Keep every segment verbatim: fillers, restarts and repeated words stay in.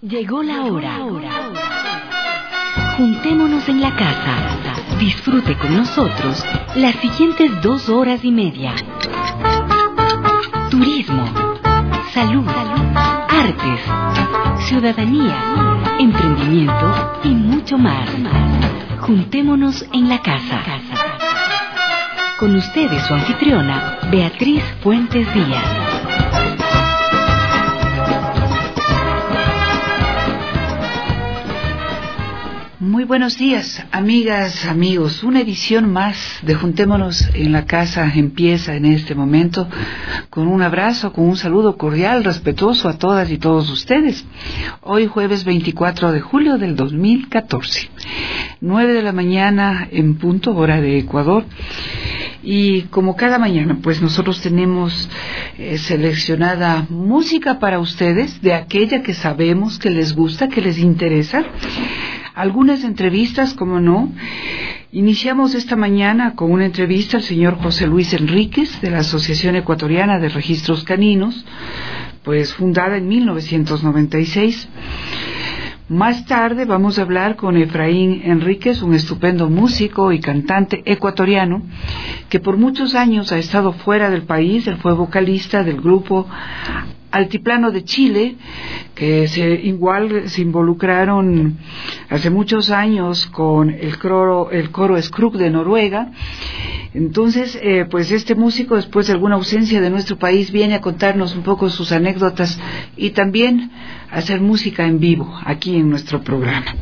Llegó la hora. Juntémonos en la casa. Disfrute con nosotros las siguientes dos horas y media. Turismo, salud, artes, ciudadanía, emprendimiento y mucho más. Juntémonos en la casa. Con ustedes su anfitriona, Beatriz Fuentes Díaz. Muy buenos días, amigas, amigos. Una edición más de Juntémonos en la Casa empieza en este momento con un abrazo, con un saludo cordial, respetuoso a todas y todos ustedes. Hoy jueves veinticuatro de julio del dos mil catorce, nueve de la mañana en punto, hora de Ecuador. Y como cada mañana, pues nosotros tenemos eh, seleccionada música para ustedes, de aquella que sabemos que les gusta, que les interesa. Algunas entrevistas, como no. Iniciamos esta mañana con una entrevista al señor José Luis Enríquez, de la Asociación Ecuatoriana de Registros Caninos, pues fundada en mil novecientos noventa y seis. Más tarde vamos a hablar con Efraín Enríquez, un estupendo músico y cantante ecuatoriano que por muchos años ha estado fuera del país. Él fue vocalista del grupo Altiplano de Chile, que se, igual se involucraron hace muchos años con el coro, el coro Skruk de Noruega. Entonces, eh, pues este músico, después de alguna ausencia de nuestro país, viene a contarnos un poco sus anécdotas y también a hacer música en vivo aquí en nuestro programa.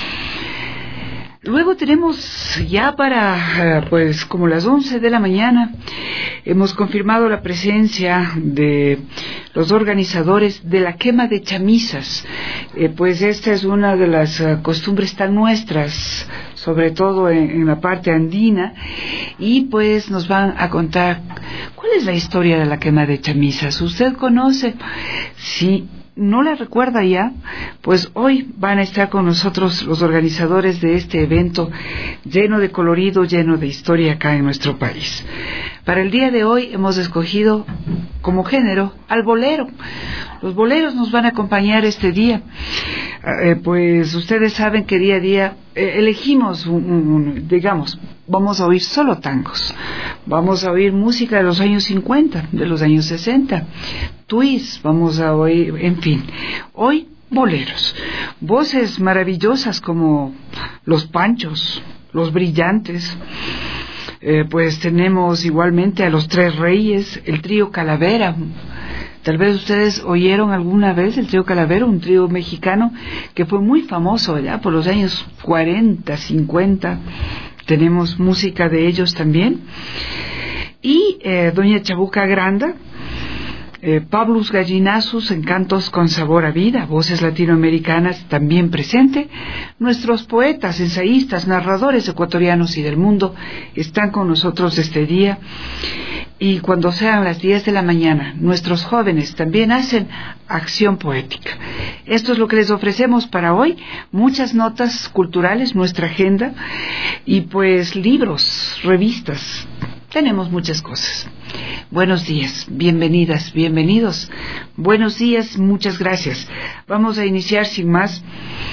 Luego tenemos ya para, pues como las once de la mañana, hemos confirmado la presencia de los organizadores de la quema de chamisas. Eh, pues esta es una de las uh, costumbres tan nuestras, sobre todo en, en la parte andina, y pues nos van a contar cuál es la historia de la quema de chamisas. ¿Usted conoce? Sí. ¿No la recuerda ya? Pues hoy van a estar con nosotros los organizadores de este evento lleno de colorido, lleno de historia acá en nuestro país. Para el día de hoy hemos escogido como género al bolero. Los boleros nos van a acompañar este día. Eh, pues ustedes saben que día a día eh, elegimos, un, un, digamos, vamos a oír solo tangos, vamos a oír música de los años cincuenta, de los años sesenta, twist, vamos a oír, en fin, hoy boleros, voces maravillosas como los Panchos, los Brillantes. Eh, pues tenemos igualmente a los Tres Reyes, el trío Calavera. Tal vez ustedes oyeron alguna vez el trío Calavera, un trío mexicano que fue muy famoso allá por los años cuarenta, cincuenta. Tenemos música de ellos también. Y eh, doña Chabuca Granda, eh, Pablos Gallinazos en Cantos con Sabor a Vida, voces latinoamericanas también presente. Nuestros poetas, ensayistas, narradores ecuatorianos y del mundo están con nosotros este día. Y cuando sean las diez de la mañana, nuestros jóvenes también hacen acción poética. Esto es lo que les ofrecemos para hoy. Muchas notas culturales, nuestra agenda, y pues libros, revistas. Tenemos muchas cosas. Buenos días, bienvenidas, bienvenidos. Buenos días, muchas gracias. Vamos a iniciar sin más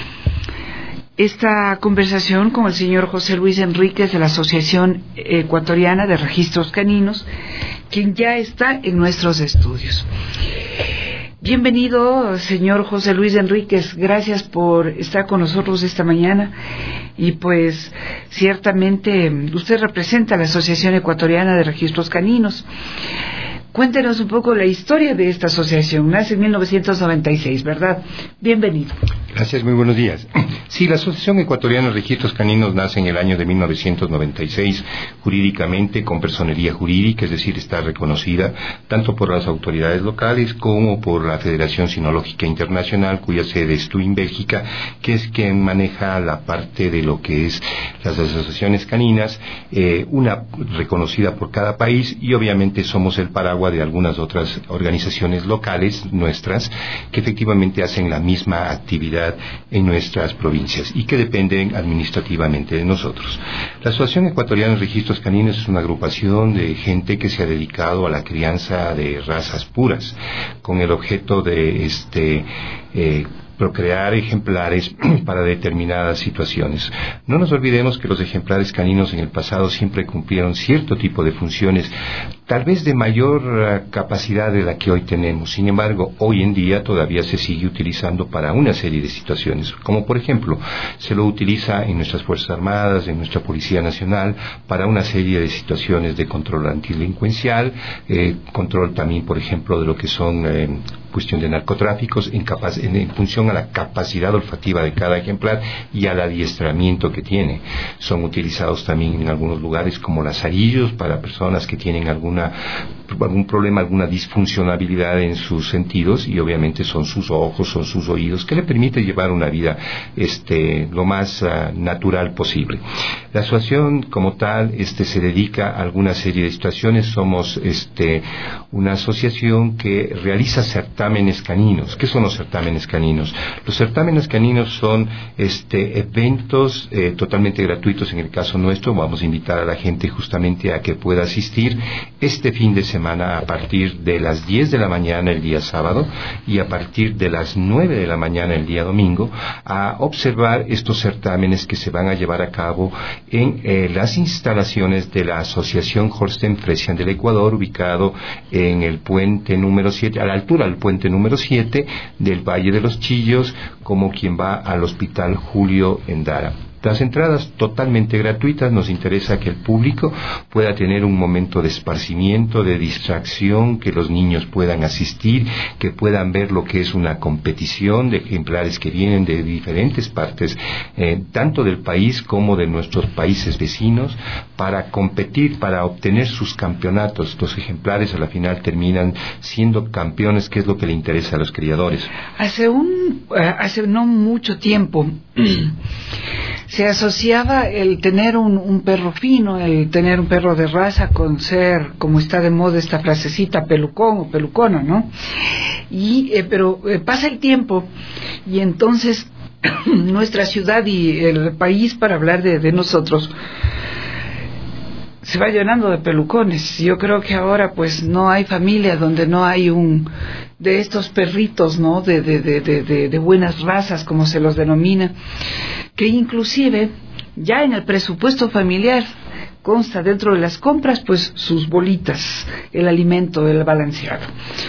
esta conversación con el señor José Luis Enríquez de la Asociación Ecuatoriana de Registros Caninos, quien ya está en nuestros estudios. Bienvenido, señor José Luis Enríquez, gracias por estar con nosotros esta mañana. Y pues ciertamente usted representa a la Asociación Ecuatoriana de Registros Caninos. Cuéntenos un poco la historia de esta asociación. Nace en mil novecientos noventa y seis, ¿verdad? Bienvenido. Gracias, muy buenos días. Sí, la Asociación Ecuatoriana de Registros Caninos nace en el año de mil novecientos noventa y seis, jurídicamente con personería jurídica, es decir, está reconocida tanto por las autoridades locales como por la Federación Sinológica Internacional, cuya sede es en Bélgica, que es quien maneja la parte de lo que es las asociaciones caninas, eh, una reconocida por cada país, y obviamente somos el paraguas de algunas otras organizaciones locales nuestras que efectivamente hacen la misma actividad en nuestras provincias y que dependen administrativamente de nosotros. La Asociación Ecuatoriana de Registros Caninos es una agrupación de gente que se ha dedicado a la crianza de razas puras con el objeto de este eh, procrear ejemplares para determinadas situaciones. No nos olvidemos que los ejemplares caninos en el pasado siempre cumplieron cierto tipo de funciones, tal vez de mayor uh, capacidad de la que hoy tenemos. Sin embargo, hoy en día todavía se sigue utilizando para una serie de situaciones, como por ejemplo, se lo utiliza en nuestras Fuerzas Armadas, en nuestra Policía Nacional, para una serie de situaciones de control antidelincuencial, eh, control también, por ejemplo, de lo que son eh, cuestión de narcotráficos, en, capac- en, en función a la capacidad olfativa de cada ejemplar y al adiestramiento que tiene. Son utilizados también en algunos lugares como lazarillos para personas que tienen alguna algún problema, alguna disfuncionabilidad en sus sentidos, y obviamente son sus ojos, son sus oídos, que le permite llevar una vida este, lo más uh, natural posible. La asociación como tal este, se dedica a alguna serie de situaciones. Somos este, una asociación que realiza certámenes caninos. ¿Qué son los certámenes caninos? Los certámenes caninos son este, eventos eh, totalmente gratuitos. En el caso nuestro vamos a invitar a la gente justamente a que pueda asistir este fin de semana a partir de las diez de la mañana el día sábado y a partir de las nueve de la mañana el día domingo a observar estos certámenes que se van a llevar a cabo en eh, las instalaciones de la Asociación Holstein Friesian del Ecuador, ubicado en el puente número siete, a la altura del puente número siete del Valle de los Chillos, como quien va al Hospital Julio Endara. Las entradas totalmente gratuitas. Nos interesa que el público pueda tener un momento de esparcimiento, de distracción, que los niños puedan asistir, que puedan ver lo que es una competición de ejemplares que vienen de diferentes partes, eh, tanto del país como de nuestros países vecinos, para competir, para obtener sus campeonatos. Los ejemplares a la final terminan siendo campeones, que es lo que le interesa a los criadores. Hace un, hace no mucho tiempo se asociaba el tener un, un perro fino, el tener un perro de raza con ser, como está de moda esta frasecita, pelucón o pelucona, ¿no? Y eh, pero eh, pasa el tiempo y entonces nuestra ciudad y el país, para hablar de, de nosotros, se va llenando de pelucones. Yo creo que ahora pues no hay familia donde no hay un de estos perritos, ¿no? De, de, de, de, de, de buenas razas, como se los denomina, que inclusive ya en el presupuesto familiar consta dentro de las compras pues sus bolitas, el alimento, el balanceado.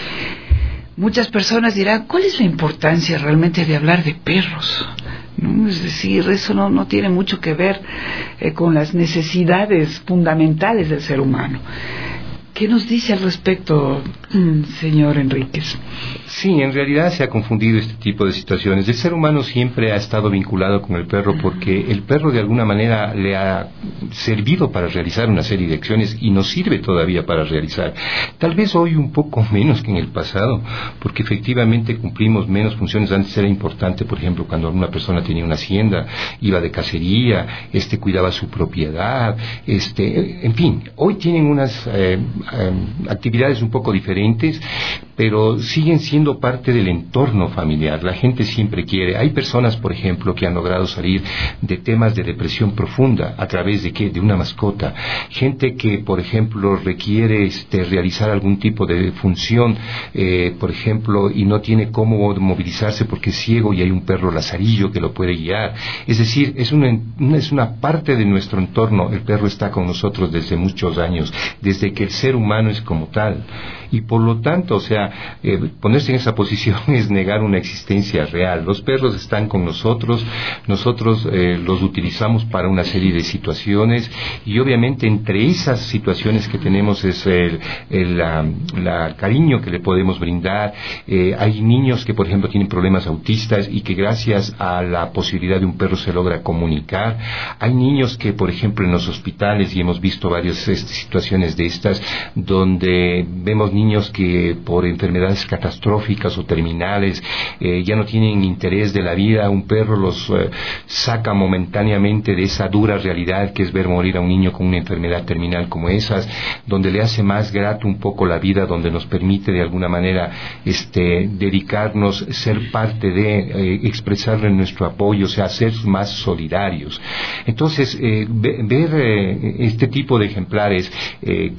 Muchas personas dirán, ¿cuál es la importancia realmente de hablar de perros? ¿No? Es decir, eso no, no tiene mucho que ver eh, con las necesidades fundamentales del ser humano. ¿Qué nos dice al respecto, señor Enríquez? Sí, en realidad se ha confundido este tipo de situaciones. El ser humano siempre ha estado vinculado con el perro porque el perro de alguna manera le ha servido para realizar una serie de acciones y nos sirve todavía para realizar. Tal vez hoy un poco menos que en el pasado, porque efectivamente cumplimos menos funciones. Antes era importante, por ejemplo, cuando una persona tenía una hacienda, iba de cacería, este cuidaba su propiedad, este, en fin, hoy tienen unas eh, eh, actividades un poco diferentes, pero siguen siendo parte del entorno familiar. La gente siempre quiere. Hay personas, por ejemplo, que han logrado salir de temas de depresión profunda a través de qué, de una mascota. Gente que, por ejemplo, requiere este, realizar algún tipo de función, eh, por ejemplo, y no tiene cómo movilizarse porque es ciego y hay un perro lazarillo que lo puede guiar. Es decir, es una, es una parte de nuestro entorno. El perro está con nosotros desde muchos años, desde que el ser humano es como tal. Y por lo tanto, o sea, eh, ponerse en esa posición es negar una existencia real. Los perros están con nosotros, nosotros eh, los utilizamos para una serie de situaciones y obviamente entre esas situaciones que tenemos es el, el la, la cariño que le podemos brindar. Eh, hay niños que, por ejemplo, tienen problemas autistas y que gracias a la posibilidad de un perro se logra comunicar. Hay niños que, por ejemplo, en los hospitales, y hemos visto varias este, situaciones de estas, donde vemos niños que por enfermedades catastróficas o terminales eh, ya no tienen interés de la vida. Un perro los eh, saca momentáneamente de esa dura realidad que es ver morir a un niño con una enfermedad terminal como esas, donde le hace más grato un poco la vida, donde nos permite de alguna manera este, dedicarnos, ser parte de, eh, expresarle nuestro apoyo, o sea, ser más solidarios. Entonces, eh, ver eh, este tipo de ejemplares eh, que, que, que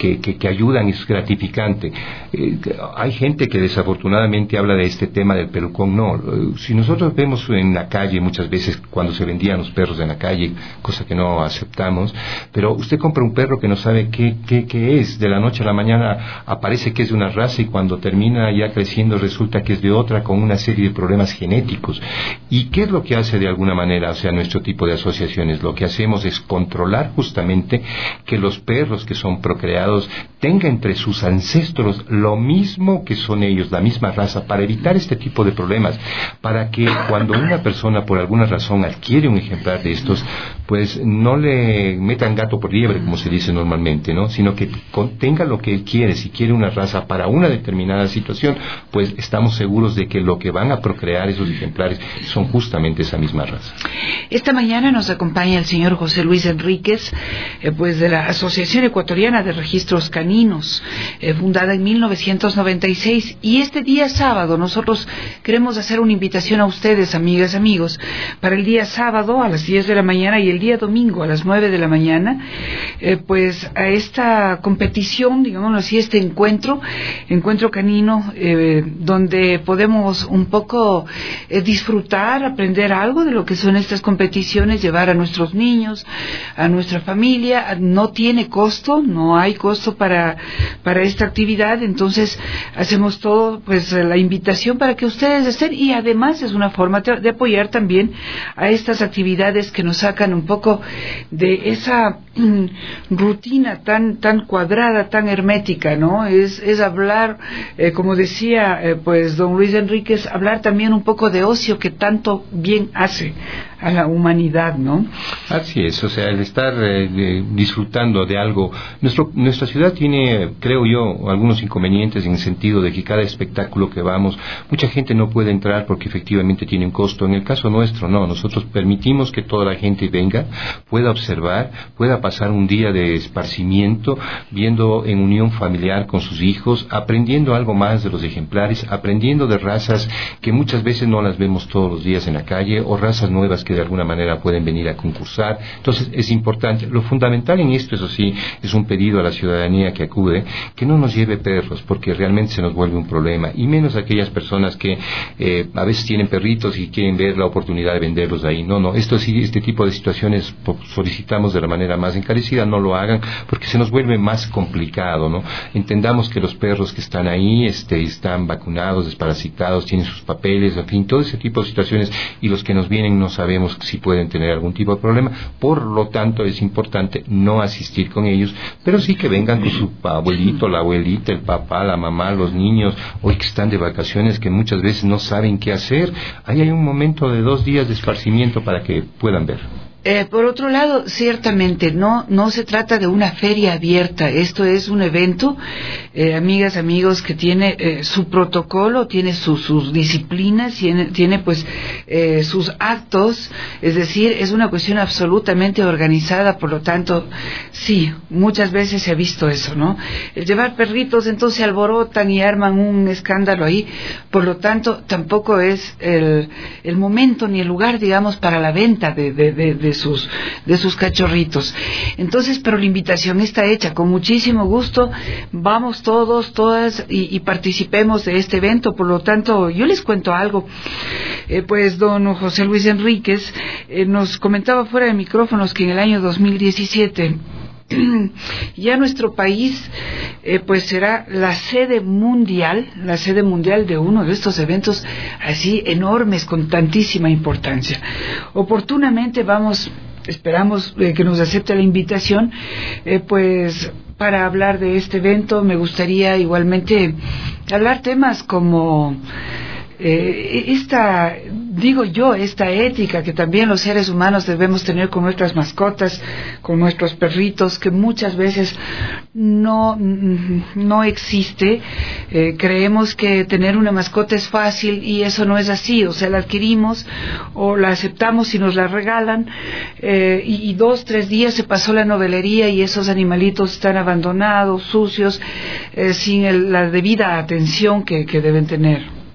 ayudan, es gratificante. Eh, hay gente que desafortunadamente habla de este tema del pelucón. No, eh, si nosotros vemos en la calle muchas veces cuando se vendían los perros en la calle, cosa que no aceptamos, pero usted compra un perro que no sabe qué, qué, qué es, de la noche a la mañana aparece que es de una raza y cuando termina ya creciendo resulta que es de otra, con una serie de problemas genéticos. ¿Y qué es lo que hace de alguna manera, o sea, nuestro tipo de asociaciones? Lo que hacemos es controlar justamente que los perros que son procreados tengan entre sus ancestros lo mismo que son ellos, la misma raza, para evitar este tipo de problemas, para que cuando una persona por alguna razón adquiere un ejemplar de estos, pues no le metan gato por liebre, como se dice normalmente, ¿no? Sino que tenga lo que él quiere. Si quiere una raza para una determinada situación, pues estamos seguros de que lo que van a procrear esos ejemplares son justamente esa misma raza. Esta mañana nos acompaña el señor José Luis Enríquez, eh, pues de la Asociación Ecuatoriana de Registros Caninos, eh, fundada en mil novecientos noventa y seis, y este día sábado nosotros queremos hacer una invitación a ustedes, amigas, amigos, para el día sábado a las diez de la mañana y el día domingo a las nueve de la mañana, eh, pues a esta competición, digámoslo así, este encuentro, encuentro canino, eh, donde podemos un poco eh, disfrutar, aprender algo de lo que son estas competiciones, llevar a nuestros niños, a nuestra familia. No tiene costo, no hay costo para, para esta actividad, entonces hacemos todo, pues la invitación para que ustedes estén, y además es una forma de apoyar también a estas actividades que nos sacan un poco de esa mm, rutina tan tan cuadrada, tan hermética, ¿no? Es, es hablar, eh, como decía eh, pues don Luis Enríquez, hablar también un poco de ocio que tanto bien hace a la humanidad, ¿no? Así es, o sea, el estar eh, disfrutando de algo. Nuestro, nuestra ciudad tiene, creo yo, algunos inconvenientes en el sentido de que cada espectáculo que vamos, mucha gente no puede entrar porque efectivamente tiene un costo. En el caso nuestro, no, nosotros permitimos que toda la gente venga, pueda observar, pueda pasar un día de esparcimiento, viendo en unión familiar con sus hijos, aprendiendo algo más de los ejemplares, aprendiendo de razas que muchas veces no las vemos todos los días en la calle, o razas nuevas que de alguna manera pueden venir a concursar. Entonces es importante. Lo fundamental en esto, eso sí, es un pedido a la ciudadanía que acude, que no nos lleve perros, porque realmente se nos vuelve un problema, y menos aquellas personas que eh, a veces tienen perritos y quieren ver la oportunidad de venderlos ahí. No, no, esto sí, este tipo de situaciones solicitamos de la manera más encarecida, no lo hagan, porque se nos vuelve más complicado, ¿no? Entendamos que los perros que están ahí este, están vacunados, desparasitados, tienen sus papeles, en fin, todo ese tipo de situaciones, y los que nos vienen no sabemos si pueden tener algún tipo de problema. Por lo tanto es importante no asistir con ellos, pero sí que vengan con su abuelito, la abuelita, el papá, la mamá, los niños, hoy que están de vacaciones, que muchas veces no saben qué hacer. Ahí hay un momento de dos días de esparcimiento para que puedan ver. Eh, por otro lado, ciertamente no no se trata de una feria abierta. Esto es un evento, eh, amigas, amigos, que tiene eh, su protocolo, tiene su, sus disciplinas, tiene, tiene pues eh, sus actos. Es decir, es una cuestión absolutamente organizada. Por lo tanto, sí, muchas veces se ha visto eso, ¿no? El llevar perritos, entonces se alborotan y arman un escándalo ahí. Por lo tanto, tampoco es el, el momento ni el lugar, digamos, para la venta de, de, de, de sus de sus cachorritos. Entonces, pero la invitación está hecha con muchísimo gusto. Vamos todos, todas y, y participemos de este evento. Por lo tanto, yo les cuento algo. Eh, pues don José Luis Enríquez eh, nos comentaba fuera de micrófonos que en el año dos mil diecisiete ya nuestro país eh, pues será la sede mundial, la sede mundial de uno de estos eventos así enormes, con tantísima importancia. Oportunamente vamos, esperamos eh, que nos acepte la invitación, eh, pues para hablar de este evento. Me gustaría igualmente hablar temas como Eh, esta, digo yo, esta ética que también los seres humanos debemos tener con nuestras mascotas, con nuestros perritos, que muchas veces no, no existe. Eh, creemos que tener una mascota es fácil y eso no es así. O sea, la adquirimos o la aceptamos y nos la regalan, eh, y, y dos, tres días se pasó la novelería y esos animalitos están abandonados, sucios, eh, sin el, la debida atención que, que deben tener.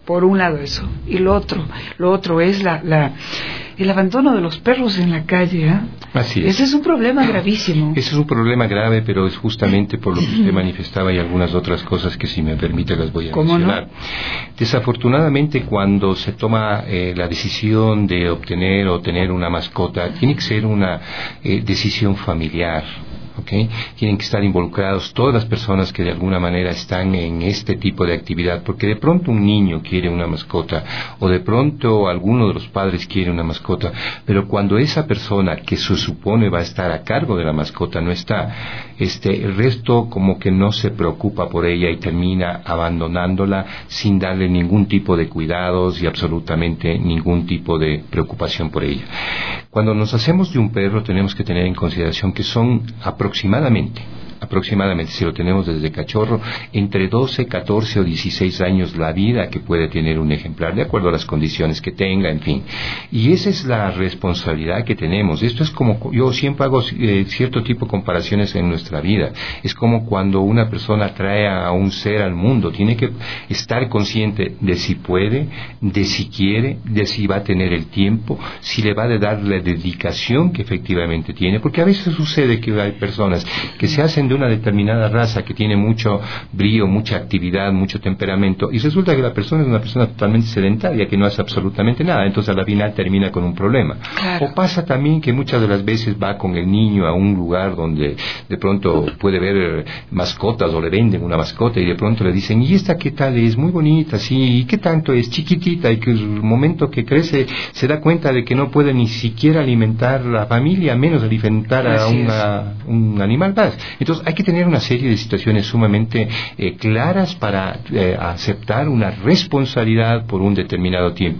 Por un lado eso. Y lo otro, lo otro es la, la el abandono de los perros en la calle. ¿eh? Así es. Ese es un problema gravísimo. Ese es un problema grave, pero es justamente por lo que usted manifestaba y algunas otras cosas que, si me permite, las voy a ¿Cómo mencionar. No? Desafortunadamente, cuando se toma eh, la decisión de obtener o tener una mascota, tiene que ser una eh, decisión familiar. ¿Okay? Tienen que estar involucrados todas las personas que de alguna manera están en este tipo de actividad, porque de pronto un niño quiere una mascota o de pronto alguno de los padres quiere una mascota, pero cuando esa persona que se supone va a estar a cargo de la mascota no está, este, el resto como que no se preocupa por ella y termina abandonándola sin darle ningún tipo de cuidados y absolutamente ningún tipo de preocupación por ella. Cuando nos hacemos de un perro tenemos que tener en consideración que son aproximadamente, aproximadamente, si lo tenemos desde cachorro, entre doce, catorce o dieciséis años la vida que puede tener un ejemplar, de acuerdo a las condiciones que tenga, en fin. Y esa es la responsabilidad que tenemos. Esto es como, yo siempre hago eh, cierto tipo de comparaciones en nuestra vida. Es como cuando una persona trae a un ser al mundo, tiene que estar consciente de si puede, de si quiere, de si va a tener el tiempo, si le va a dar la dedicación que efectivamente tiene, porque a veces sucede que hay personas que se hacen de una determinada raza que tiene mucho brío, mucha actividad, mucho temperamento, y resulta que la persona es una persona totalmente sedentaria que no hace absolutamente nada, entonces a la final termina con un problema. Claro. O pasa también que muchas de las veces va con el niño a un lugar donde de pronto puede ver mascotas o le venden una mascota y de pronto le dicen, ¿y esta qué tal es? Muy bonita, sí, ¿y qué tanto es? Chiquitita, y que el momento que crece se da cuenta de que no puede ni siquiera alimentar a la familia, menos alimentar a una, un animal más. Entonces hay que tener una serie de situaciones sumamente eh, claras para eh, aceptar una responsabilidad por un determinado tiempo.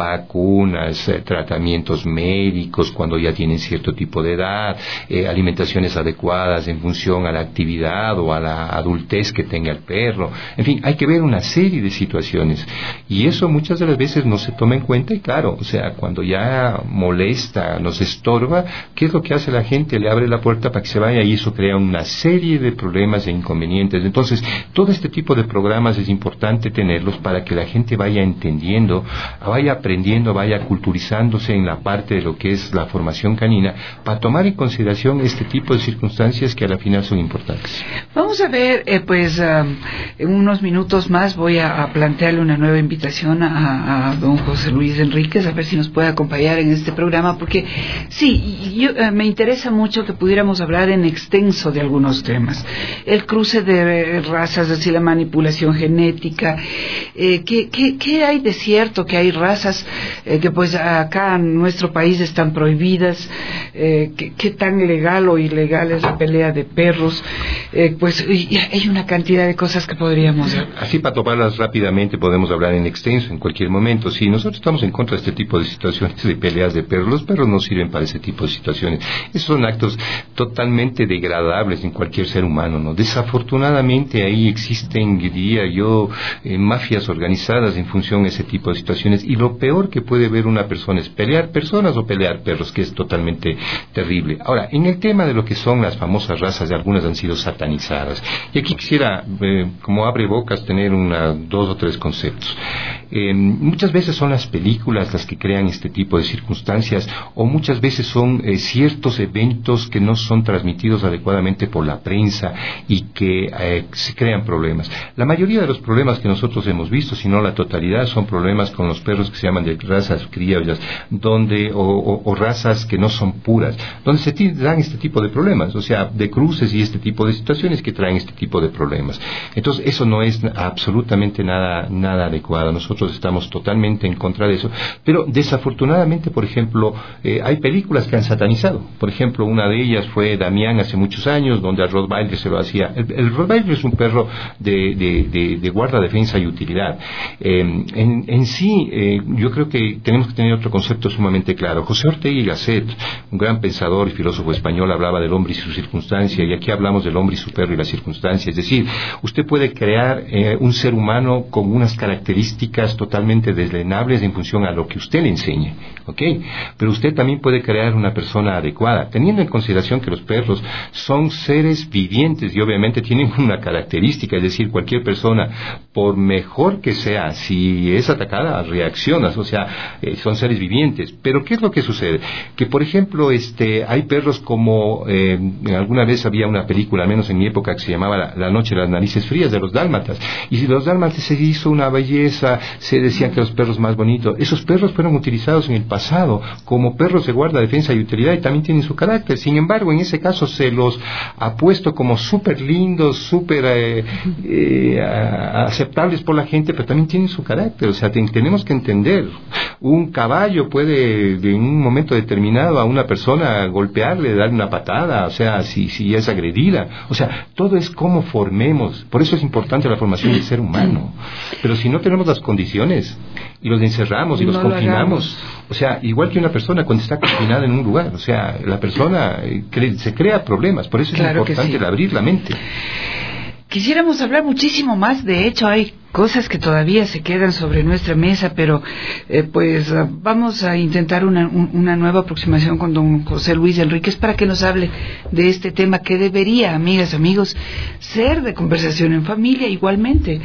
Vacunas, eh, tratamientos médicos cuando ya tienen cierto tipo de edad, eh, alimentaciones adecuadas en función a la actividad o a la adultez que tenga el perro. En fin, hay que ver una serie de situaciones. Y eso muchas de las veces no se toma en cuenta y claro, o sea, cuando ya molesta, nos estorba, ¿qué es lo que hace la gente? Le abre la puerta para que se vaya y eso crea una serie de problemas e inconvenientes. Entonces, todo este tipo de programas es importante tenerlos para que la gente vaya entendiendo, vaya aprendiendo, vaya culturizándose en la parte de lo que es la formación canina, para tomar en consideración este tipo de circunstancias que a la final son importantes. Vamos a ver, eh, pues um, en unos minutos más voy a, a plantearle una nueva invitación a, a don José Luis Enríquez, a ver si nos puede acompañar en este programa, porque sí, yo, eh, me interesa mucho que pudiéramos hablar en extenso de algunos temas. El cruce de razas, así la manipulación genética, eh, ¿qué, qué, ¿qué hay de cierto? Que hay razas eh, que pues acá en nuestro país están prohibidas, eh, ¿qué, qué tan legal o ilegal es la pelea de perros? Eh, pues y hay una cantidad de cosas que podríamos... Así para tomarlas rápidamente podemos hablar en extenso en cualquier momento. Sí, nosotros estamos en contra de este tipo de situaciones de peleas de perros. Los perros no sirven para ese tipo de situaciones. Esos son actos totalmente degradables en cualquier ser humano, ¿no? Desafortunadamente ahí existen, diría yo, eh, mafias organizadas en función de ese tipo de situaciones, y lo peor que puede ver una persona es pelear personas o pelear perros, que es totalmente terrible. Ahora, en el tema de lo que son las famosas razas, de algunas han sido satanizadas, y aquí quisiera, eh, como abre bocas, tener una, dos o tres conceptos. Eh, muchas veces son las películas las que crean este tipo de circunstancias, o muchas veces son eh, ciertos eventos que no son transmitidos adecuadamente por la prensa y que eh, se crean problemas. La mayoría de los problemas que nosotros hemos visto, si no la totalidad, son problemas con los perros que se llaman de razas criollas, donde o, o, o razas que no son puras, donde se t- dan este tipo de problemas, o sea, de cruces y este tipo de situaciones que traen este tipo de problemas. Entonces, eso no es absolutamente nada, nada adecuado. Nosotros estamos totalmente en contra de eso, pero desafortunadamente, por ejemplo, eh, hay películas que han satanizado. Por ejemplo, una de ellas fue Damián hace muchos años, donde al Rottweiler se lo hacía. El, el Rottweiler es un perro de, de, de, de guarda, defensa y utilidad. Eh, en, en sí, eh, yo creo que tenemos que tener otro concepto sumamente claro. José Ortega y Gasset, un gran pensador y filósofo español, hablaba del hombre y su circunstancia, y aquí hablamos del hombre y su perro y la circunstancia. Es decir, usted puede crear eh, un ser humano con unas características totalmente deslenables en función a lo que usted le enseñe, ¿ok? Pero usted también puede crear una persona adecuada, teniendo en consideración que los perros son seres seres vivientes y obviamente tienen una característica, es decir, cualquier persona, por mejor que sea, si es atacada, reaccionas, o sea, eh, son seres vivientes. Pero ¿qué es lo que sucede? Que, por ejemplo, este, hay perros como, eh, alguna vez había una película, al menos en mi época, que se llamaba La, La noche de las narices frías, de los dálmatas, y si los dálmatas se hizo una belleza, se decían que los perros más bonitos. Esos perros fueron utilizados en el pasado como perros de guarda, defensa y utilidad, y también tienen su carácter. Sin embargo, en ese caso se los ha puesto como súper lindos, súper eh, eh, aceptables por la gente, pero también tienen su carácter. O sea, ten, tenemos que entender, un caballo puede en un momento determinado a una persona golpearle, darle una patada, o sea, si, si es agredida. O sea, todo es cómo formemos. Por eso es importante la formación del ser humano. Pero si no tenemos las condiciones y los encerramos y los no confinamos, o sea, igual que una persona cuando está confinada en un lugar, o sea, la persona cre- se crea problemas. Por eso claro es importante sí. abrir la mente. Quisiéramos hablar muchísimo más, de hecho hay cosas que todavía se quedan sobre nuestra mesa, pero eh, pues uh, vamos a intentar una, un, una nueva aproximación con don José Luis Enríquez para que nos hable de este tema que debería, amigas, amigos, ser de conversación en familia igualmente.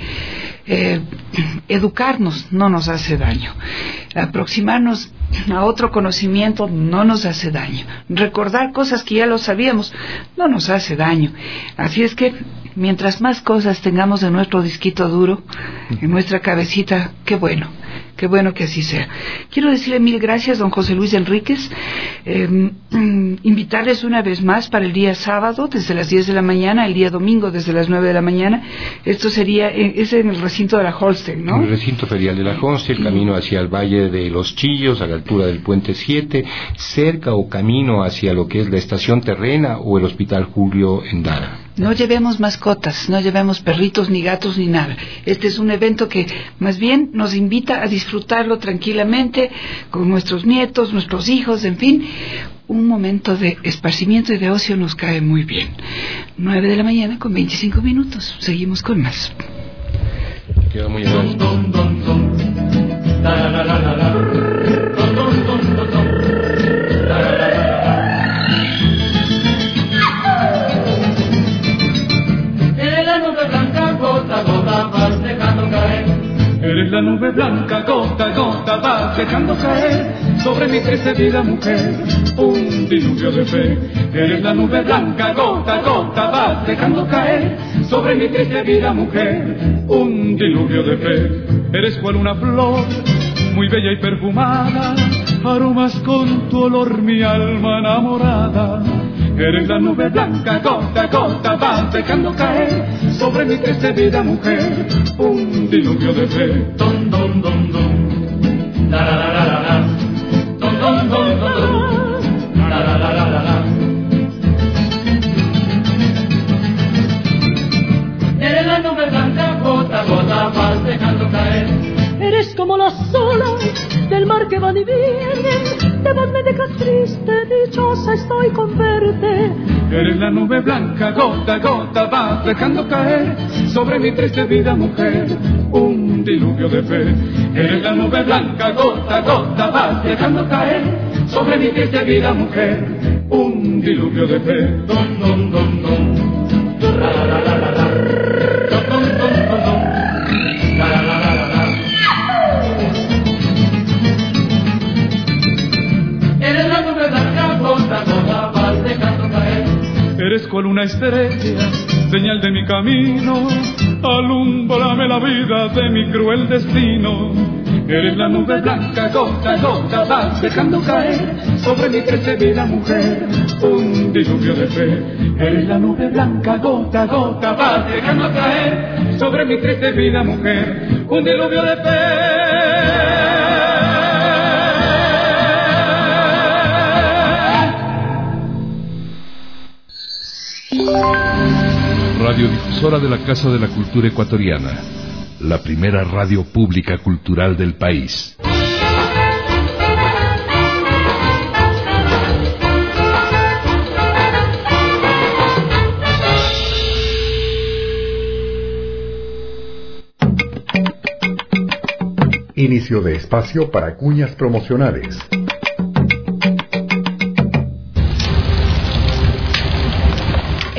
Eh, educarnos no nos hace daño, aproximarnos a otro conocimiento no nos hace daño, recordar cosas que ya lo sabíamos no nos hace daño. Así es que mientras más cosas tengamos en nuestro disquito duro, en nuestra cabecita, qué bueno, qué bueno que así sea. Quiero decirle mil gracias, don José Luis Enríquez, eh, invitarles una vez más para el día sábado desde las diez de la mañana, el día domingo desde las nueve de la mañana. Esto sería, es en el recinto de la Holstein, ¿no? En el recinto ferial de la Holstein, camino hacia el Valle de los Chillos, a la altura del Puente siete, cerca o camino hacia lo que es la estación terrena o el Hospital Julio Endara. No llevemos mascotas, no llevemos perritos ni gatos ni nada. Este es un evento que más bien nos invita a disfrutarlo tranquilamente con nuestros nietos, nuestros hijos, en fin. Un momento de esparcimiento y de ocio nos cae muy bien. nueve de la mañana con veinticinco minutos. Seguimos con más. Queda muy bien. Eres la nube blanca, gota a gota vas dejando caer sobre mi triste vida, mujer, un diluvio de fe. Eres la nube blanca, gota a gota vas dejando caer sobre mi triste vida, mujer, un diluvio de fe. Eres cual una flor muy bella y perfumada, aromas con tu olor mi alma enamorada. Eres la nube blanca, gota a gota vas dejando caer sobre mi triste vida, mujer, un diluvio de fe. Don, don, don, don. La, la, la, la, la, la. Don, don, don, don, don. La, la, la, la, la, la. Eres la nube blanca, gota a gota vas dejando caer. Eres como las olas del mar que van y vienen, te van, me dejas triste, dichosa estoy con verte. Eres la nube blanca, gota a gota vas dejando caer sobre mi triste vida, mujer, un diluvio de fe. Eres la nube blanca, gota a gota vas dejando caer sobre mi triste vida, mujer, un diluvio de fe. Don, don, don, don. La, la, la, la, la, la. Don, don, don, don, don. La, la, la, la, la, la. Eres la nube blanca, gota a gota vas dejando caer. Eres cual una estrella, señal de mi camino, alúmbrame la vida de mi cruel destino. Eres la nube blanca, gota a gota vas dejando caer sobre mi triste vida, mujer, un diluvio de fe. Eres la nube blanca, gota a gota vas dejando caer sobre mi triste vida, mujer, un diluvio de fe. Radiodifusora de la Casa de la Cultura Ecuatoriana, la primera radio pública cultural del país. Inicio de espacio para cuñas promocionales.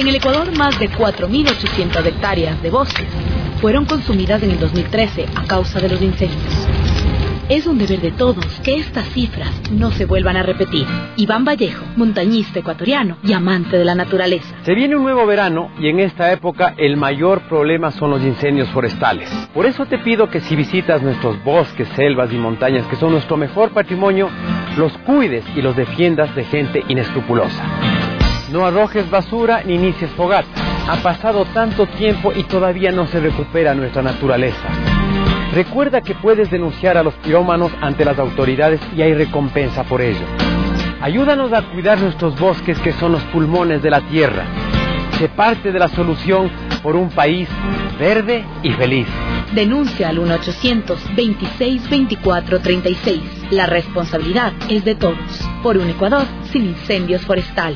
En el Ecuador, más de cuatro mil ochocientas hectáreas de bosques fueron consumidas en el dos mil trece a causa de los incendios. Es un deber de todos que estas cifras no se vuelvan a repetir. Iván Vallejo, montañista ecuatoriano y amante de la naturaleza. Se viene un nuevo verano y en esta época el mayor problema son los incendios forestales. Por eso te pido que si visitas nuestros bosques, selvas y montañas, que son nuestro mejor patrimonio, los cuides y los defiendas de gente inescrupulosa. No arrojes basura ni inicies fogata. Ha pasado tanto tiempo y todavía no se recupera nuestra naturaleza. Recuerda que puedes denunciar a los pirómanos ante las autoridades y hay recompensa por ello. Ayúdanos a cuidar nuestros bosques, que son los pulmones de la tierra. Sé parte de la solución por un país verde y feliz. Denuncia al uno ochocientos veintiséis veinticuatro treinta y seis. La responsabilidad es de todos. Por un Ecuador sin incendios forestales.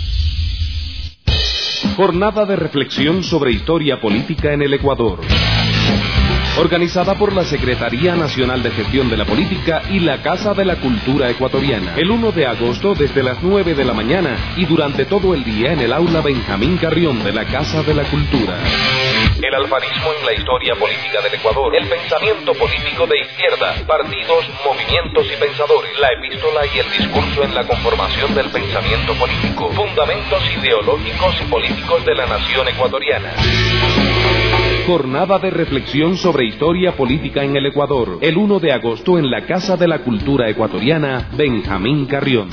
Jornada de reflexión sobre historia política en el Ecuador. Organizada por la Secretaría Nacional de Gestión de la Política y la Casa de la Cultura Ecuatoriana. El uno de agosto desde las nueve de la mañana y durante todo el día en el aula Benjamín Carrión de la Casa de la Cultura. El alfarismo en la historia política del Ecuador. El pensamiento político de izquierda. Partidos, movimientos y pensadores. La epístola y el discurso en la conformación del pensamiento político. Fundamentos ideológicos y políticos de la nación ecuatoriana. Jornada de reflexión sobre historia política en el Ecuador. El uno de agosto en la Casa de la Cultura Ecuatoriana, Benjamín Carrión.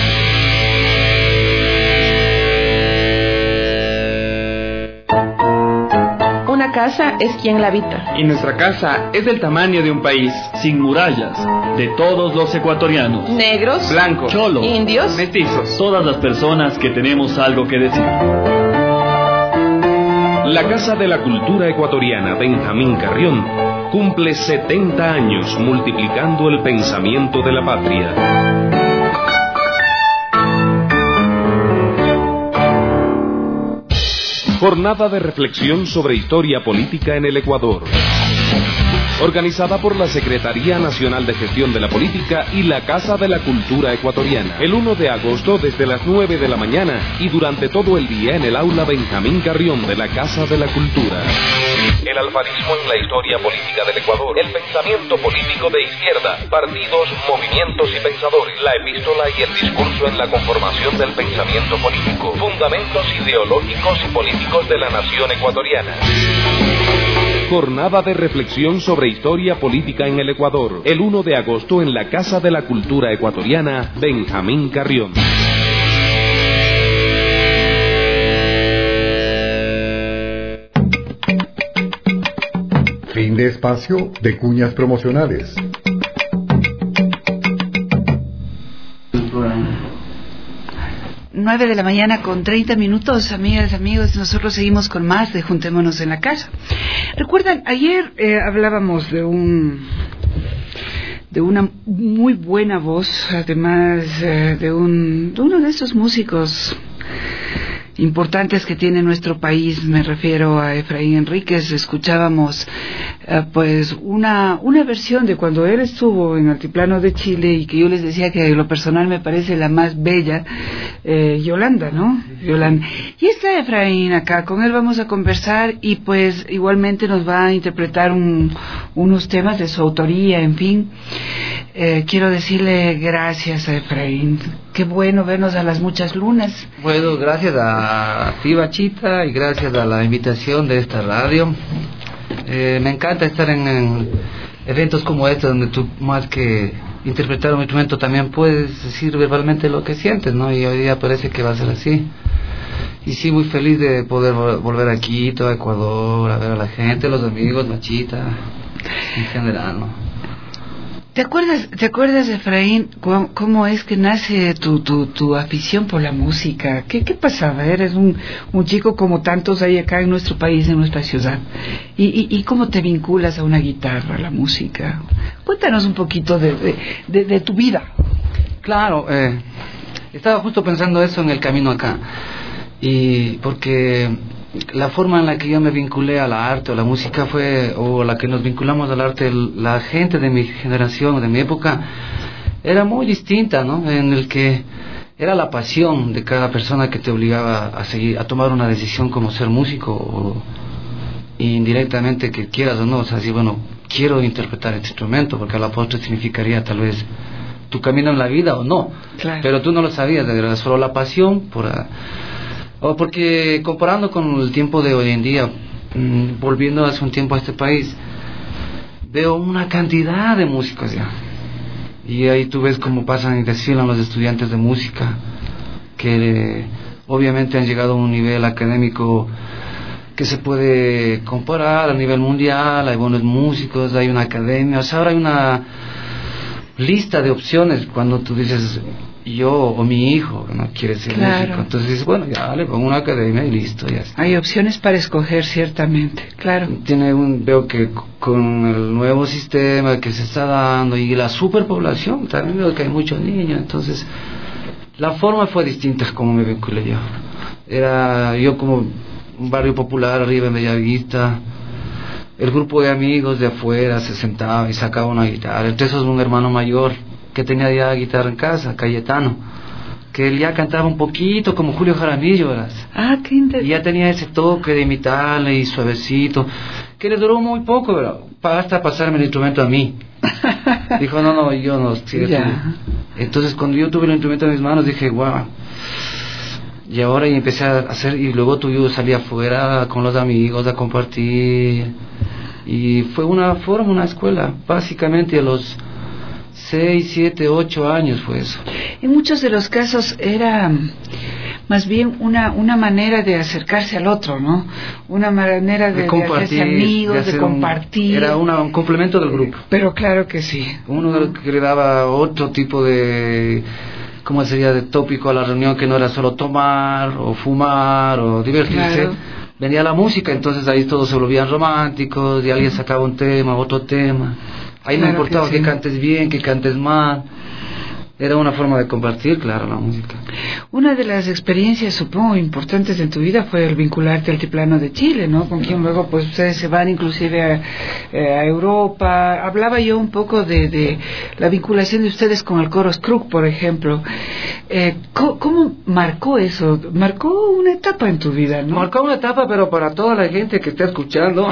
Una casa es quien la habita. Y nuestra casa es del tamaño de un país, sin murallas, de todos los ecuatorianos. Negros, blancos, cholos, indios, mestizos. Todas las personas que tenemos algo que decir. La Casa de la Cultura Ecuatoriana Benjamín Carrión cumple setenta años multiplicando el pensamiento de la patria. Jornada de reflexión sobre historia política en el Ecuador. Organizada por la Secretaría Nacional de Gestión de la Política y la Casa de la Cultura Ecuatoriana. El uno de agosto desde las nueve de la mañana y durante todo el día en el aula Benjamín Carrión de la Casa de la Cultura. El alfarismo en la historia política del Ecuador. El pensamiento político de izquierda. Partidos, movimientos y pensadores. La epístola y el discurso en la conformación del pensamiento político. Fundamentos ideológicos y políticos de la nación ecuatoriana. Jornada de reflexión sobre historia política en el Ecuador. El uno de agosto en la Casa de la Cultura Ecuatoriana, Benjamín Carrión. Fin de espacio de cuñas promocionales. nueve de la mañana con treinta minutos, amigas, amigos, nosotros seguimos con más de Juntémonos en la Casa. Recuerdan, ayer eh, hablábamos de un de una muy buena voz, además eh, de un de uno de esos músicos importantes que tiene nuestro país, me refiero a Efraín Enríquez. Escuchábamos eh, pues una una versión de cuando él estuvo en Altiplano de Chile y que yo les decía que a lo personal me parece la más bella, eh, Yolanda, ¿no? Yolanda. Y está Efraín acá, con él vamos a conversar y pues igualmente nos va a interpretar un, unos temas de su autoría, en fin. Eh, quiero decirle gracias a Efraín. Qué bueno vernos a las muchas lunas. Bueno, gracias a ti, Bachita, y gracias a la invitación de esta radio. Eh, me encanta estar en, en eventos como estos, donde tú, más que interpretar un instrumento, también puedes decir verbalmente lo que sientes, ¿no? Y hoy día parece que va a ser así. Y sí, muy feliz de poder volver aquí, todo Ecuador, a ver a la gente, los amigos, Bachita, en general, ¿no? ¿Te acuerdas, te acuerdas, Efraín, cómo, cómo es que nace tu, tu, tu afición por la música? ¿Qué, qué pasaba? Eres un, un chico como tantos hay acá en nuestro país, en nuestra ciudad. ¿Y, y, y cómo te vinculas a una guitarra, a la música? Cuéntanos un poquito de, de, de, de tu vida. Claro, eh, estaba justo pensando eso en el camino acá. Y porque la forma en la que yo me vinculé a la arte o la música fue, o la que nos vinculamos al arte, la gente de mi generación, de mi época, era muy distinta, ¿no? En el que era la pasión de cada persona que te obligaba a seguir, a tomar una decisión como ser músico, o indirectamente que quieras o no, o sea, decir, bueno, quiero interpretar este instrumento, porque a la postre significaría tal vez tu camino en la vida o no, claro. Pero tú no lo sabías, de verdad, solo la pasión, por, o porque comparando con el tiempo de hoy en día, mmm, volviendo hace un tiempo a este país, veo una cantidad de músicos ya, y ahí tú ves cómo pasan y desfilan los estudiantes de música, que eh, obviamente han llegado a un nivel académico que se puede comparar a nivel mundial, hay buenos músicos, hay una academia, o sea, ahora hay una lista de opciones cuando tú dices yo o mi hijo no quiere ser claro. músico, entonces dices, bueno, ya le pongo una academia y listo, ya está. Hay opciones para escoger, ciertamente, claro. Tiene un, veo que con el nuevo sistema que se está dando y la superpoblación, también veo que hay muchos niños, entonces la forma fue distinta como me vinculé yo. Era yo como un barrio popular arriba en Bellavista, el grupo de amigos de afuera se sentaba y sacaba una guitarra, entre esos un hermano mayor que tenía ya guitarra en casa, Cayetano, que él ya cantaba un poquito como Julio Jaramillo, ¿verdad? Ah, qué interesante. Y ya tenía ese toque de imitarle y suavecito, que le duró muy poco, ¿verdad? Hasta pasarme el instrumento a mí. Dijo, no, no, yo no, sigue tú. Entonces cuando yo tuve el instrumento en mis manos dije, wow. Y ahora y empecé a hacer, y luego tú yo salí afuera con los amigos a compartir, y fue una forma, una escuela, básicamente a los seis, siete, ocho años fue eso. En muchos de los casos era más bien una una manera de acercarse al otro, ¿no? Una manera de, de compartir, de hacerse amigos, de, de compartir. Un, era una, un complemento del grupo. Pero claro que sí. Uno que le daba otro tipo de, ¿cómo sería?, de tópico a la reunión, que no era solo tomar o fumar o divertirse. Claro. Venía la música, entonces ahí todos se volvían románticos y alguien sacaba un tema, otro tema. Ahí claro, no importaba que, sí. que cantes bien, que cantes mal. Era una forma de compartir, claro, la música. Una de las experiencias, supongo, importantes en tu vida fue el vincularte al Altiplano de Chile, ¿no? Con quien luego, pues, ustedes se van inclusive a, a Europa. Hablaba yo un poco de, de la vinculación de ustedes con el Coro Scrug, por ejemplo. Eh, ¿cómo, ¿Cómo marcó eso? Marcó una etapa en tu vida, ¿no? Marcó una etapa, pero para toda la gente que está escuchando,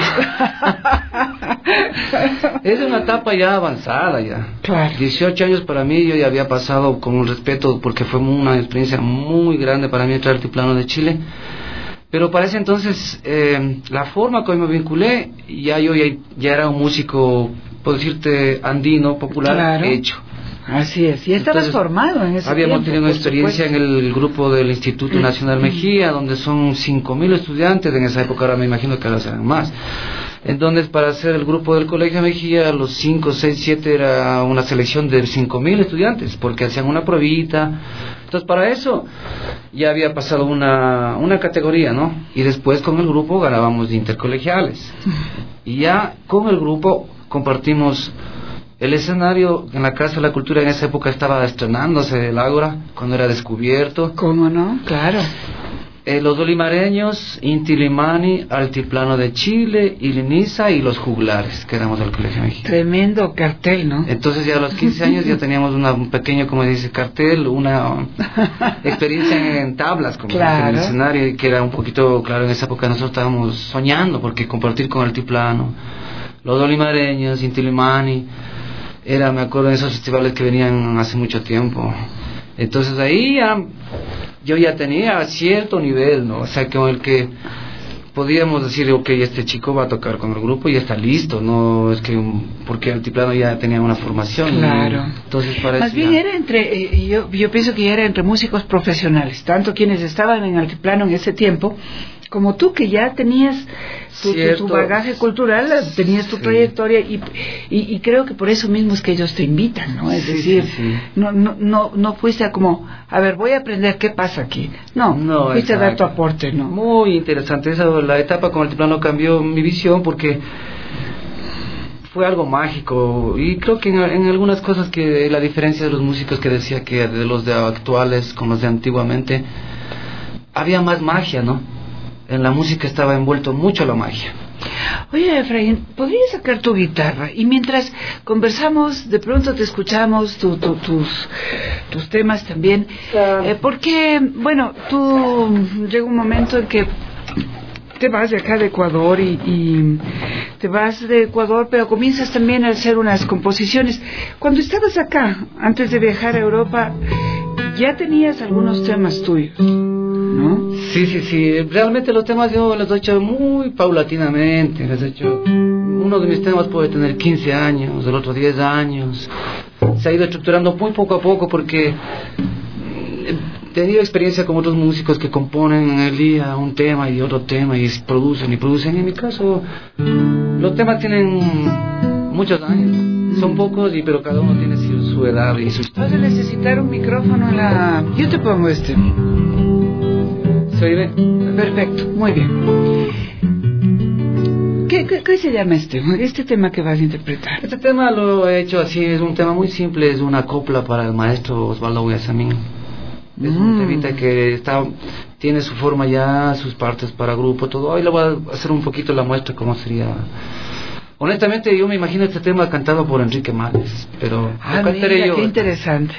es una etapa ya avanzada, ya. Claro. dieciocho años para mí, yo ya había pasado con un respeto, porque fue una experiencia muy grande para mí entrar al Altiplano de Chile, pero para ese entonces eh, la forma como me vinculé, ya yo ya, ya era un músico, puedo decirte, andino, popular, claro. hecho. Así es, y estabas entonces, formado en ese habíamos tiempo, tenido una experiencia supuesto. en el grupo del Instituto Nacional Mejía, donde son cinco mil estudiantes, en esa época ahora me imagino que ahora serán más. Entonces, para hacer el grupo del Colegio Mejía, los cinco, seis, siete era una selección de cinco mil estudiantes, porque hacían una pruebita. Entonces, para eso ya había pasado una, una categoría, ¿no? Y después con el grupo ganábamos de intercolegiales. Y ya con el grupo compartimos el escenario en la Casa de la Cultura. En esa época estaba estrenándose el Ágora, cuando era descubierto. ¿Cómo no? Claro. Eh, los Dolimareños, Inti Illimani, Altiplano de Chile, Iliniza y los Juglares, que éramos del Colegio Mejía. Tremendo cartel, ¿no? Entonces ya a los quince años ya teníamos una, un pequeño, como dice, cartel, una experiencia en tablas, como claro. en el escenario, que era un poquito, claro, en esa época nosotros estábamos soñando, porque compartir con Altiplano, los Dolimareños, Inti Illimani, era, me acuerdo de esos festivales que venían hace mucho tiempo. Entonces ahí ya yo ya tenía cierto nivel, ¿no? O sea, con el que podíamos decir, ok, este chico va a tocar con el grupo y está listo, no es que porque el Altiplano ya tenía una formación. Claro. ¿no? Entonces parece más bien ya... era entre, eh, yo, yo pienso que ya era entre músicos profesionales, tanto quienes estaban en Altiplano en ese tiempo, como tú, que ya tenías tu, tu, tu bagaje cultural, tenías tu sí. trayectoria, y, y, y creo que por eso mismo es que ellos te invitan, ¿no? Es sí, decir, sí, sí. No, no, no, no fuiste a como, a ver, voy a aprender qué pasa aquí. No, no fuiste exacto. a dar tu aporte, ¿no? Muy interesante. Esa, la etapa con el Altiplano cambió mi visión, porque fue algo mágico, y creo que en, en algunas cosas que la diferencia de los músicos que decía que de los de actuales con los de antiguamente, había más magia, ¿no? En la música estaba envuelto mucho la magia. Oye, Efraín, ¿podrías sacar tu guitarra? Y mientras conversamos, de pronto te escuchamos tu, tu, tus, tus temas también. Claro. Eh, porque, bueno, tú llega un momento en que te vas de acá de Ecuador y, y te vas de Ecuador, pero comienzas también a hacer unas composiciones. Cuando estabas acá, antes de viajar a Europa, ya tenías algunos temas tuyos, ¿no? Sí, sí, sí. Realmente los temas yo los he hecho muy paulatinamente. Les he hecho... Uno de mis temas puede tener quince años, el otro diez años. Se ha ido estructurando muy poco a poco porque... he tenido experiencia con otros músicos que componen en el día un tema y otro tema y producen y producen. En mi caso, los temas tienen muchos años. Son pocos, y pero cada uno tiene su, su edad y su... Vas a necesitar un micrófono en la... Yo te pongo este. ¿Se oye? Perfecto, muy bien. ¿Qué, qué, ¿Qué se llama este? Este tema que vas a interpretar. Este tema lo he hecho así, es un tema muy simple, es una copla para el maestro Osvaldo Guayasamín. Es mm. un temita que está, tiene su forma ya, sus partes para grupo, todo. Hoy le voy a hacer un poquito la muestra cómo sería. Honestamente, yo me imagino este tema cantado por Enrique Males, pero ah, lo cantaré mira, yo. Qué interesante.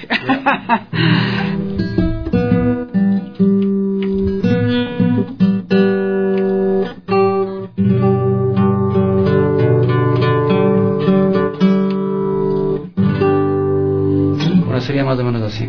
Bueno, sería más o menos así.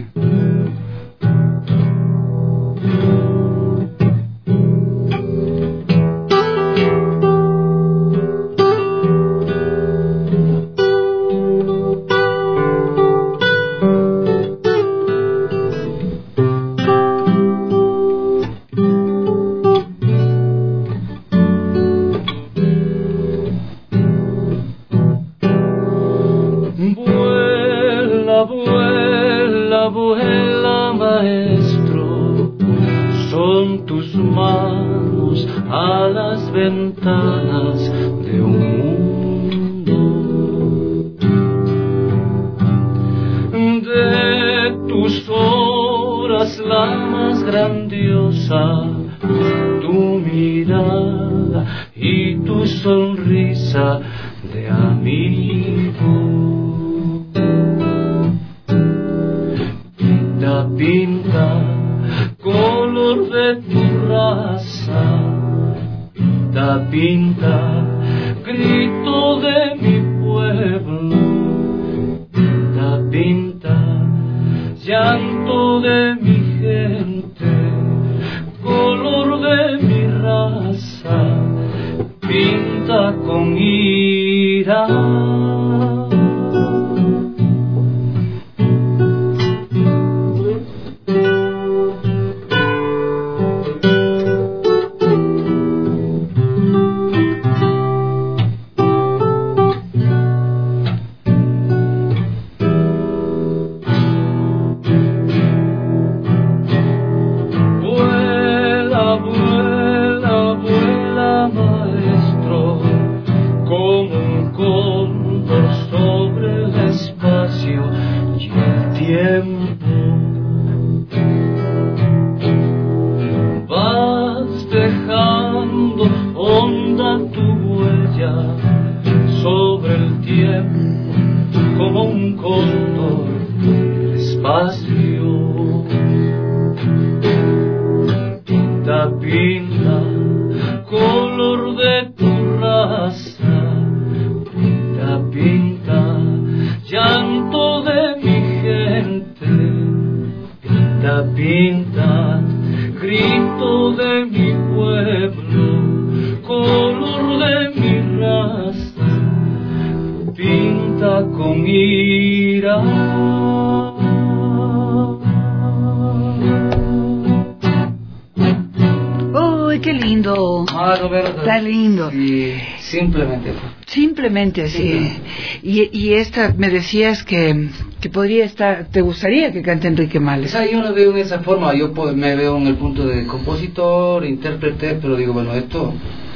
Simplemente. Simplemente así. Y, y esta, me decías que, que podría estar, ¿te gustaría que cante Enrique Males? O sea, yo lo veo de esa forma, yo me veo en el punto de compositor, intérprete, pero digo, bueno, esto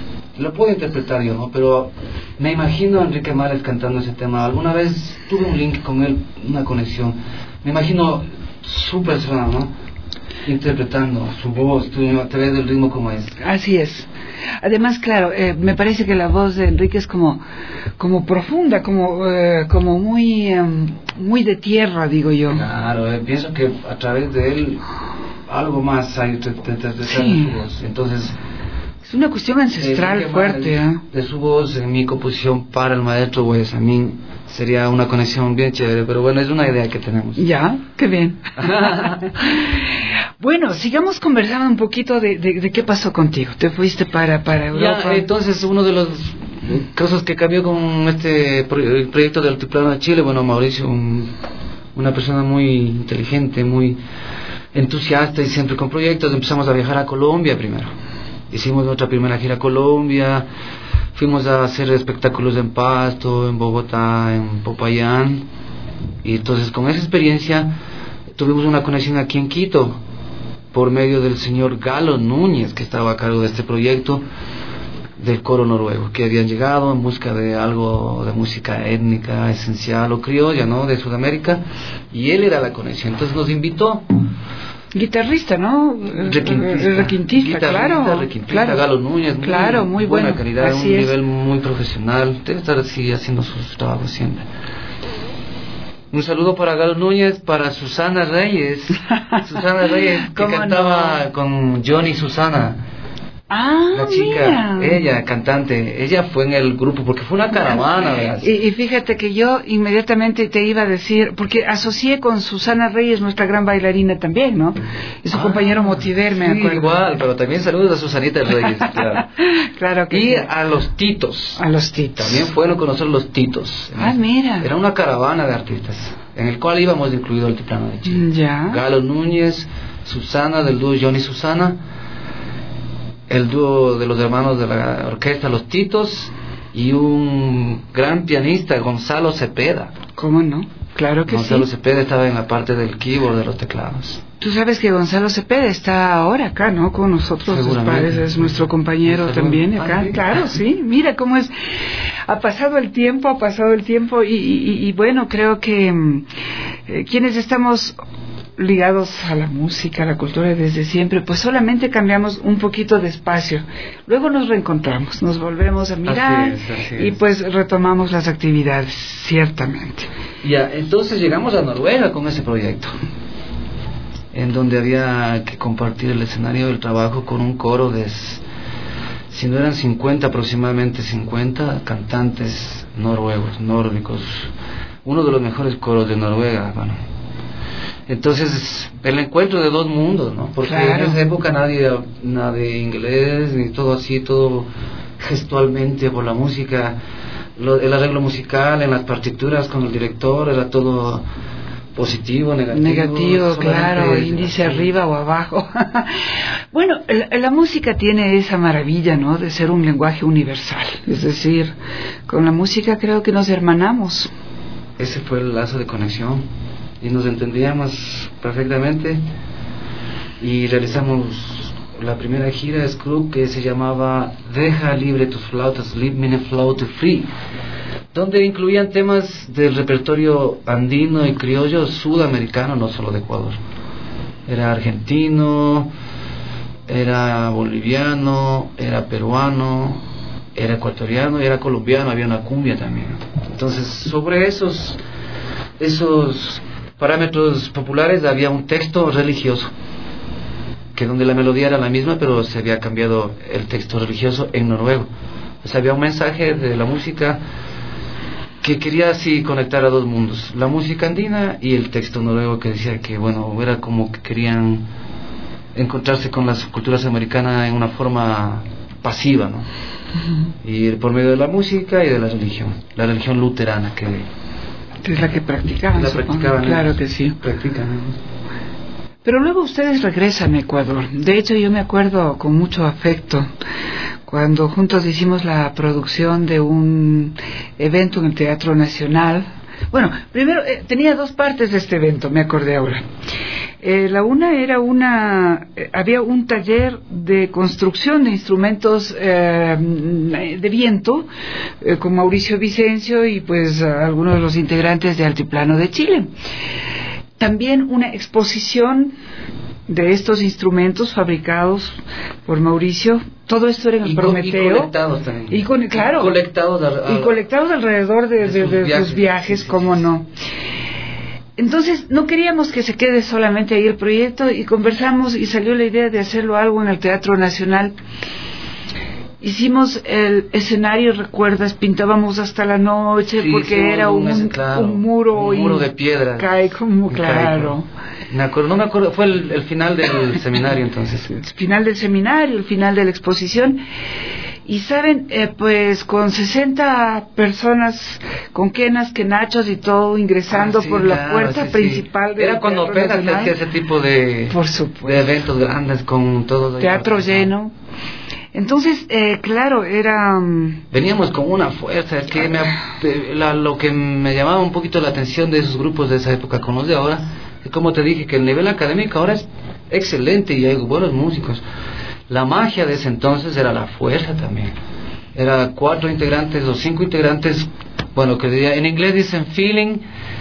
lo puedo interpretar yo, ¿no? Pero me imagino a Enrique Males cantando ese tema. Alguna vez tuve un link con él, una conexión. Me imagino su persona, ¿no? Interpretando su voz, tú te ves el ritmo como es. Así es. Además, claro, eh, me parece que la voz de Enrique es como, como profunda, como, eh, como muy, um, muy de tierra, digo yo. Claro, eh, pienso que a través de él algo más hay detrás de su voz. Entonces, es una cuestión ancestral fuerte, ¿eh? De su voz en mi composición para el maestro, pues a mí sería una conexión bien chévere, pero bueno, es una idea que tenemos. Ya, qué bien. Bueno, sigamos conversando un poquito de, de, de qué pasó contigo. Te fuiste para, para Europa. Ya, entonces uno de los casos que cambió con este pro- proyecto del Altiplano de Chile, bueno, Mauricio, un, una persona muy inteligente, muy entusiasta y siempre con proyectos, empezamos a viajar a Colombia primero. Hicimos nuestra primera gira a Colombia, fuimos a hacer espectáculos en Pasto, en Bogotá, en Popayán, y entonces con esa experiencia tuvimos una conexión aquí en Quito por medio del señor Galo Núñez, que estaba a cargo de este proyecto del coro noruego, que habían llegado en busca de algo de música étnica, esencial o criolla, ¿no?, de Sudamérica, y él era la conexión, entonces nos invitó. Guitarrista, ¿no? Requintista, requintista, claro, requintista, claro. Galo Núñez, muy, claro, muy buena bueno, calidad, así un es. nivel muy profesional, debe estar así haciendo sus trabajos siempre. Un saludo para Galo Núñez, para Susana Reyes, Susana Reyes, que cantaba no? con Johnny Susana. Ah, la chica, mira. ella, cantante, ella fue en el grupo, porque fue una caravana, ¿verdad? Y, y fíjate que yo inmediatamente te iba a decir, porque asocié con Susana Reyes, nuestra gran bailarina también, ¿no? Y su ah, compañero Motiver, me sí, acuerdo. Igual, pero también saludos a Susanita Reyes, claro. Claro que y sí. a los Titos. A los Titos. También fueron a conocer los Titos. Ah, mira. Era una caravana de artistas, en el cual íbamos incluido el Altiplano de Chile. Ya. Galo Núñez, Susana, del dúo Johnny Susana, el dúo de los hermanos de la orquesta Los Titos y un gran pianista, Gonzalo Cepeda. ¿Cómo no? Claro que Gonzalo sí. Cepeda estaba en la parte del keyboard de los teclados. Tú sabes que Gonzalo Cepeda está ahora acá, ¿no? Con nosotros, los padres, es nuestro compañero también acá. Ah, claro, sí. Mira cómo es. Ha pasado el tiempo, ha pasado el tiempo y, y, y bueno, creo que eh, quienes estamos ligados a la música, a la cultura desde siempre, pues solamente cambiamos un poquito de espacio. Luego nos reencontramos, nos volvemos a mirar así es, así y es. pues retomamos las actividades, ciertamente. Ya, entonces llegamos a Noruega con ese proyecto, en donde había que compartir el escenario del trabajo con un coro de, si no eran cincuenta, aproximadamente cincuenta cantantes noruegos, nórdicos, uno de los mejores coros de Noruega, bueno. Entonces, el encuentro de dos mundos, ¿no? Porque claro. En esa época nadie, nadie inglés, ni todo así, todo gestualmente por la música, lo, el arreglo musical en las partituras con el director era todo positivo, negativo. Negativo, claro, índice arriba o abajo. Bueno, la, la música tiene esa maravilla, ¿no?, de ser un lenguaje universal. Es decir, con la música creo que nos hermanamos. Ese fue el lazo de conexión. Y nos entendíamos perfectamente y realizamos la primera gira de Scrub, que se llamaba Deja libre tus flautas, Leave me a flauta free, donde incluían temas del repertorio andino y criollo sudamericano, no solo de Ecuador. Era argentino, era boliviano, era peruano, era ecuatoriano y era colombiano, había una cumbia también. Entonces, sobre esos esos parámetros populares había un texto religioso, que donde la melodía era la misma, pero se había cambiado el texto religioso en noruego. O sea, había un mensaje de la música que quería así conectar a dos mundos, la música andina y el texto noruego, que decía que, bueno, era como que querían encontrarse con las culturas americanas en una forma pasiva, ¿no? Uh-huh. Y por medio de la música y de la religión, la religión luterana que es la que practicaban, la practicaban, claro que sí. Practican. Pero luego ustedes regresan a Ecuador. De hecho, yo me acuerdo con mucho afecto cuando juntos hicimos la producción de un evento en el Teatro Nacional. Bueno, primero eh, tenía dos partes de este evento, me acordé ahora. Eh, la una era una, eh, había un taller de construcción de instrumentos eh, de viento eh, con Mauricio Vicencio y pues algunos de los integrantes de Altiplano de Chile. También una exposición de estos instrumentos fabricados por Mauricio. Todo esto era en el y Prometeo. Y colectados también. Y con, claro. Y colectados, a, a, y colectados alrededor de, de, de, sus, de viajes, sus viajes, sí, sí, cómo sí. no. Entonces, no queríamos que se quede solamente ahí el proyecto y conversamos y salió la idea de hacerlo algo en el Teatro Nacional. Hicimos el escenario, recuerdas, pintábamos hasta la noche sí, porque sí, era un, un, claro, un muro un muro de piedra. Cae como claro. Me acuerdo, no me acuerdo, fue el, el final del seminario entonces. El final del seminario, el final de la exposición. Y saben, eh, pues con sesenta personas, con quenas, quenachos y todo, ingresando ah, sí, por la claro, puerta sí, principal. Sí. Era cuando apenas se hacía ese tipo de, por supuesto, de eventos grandes con todo. Teatro lleno. Entonces, eh, claro, era... Um... Veníamos con una fuerza, es que me, la, lo que me llamaba un poquito la atención de esos grupos de esa época con los de ahora, es como te dije, que el nivel académico ahora es excelente y hay buenos músicos. La magia de ese entonces era la fuerza también. Era cuatro integrantes o cinco integrantes, bueno, que en inglés dicen feeling,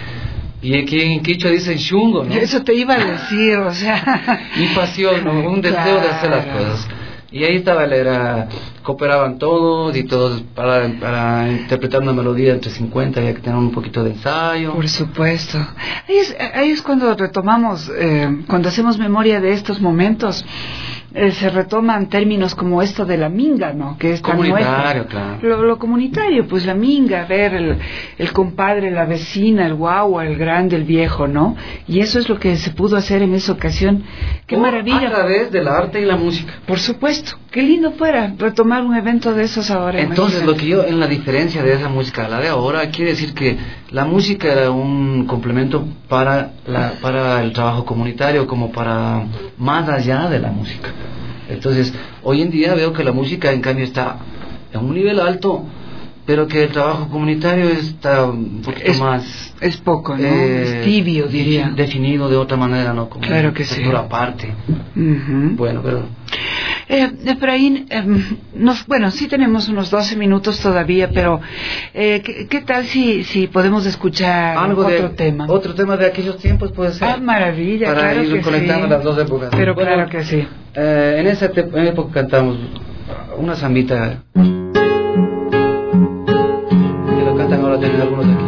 y aquí en quichua dicen shungo, ¿no? Eso te iba a decir, o sea... y pasión, ¿no? Un deseo claro. de hacer las cosas. Y ahí estaba, era, cooperaban todos y todos para, para interpretar una melodía entre cincuenta había que tener un poquito de ensayo. Por supuesto. Ahí es, ahí es cuando retomamos, eh, cuando hacemos memoria de estos momentos, eh, se retoman términos como esto de la minga, ¿no? Que es tan comunitario, nuestro. Claro. Lo, lo comunitario, pues la minga, ver el, el compadre, la vecina, el guagua, el grande, el viejo, ¿no? Y eso es lo que se pudo hacer en esa ocasión. ¡Qué o maravilla! A través del arte y la música. Por supuesto. Qué lindo fuera retomar un evento de esos ahora. Entonces, imagínate. Lo que yo, en la diferencia de esa música a la de ahora, quiere decir que la música era un complemento para, la, para el trabajo comunitario, como para más allá de la música. Entonces, hoy en día veo que la música, en cambio, está en un nivel alto, pero que el trabajo comunitario está un poquito es, más... Es poco, ¿no? Eh, es tibio, diría. Definido de otra manera, ¿no? Como claro que sí. aparte. Uh-huh. Bueno, pero... Eh, Efraín, eh, nos, bueno, sí tenemos unos doce minutos todavía, pero eh, ¿qué, ¿qué tal si, si podemos escuchar algo otro de, tema? Otro tema de aquellos tiempos puede ser. Ah, maravilla, para claro ir que conectando sí. las dos épocas. Pero bueno, claro que sí. Eh, en esa te, en época cantamos una zambita que lo cantan ahora también algunos de aquí.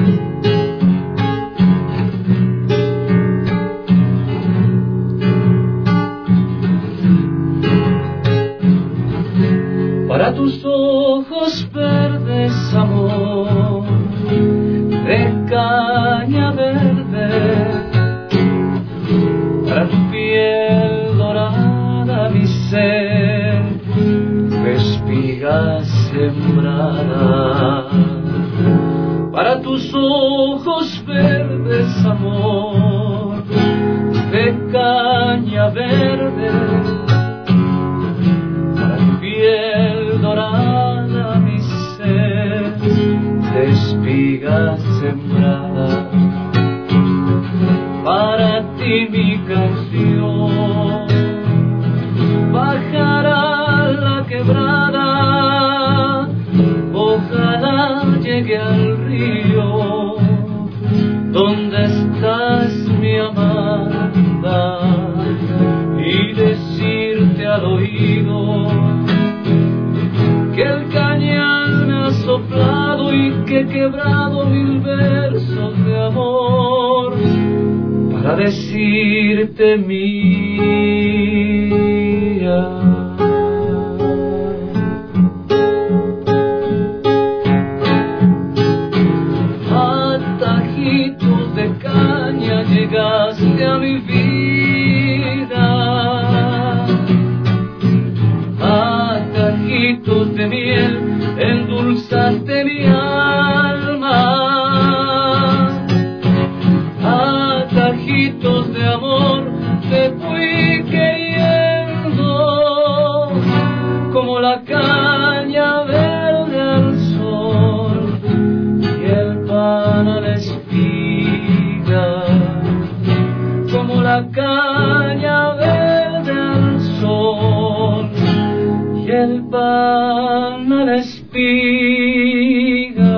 Para tus ojos verdes, amor, de caña verde, para tu piel dorada, mi ser, de espiga sembrada. Para tus ojos verdes, amor, de caña verde, para tu piel dorada, mi ser, de espiga sembrada. Para ti mi canción bajará la quebrada, ojalá llegue al río donde estás, mi amada, y decirte al oído que el cañal me ha soplado y que he quebrado mil versos de amor para decirte mía. A tajitos de caña llegaste a mi vida, a tajitos de miel endulzaste mi alma, a tajitos de amor te fui queriendo, como la caña verde al sol y el pan a la espiga, como la caña verde al sol y el pan a la espiga.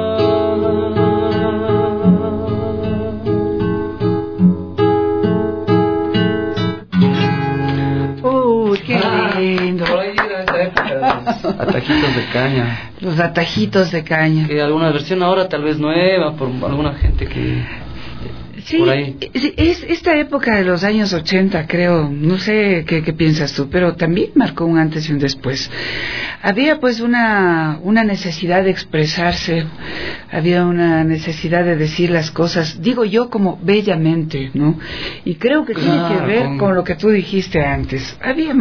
Atajitos de caña. Los atajitos de caña. Que alguna versión ahora tal vez nueva por alguna gente que... Sí, es esta época de los años ochenta, creo, no sé qué, qué piensas tú, pero también marcó un antes y un después. Había pues una, una necesidad de expresarse, había una necesidad de decir las cosas, digo yo como bellamente, ¿no? Y creo que tiene Claro, que ver con... con lo que tú dijiste antes. Había,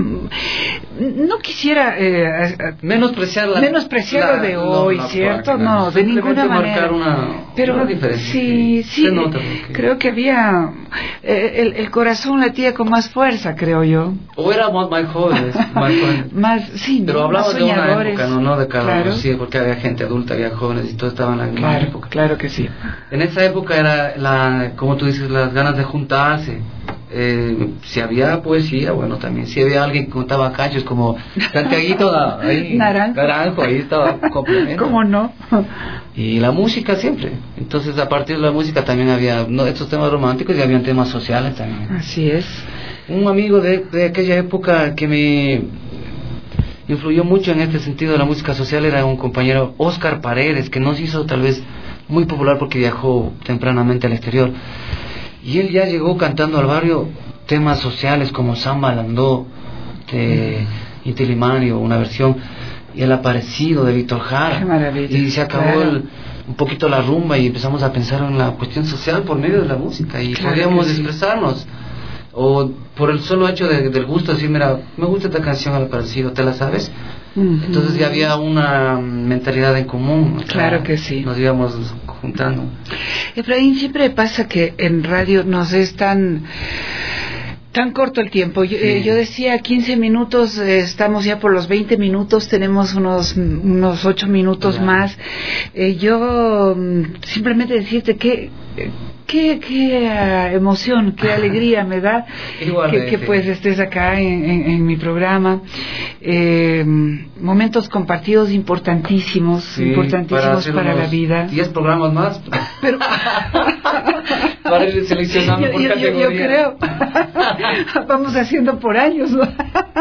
no quisiera eh, menospreciar la, menospreciar lo de hoy, no, ¿cierto? Actual, no, de ninguna manera. Una, pero una diferencia. Sí, sí, se nota porque... creo que había eh, el, el corazón latía con más fuerza, creo yo. O éramos más jóvenes, más jóvenes. más, sí, pero hablamos de una época, no, no de cada claro. uno, sí, porque había gente adulta, había jóvenes y todos estaban en la misma claro, época. Claro que sí. En esa época era la, como tú dices, las ganas de juntarse. Eh, si había poesía, bueno, también si había alguien que contaba cachos como Santiaguito ahí, Naranjo. Naranjo, ahí estaba complemento. ¿Cómo no? Y la música siempre. Entonces a partir de la música también había no, estos temas románticos y habían temas sociales también. Así es. Un amigo de, de aquella época que me influyó mucho en este sentido de la música social era un compañero, Oscar Paredes, que no se hizo tal vez muy popular porque viajó tempranamente al exterior. Y él ya llegó cantando al barrio temas sociales como Samba Landó de Inti Illimani, una versión, y El Aparecido de Víctor Jara. Qué maravilla. Y se acabó claro. el, un poquito la rumba y empezamos a pensar en la cuestión social por medio de la música y claro podíamos sí. expresarnos. O por el solo hecho de, del gusto, decir, mira, me gusta esta canción El Aparecido, ¿te la sabes? Uh-huh. Entonces ya había una mentalidad en común. Claro que sí. Nos íbamos juntando. Efraín, siempre pasa que en radio nos es tan tan corto el tiempo. Yo, sí. eh, yo decía quince minutos, eh, estamos ya por los veinte minutos, tenemos unos unos ocho minutos yeah. más. Eh, yo simplemente decirte que Qué, qué uh, emoción, qué alegría me da que, que pues estés acá en, en, en mi programa. Eh, momentos compartidos importantísimos, sí, importantísimos para, para la vida. diez programas más. Pero para ir seleccionando yo, por yo, categoría. Yo creo. Vamos haciendo por años, ¿no?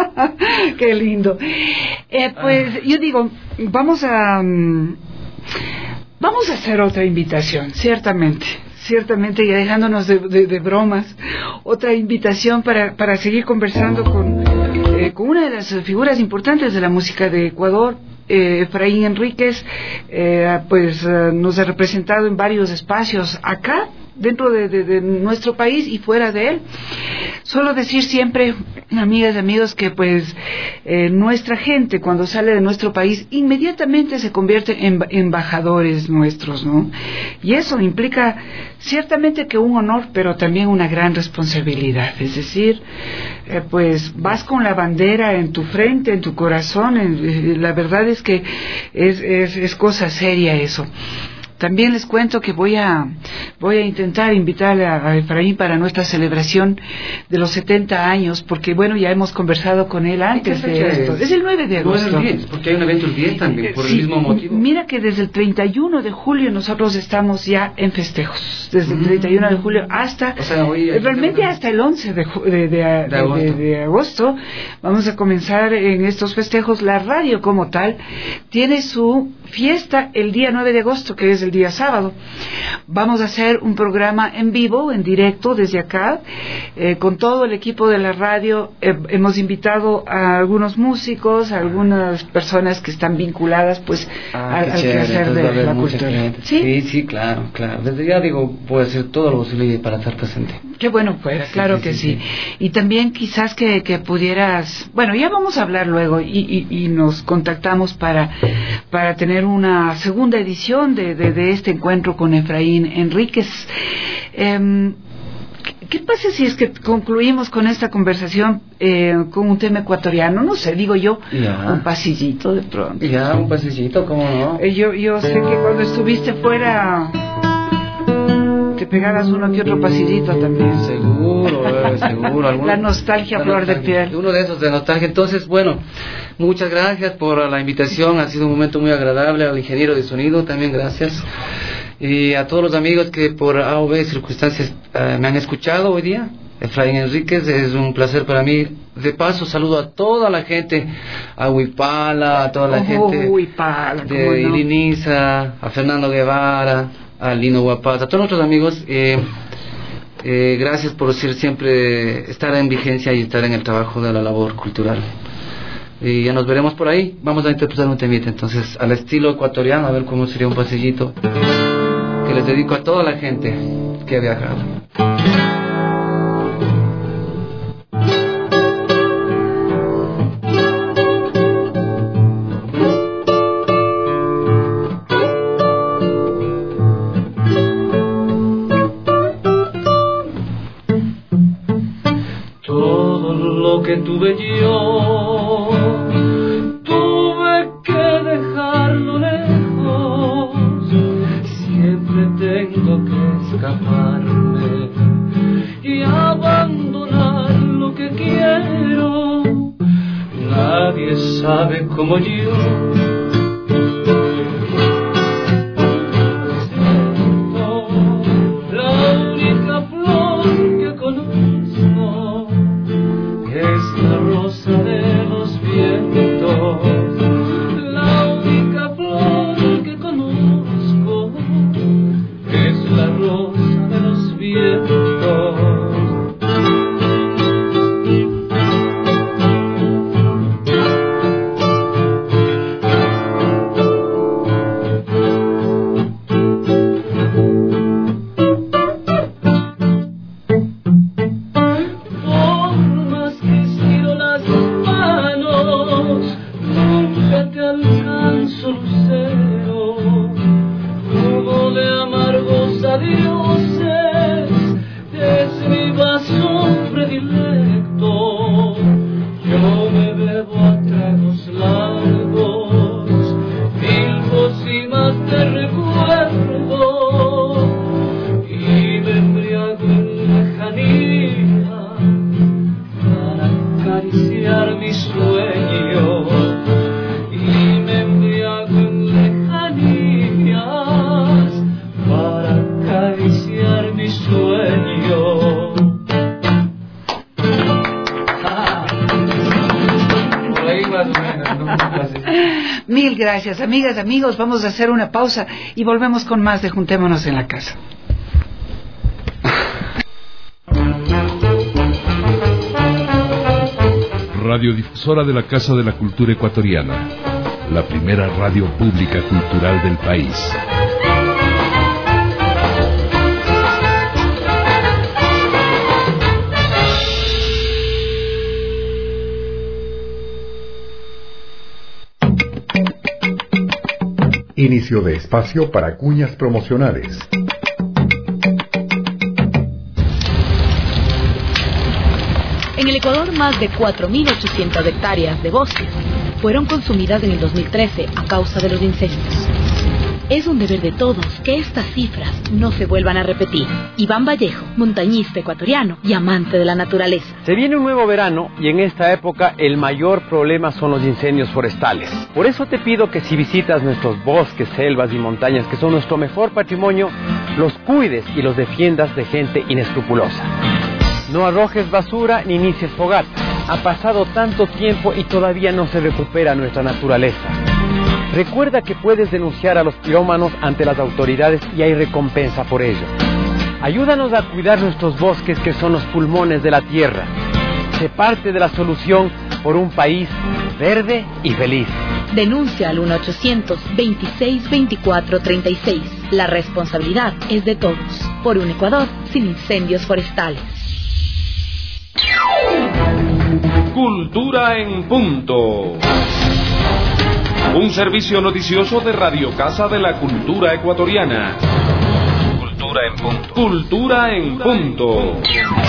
Qué lindo. Eh, pues ah. yo digo, vamos a um, vamos a hacer otra invitación, ciertamente. Ciertamente, y dejándonos de, de, de bromas, otra invitación para, para seguir conversando con, eh, con una de las figuras importantes de la música de Ecuador, eh, Efraín Enríquez, eh, pues eh, nos ha representado en varios espacios acá, dentro de, de, de nuestro país y fuera de él. Solo decir siempre, amigas y amigos, que pues eh, nuestra gente cuando sale de nuestro país inmediatamente se convierte en embajadores nuestros, ¿no? Y eso implica ciertamente que un honor, pero también una gran responsabilidad. Es decir, eh, pues vas con la bandera en tu frente, en tu corazón. En, eh, la verdad es que es, es, es cosa seria eso. También les cuento que voy a voy a intentar invitar a, a Efraín para nuestra celebración de los setenta años, porque bueno, ya hemos conversado con él antes de esto. Es? es el nueve de agosto. No es el diez, porque hay un evento el diez también, por sí, el mismo motivo. Mira que desde el treinta y uno de julio nosotros estamos ya en festejos. Desde mm. el treinta y uno de julio hasta... O sea, hoy realmente hasta el once de, de, de, de, de, agosto. De, de agosto vamos a comenzar en estos festejos. La radio como tal tiene su fiesta el día nueve de agosto, que es el día sábado. Vamos a hacer un programa en vivo, en directo desde acá, eh, con todo el equipo de la radio. Eh, hemos invitado a algunos músicos, a algunas personas que están vinculadas pues ah, al, al quehacer de la cultura. ¿Sí? sí, sí, claro, claro. Desde ya digo, puedo hacer todo lo posible para estar presente. Qué bueno, pues, sí, claro sí, que sí, sí. sí. Y también quizás que, que pudieras, bueno, ya vamos a hablar luego y, y, y nos contactamos para, para tener una segunda edición de, de, de este encuentro con Efraín Enríquez. Eh, ¿Qué pasa si es que concluimos con esta conversación eh, con un tema ecuatoriano? No sé, digo yo, ya. un pasillito de pronto. Ya, un pasillito, ¿cómo no? Eh, yo, yo sé que cuando estuviste fuera te pegabas uno que otro pasillito también. Seguro, eh, seguro. ¿Alguno? La nostalgia, la flor nostalgia. de piel. Uno de esos de nostalgia. Entonces, bueno, muchas gracias por la invitación. Ha sido un momento muy agradable. Al ingeniero de sonido también gracias. Y a todos los amigos que por A o B circunstancias uh, me han escuchado hoy día. Efraín Enríquez, es un placer para mí. De paso, saludo a toda la gente, a Huipala, a toda la oh, gente Huipala, de no? Iriniza, a Fernando Guevara, a Lino Guapaz, a todos nuestros amigos. Eh, eh, gracias por ser siempre, estar en vigencia y estar en el trabajo de la labor cultural. Y ya nos veremos por ahí. Vamos a interpretar un temita, entonces, al estilo ecuatoriano, a ver cómo sería un pasillito que les dedico a toda la gente que ha viajado. Que tuve yo, tuve que dejarlo lejos, siempre tengo que escaparme y abandonar lo que quiero, nadie sabe como yo. Mil gracias, amigas, amigos. Vamos a hacer una pausa y volvemos con más de Juntémonos en la Casa. Radiodifusora de la Casa de la Cultura Ecuatoriana, la primera radio pública cultural del país. Inicio de espacio para cuñas promocionales. En el Ecuador, más de cuatro mil ochocientas hectáreas de bosques fueron consumidas en el dos mil trece a causa de los incendios. Es un deber de todos que estas cifras no se vuelvan a repetir. Iván Vallejo, montañista ecuatoriano y amante de la naturaleza. Se viene un nuevo verano y en esta época el mayor problema son los incendios forestales. Por eso te pido que si visitas nuestros bosques, selvas y montañas, que son nuestro mejor patrimonio, los cuides y los defiendas de gente inescrupulosa. No arrojes basura ni inicies fogata. Ha pasado tanto tiempo y todavía no se recupera nuestra naturaleza. Recuerda que puedes denunciar a los pirómanos ante las autoridades y hay recompensa por ello. Ayúdanos a cuidar nuestros bosques, que son los pulmones de la tierra. Sé parte de la solución por un país verde y feliz. Denuncia al uno ochocientos veintiséis veinticuatro treinta y seis. La responsabilidad es de todos. Por un Ecuador sin incendios forestales. Cultura en punto. Un servicio noticioso de Radio Casa de la Cultura Ecuatoriana. Cultura en punto. Cultura en punto.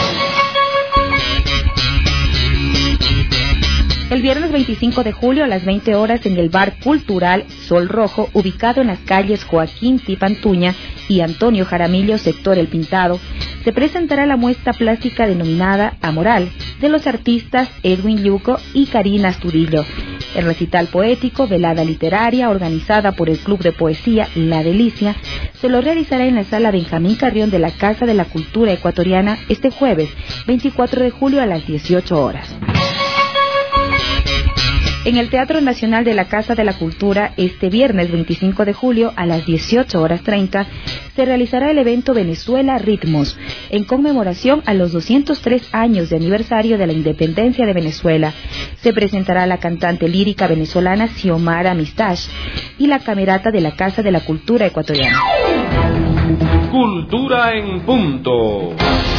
El viernes veinticinco de julio a las veinte horas en el Bar Cultural Sol Rojo, ubicado en las calles Joaquín Tipantuña y Antonio Jaramillo, sector El Pintado, se presentará la muestra plástica denominada Amoral, de los artistas Edwin Yuco y Karina Asturillo. El recital poético, velada literaria, organizada por el Club de Poesía La Delicia, se lo realizará en la Sala Benjamín Carrión de la Casa de la Cultura Ecuatoriana este jueves, veinticuatro de julio a las dieciocho horas. En el Teatro Nacional de la Casa de la Cultura, este viernes veinticinco de julio a las dieciocho horas treinta, se realizará el evento Venezuela Ritmos, en conmemoración a los doscientos tres años de aniversario de la independencia de Venezuela. Se presentará la cantante lírica venezolana Xiomara Mistache y la camerata de la Casa de la Cultura Ecuatoriana. Cultura en punto.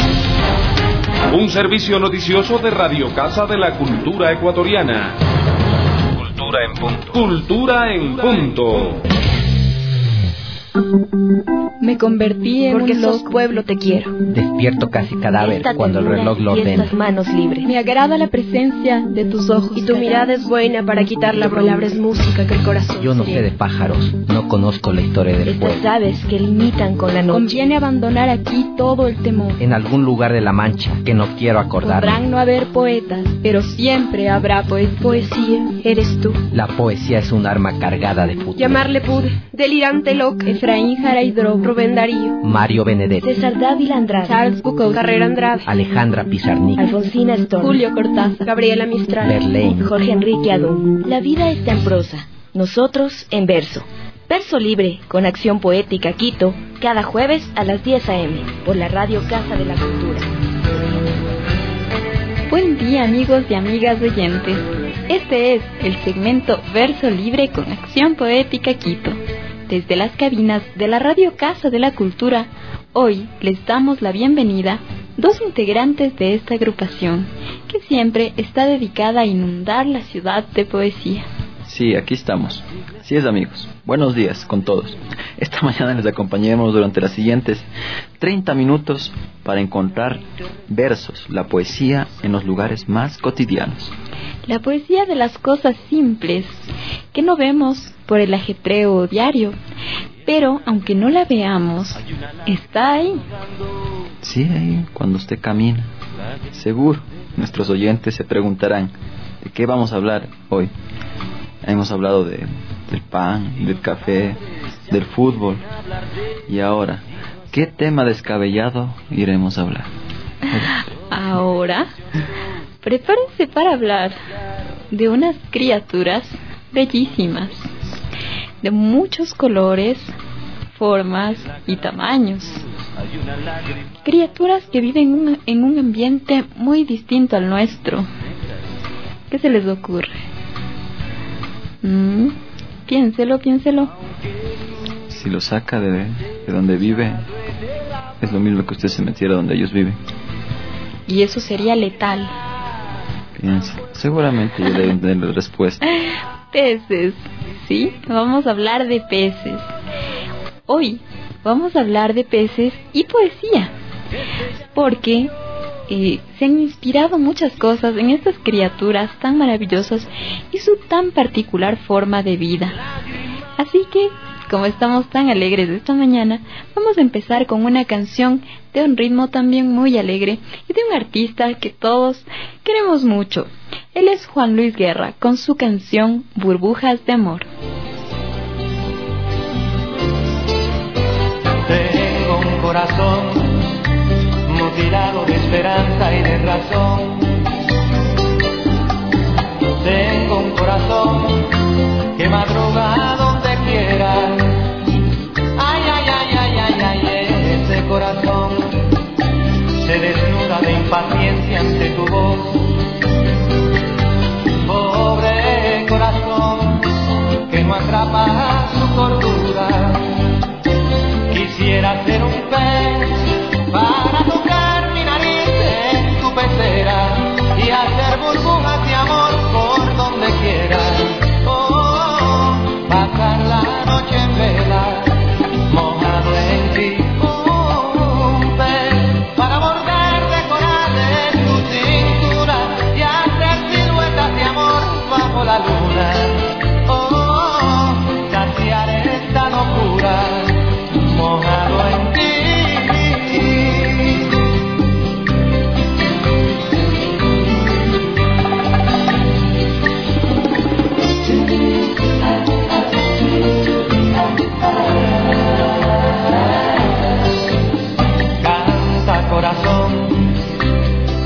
Un servicio noticioso de Radio Casa de la Cultura Ecuatoriana. Cultura en punto. Cultura en punto. Me convertí en Porque un sos loco. pueblo, te quiero. Despierto casi cadáver Esta cuando el ternura reloj lo y ordena. estas manos libres. Me agrada la presencia de tus ojos. Y tu mirada es buena para quitar la palabra es música que el corazón. Yo no sé de pájaros, no conozco la historia del Estas pueblo. aves que limitan con la noche. Conviene abandonar aquí todo el temor. En algún lugar de la Mancha que no quiero acordarme. Podrán no haber poetas, pero siempre habrá poesía. Poesía, eres tú. La poesía es un arma cargada de futuro. Llamarle pude, delirante loca. Efraín Jaraidró, Rubén Darío, Mario Benedetti, César Dávila Andrade. Charles Bukowski, Carrera Andrade, Alejandra Pizarnik, Alfonsina Storm. Julio Cortázar, Gabriela Mistral, Verlaine, Jorge Enrique Adón. La vida está en prosa, nosotros en verso. Verso Libre, con acción poética Quito, cada jueves a las diez a eme, por la Radio Casa de la Cultura. Buen día, amigos y amigas oyentes. Este es el segmento Verso Libre con acción poética Quito. Desde las cabinas de la Radio Casa de la Cultura, hoy les damos la bienvenida dos integrantes de esta agrupación, que siempre está dedicada a inundar la ciudad de poesía. Sí, aquí estamos. Así es, amigos. Buenos días con todos. Esta mañana les acompañaremos durante las siguientes treinta minutos para encontrar versos, la poesía en los lugares más cotidianos. La poesía de las cosas simples, que no vemos por el ajetreo diario, pero aunque no la veamos, está ahí. Sí, ahí, cuando usted camina. Seguro, nuestros oyentes se preguntarán, ¿de qué vamos a hablar hoy? Hemos hablado de, del pan, del café, del fútbol. Y ahora, ¿qué tema descabellado iremos a hablar? Ahora, prepárense para hablar de unas criaturas bellísimas, de muchos colores, formas y tamaños. Criaturas que viven un, en un ambiente muy distinto al nuestro. ¿Qué se les ocurre? Mm, piénselo, piénselo. Si lo saca de, de donde vive, es lo mismo que usted se metiera donde ellos viven. Y eso sería letal. Piensa. Seguramente yo deben tener la respuesta. Peces, ¿sí? Vamos a hablar de peces. Hoy vamos a hablar de peces y poesía, porque eh, se han inspirado muchas cosas en estas criaturas tan maravillosas y su tan particular forma de vida. Así que, como estamos tan alegres esta mañana, vamos a empezar con una canción de un ritmo también muy alegre y de un artista que todos queremos mucho. Él es Juan Luis Guerra, con su canción Burbujas de Amor. Tengo un corazón mutilado de esperanza y de razón. Tengo un corazón que madruga donde quiera. Ay, ay, ay, ay, ay, ay, ese corazón se desnuda de impaciencia ante tu voz. Pobre corazón que no atrapa su cordura. Quisiera ser un pez para tocar mi nariz en tu pecera y hacer burbujas de amor por donde quiera. Oh, pasar la noche en vela, mojado en ti. Un pez para morder de coral en tu cintura y hacer siluetas de amor bajo la luna. Oh, ya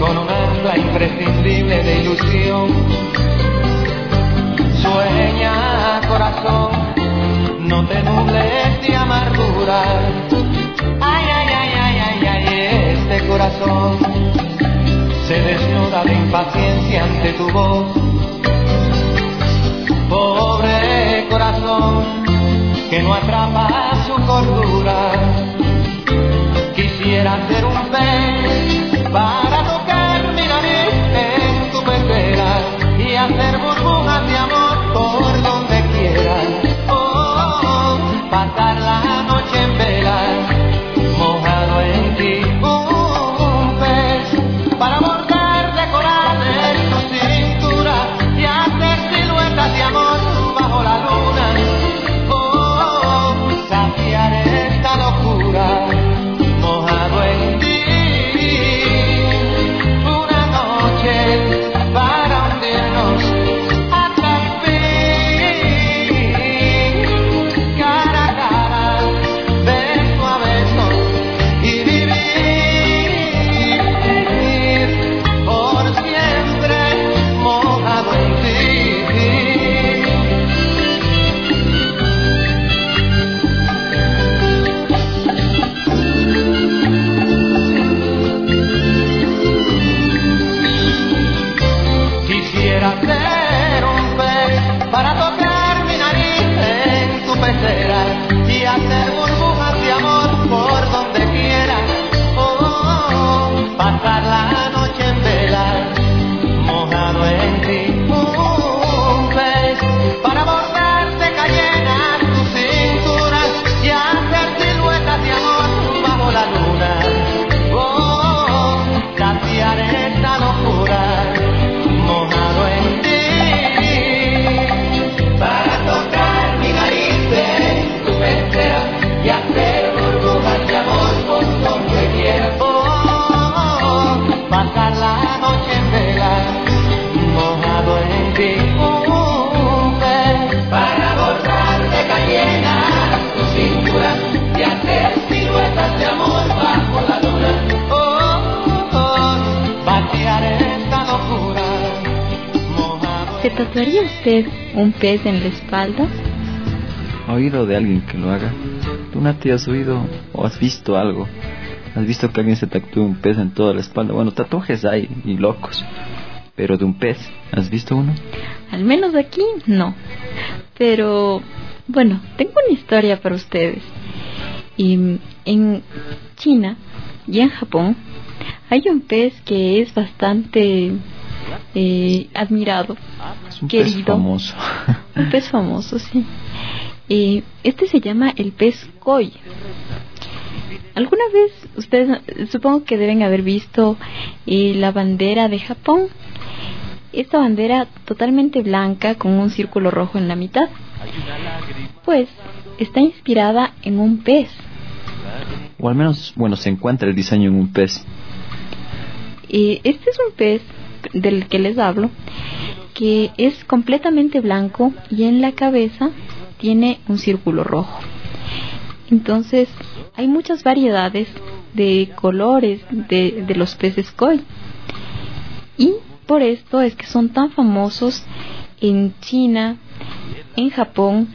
con un ancla imprescindible de ilusión. Sueña, corazón, no te nubles de amargura. Ay, ay, ay, ay, ay, ay, este corazón se desnuda de impaciencia ante tu voz. Pobre corazón que no atrapa su cordura. Quisiera ser un pez para tocar mi nariz en tu pecera y hacer burbujas de amor por donde quiera. Oh, pasar la noche en vela, mojado en ti. Un pez para bordar de coral en tu cintura y hacer siluetas de amor bajo la luna. Oh, saciar esta locura, mojado en ti. Una noche para hundirnos hasta el fin, cara a cara, beso a beso y vivir por siempre mojado en ti. Quisiera ser un pez para tocar mi nariz en tu pecera y hacer burbujas de amor por donde quiera. Oh, pasar la noche en vela, mojado en ti. Un pez para bordarte cayenas tu cintura y hacer siluetas de amor bajo la luna. Oh, saciar esta locura, mojado en ti. Para tocar mi nariz en tu pecera y hacer burbujas de amor por donde quiera. Oh, oh, oh, pasar la noche en vela, mojado en ti. Un pez para bordar de cayena tu cintura y hacer siluetas de amor bajo la luna. Oh, oh, oh, vaciar esta locura. ¿Se tatuaría usted un pez en la espalda? ¿Ha oído de alguien que lo haga? ¿Tú, Nati, has oído o has visto algo? ¿Has visto que alguien se tatúe un pez en toda la espalda? Bueno, tatuajes hay y locos, pero de un pez, ¿has visto uno? Al menos aquí no. Pero, bueno, tengo una historia para ustedes. Y en China y en Japón hay un pez que es bastante eh, admirado, es un querido. Pez famoso. Un pez famoso, sí. Eh, este se llama el pez koi. ¿Alguna vez ustedes, supongo que deben haber visto eh, la bandera de Japón? Esta bandera totalmente blanca con un círculo rojo en la mitad. Pues está inspirada en un pez. O al menos, bueno, se encuentra el diseño en un pez. Eh, este es un pez del que les hablo, que es completamente blanco y en la cabeza tiene un círculo rojo. Entonces, hay muchas variedades de colores de, de los peces koi. Y por esto es que son tan famosos en China, en Japón,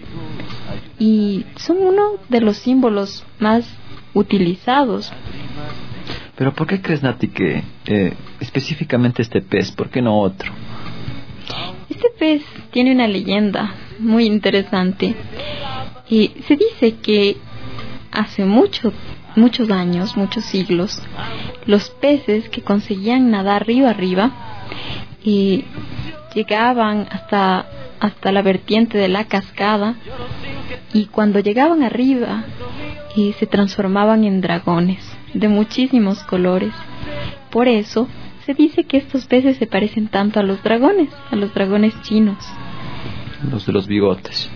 y son uno de los símbolos más utilizados. Pero ¿por qué crees, Nati, que eh, específicamente este pez? ¿Por qué no otro? Este pez tiene una leyenda muy interesante. Y se dice que hace mucho, muchos años, muchos siglos, los peces que conseguían nadar río arriba y llegaban hasta, hasta la vertiente de la cascada, y cuando llegaban arriba y se transformaban en dragones de muchísimos colores. Por eso se dice que estos peces se parecen tanto a los dragones, a los dragones chinos. Los de los bigotes.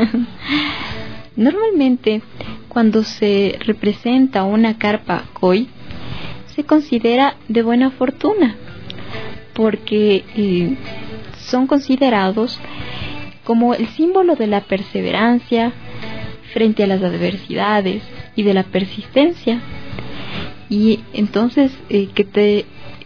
Normalmente, cuando se representa una carpa koi, se considera de buena fortuna, porque eh, son considerados como el símbolo de la perseverancia frente a las adversidades y de la persistencia. Y entonces eh, que te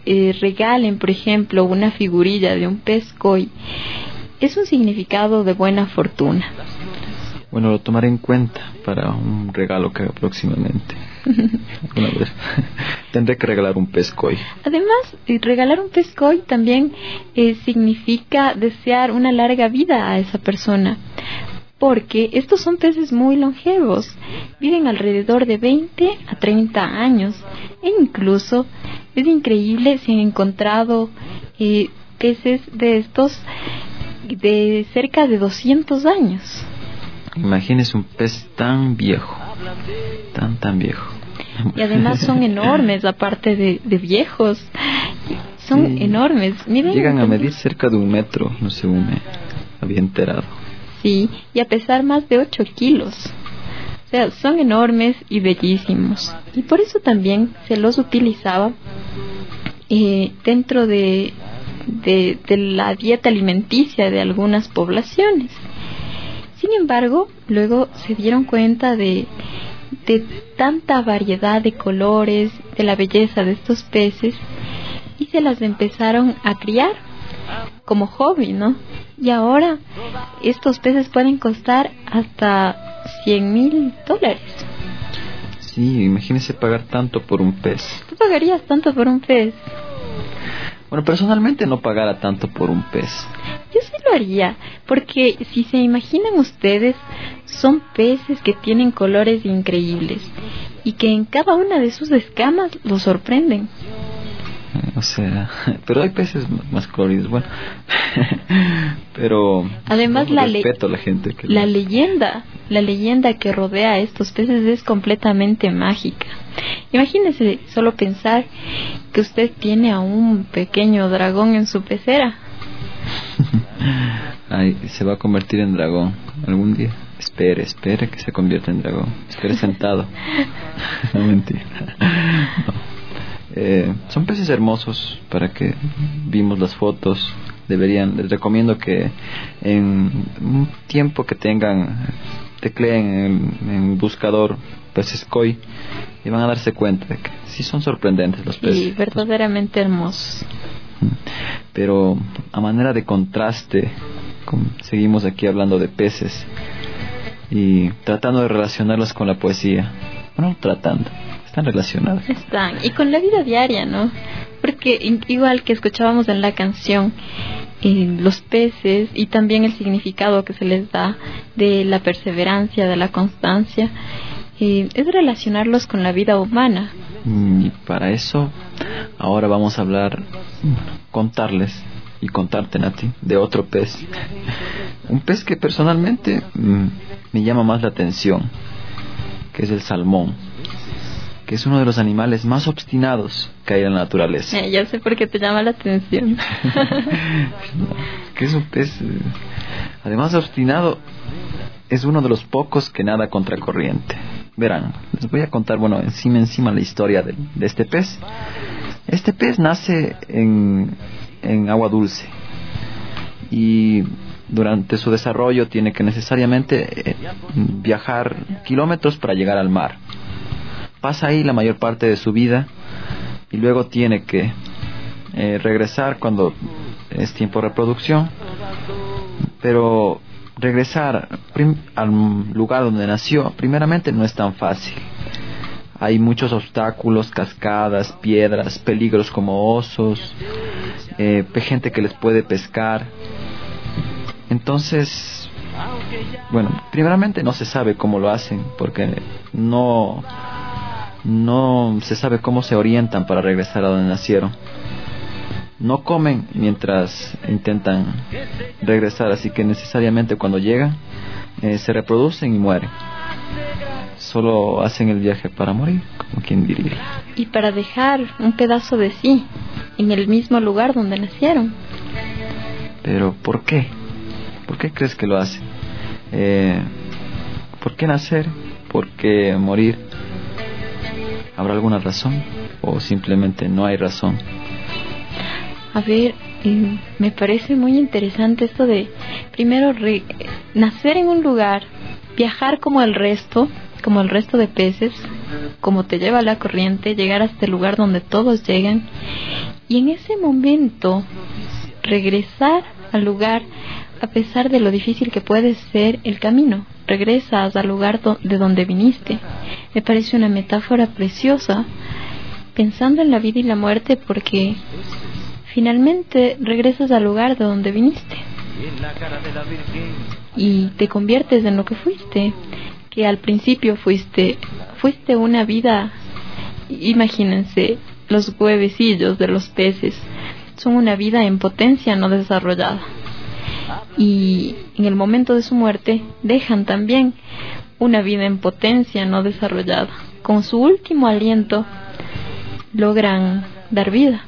eh, regalen, por ejemplo, una figurilla de un pez koi, es un significado de buena fortuna. Bueno, lo tomaré en cuenta para un regalo que haga próximamente. Una vez tendré que regalar un pez koi. Además, eh, regalar un pez koi también eh, significa desear una larga vida a esa persona, porque estos son peces muy longevos, viven alrededor de veinte a treinta años, e incluso es increíble, se han encontrado eh, peces de estos de cerca de doscientos años. Imagínese un pez tan viejo, tan tan viejo. Y además son enormes, aparte de, de viejos, son sí. enormes. Miren, llegan a medir cerca de un metro, no sé, me había enterado. Sí, y a pesar más de ocho kilos. O sea, son enormes y bellísimos. Y por eso también se los utilizaba eh, dentro de, de, de la dieta alimenticia de algunas poblaciones. Sin embargo, luego se dieron cuenta de, de tanta variedad de colores, de la belleza de estos peces, y se las empezaron a criar como hobby, ¿no? Y ahora estos peces pueden costar hasta cien mil dólares. Sí, imagínese pagar tanto por un pez. ¿Tú pagarías tanto por un pez? Bueno, personalmente no pagara tanto por un pez. Yo sí lo haría, porque si se imaginan ustedes, son peces que tienen colores increíbles y que en cada una de sus escamas los sorprenden. O sea, pero hay peces más coloridos, bueno. Pero además la, le- respeto a la gente que la lo... leyenda, la leyenda que rodea a estos peces es completamente mágica. Imagínese solo pensar que usted tiene a un pequeño dragón en su pecera. Ay, se va a convertir en dragón algún día. Espere, espere que se convierta en dragón. Espere sentado. No, mentira. No. Eh, son peces hermosos, para que vimos las fotos. Deberían, les recomiendo que en un tiempo que tengan, tecleen en, en buscador peces koi y van a darse cuenta de que sí son sorprendentes los peces. Sí, verdaderamente hermosos. Pero a manera de contraste, con, seguimos aquí hablando de peces y tratando de relacionarlos con la poesía. Bueno, tratando, están relacionados. Están, y con la vida diaria, ¿no? Porque igual que escuchábamos en la canción, eh, los peces y también el significado que se les da de la perseverancia, de la constancia, eh, es relacionarlos con la vida humana. Y para eso, ahora vamos a hablar, contarles y contarte, Nati, de otro pez. Un pez que personalmente mmm, me llama más la atención, que es el salmón, que es uno de los animales más obstinados que hay en la naturaleza. Eh, ya sé por qué te llama la atención. Que es un pez, eh, además de obstinado, es uno de los pocos que nada contracorriente. Verán, les voy a contar, bueno, encima encima la historia de, de este pez. Este pez nace en, en agua dulce y durante su desarrollo tiene que necesariamente eh, viajar kilómetros para llegar al mar. Pasa ahí la mayor parte de su vida y luego tiene que eh, regresar cuando es tiempo de reproducción, pero regresar prim- al lugar donde nació primeramente no es tan fácil. Hay muchos obstáculos, cascadas, piedras, peligros como osos, eh, gente que les puede pescar. Entonces, bueno, primeramente no se sabe cómo lo hacen, porque no, no se sabe cómo se orientan para regresar a donde nacieron. No comen mientras intentan regresar, así que necesariamente cuando llegan eh, se reproducen y mueren. Solo hacen el viaje para morir, como quien diría. Y para dejar un pedazo de sí en el mismo lugar donde nacieron. Pero ¿por qué? ¿Por qué crees que lo hacen? Eh, ¿Por qué nacer? ¿Por qué morir? ¿Habrá alguna razón? ¿O simplemente no hay razón? A ver, eh, me parece muy interesante esto de primero re- nacer en un lugar, viajar como el resto, como el resto de peces, como te lleva la corriente, llegar hasta el lugar donde todos llegan, y en ese momento regresar al lugar a pesar de lo difícil que puede ser el camino. Regresas al lugar do- de donde viniste. Me parece una metáfora preciosa, pensando en la vida y la muerte, porque finalmente regresas al lugar de donde viniste y te conviertes en lo que fuiste, que al principio fuiste fuiste una vida. Imagínense, los huevecillos de los peces son una vida en potencia no desarrollada, y en el momento de su muerte dejan también una vida en potencia no desarrollada. Con su último aliento logran dar vida.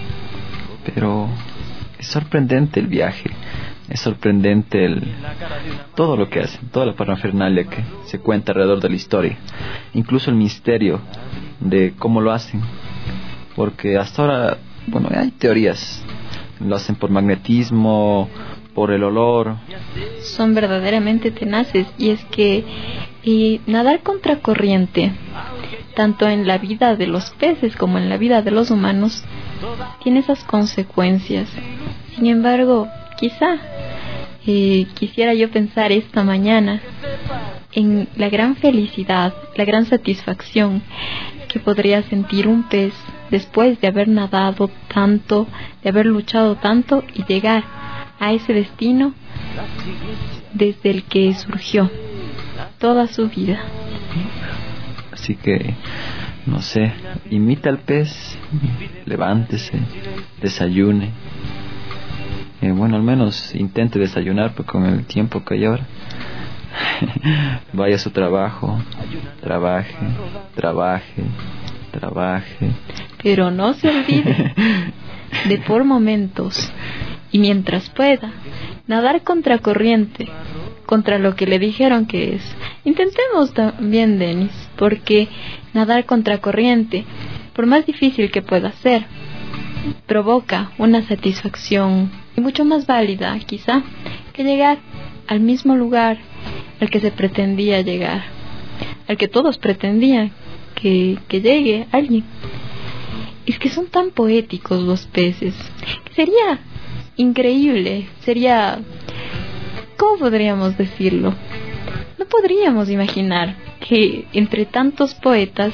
Pero es sorprendente el viaje, es sorprendente el, todo lo que hacen, toda la parafernalia que se cuenta alrededor de la historia, incluso el misterio de cómo lo hacen, porque hasta ahora, bueno, hay teorías, lo hacen por magnetismo, por el olor. Son verdaderamente tenaces, y es que y nadar contracorriente, tanto en la vida de los peces como en la vida de los humanos, tiene esas consecuencias. Sin embargo, quizá eh, quisiera yo pensar esta mañana en la gran felicidad, la gran satisfacción que podría sentir un pez después de haber nadado tanto, de haber luchado tanto y llegar a ese destino desde el que surgió toda su vida. Así que, no sé, imita al pez, levántese, desayune. Eh, bueno, al menos intente desayunar, porque con el tiempo que hay ahora, vaya a su trabajo, trabaje, trabaje, trabaje. Pero no se olvide de por momentos, y mientras pueda, nadar contracorriente, contra lo que le dijeron que es. Intentemos también, Denis, porque nadar contracorriente, por más difícil que pueda ser, provoca una satisfacción y mucho más válida, quizá, que llegar al mismo lugar al que se pretendía llegar, al que todos pretendían que, que llegue alguien. Es que son tan poéticos los peces, que sería increíble, sería... ¿Cómo podríamos decirlo? No podríamos imaginar que entre tantos poetas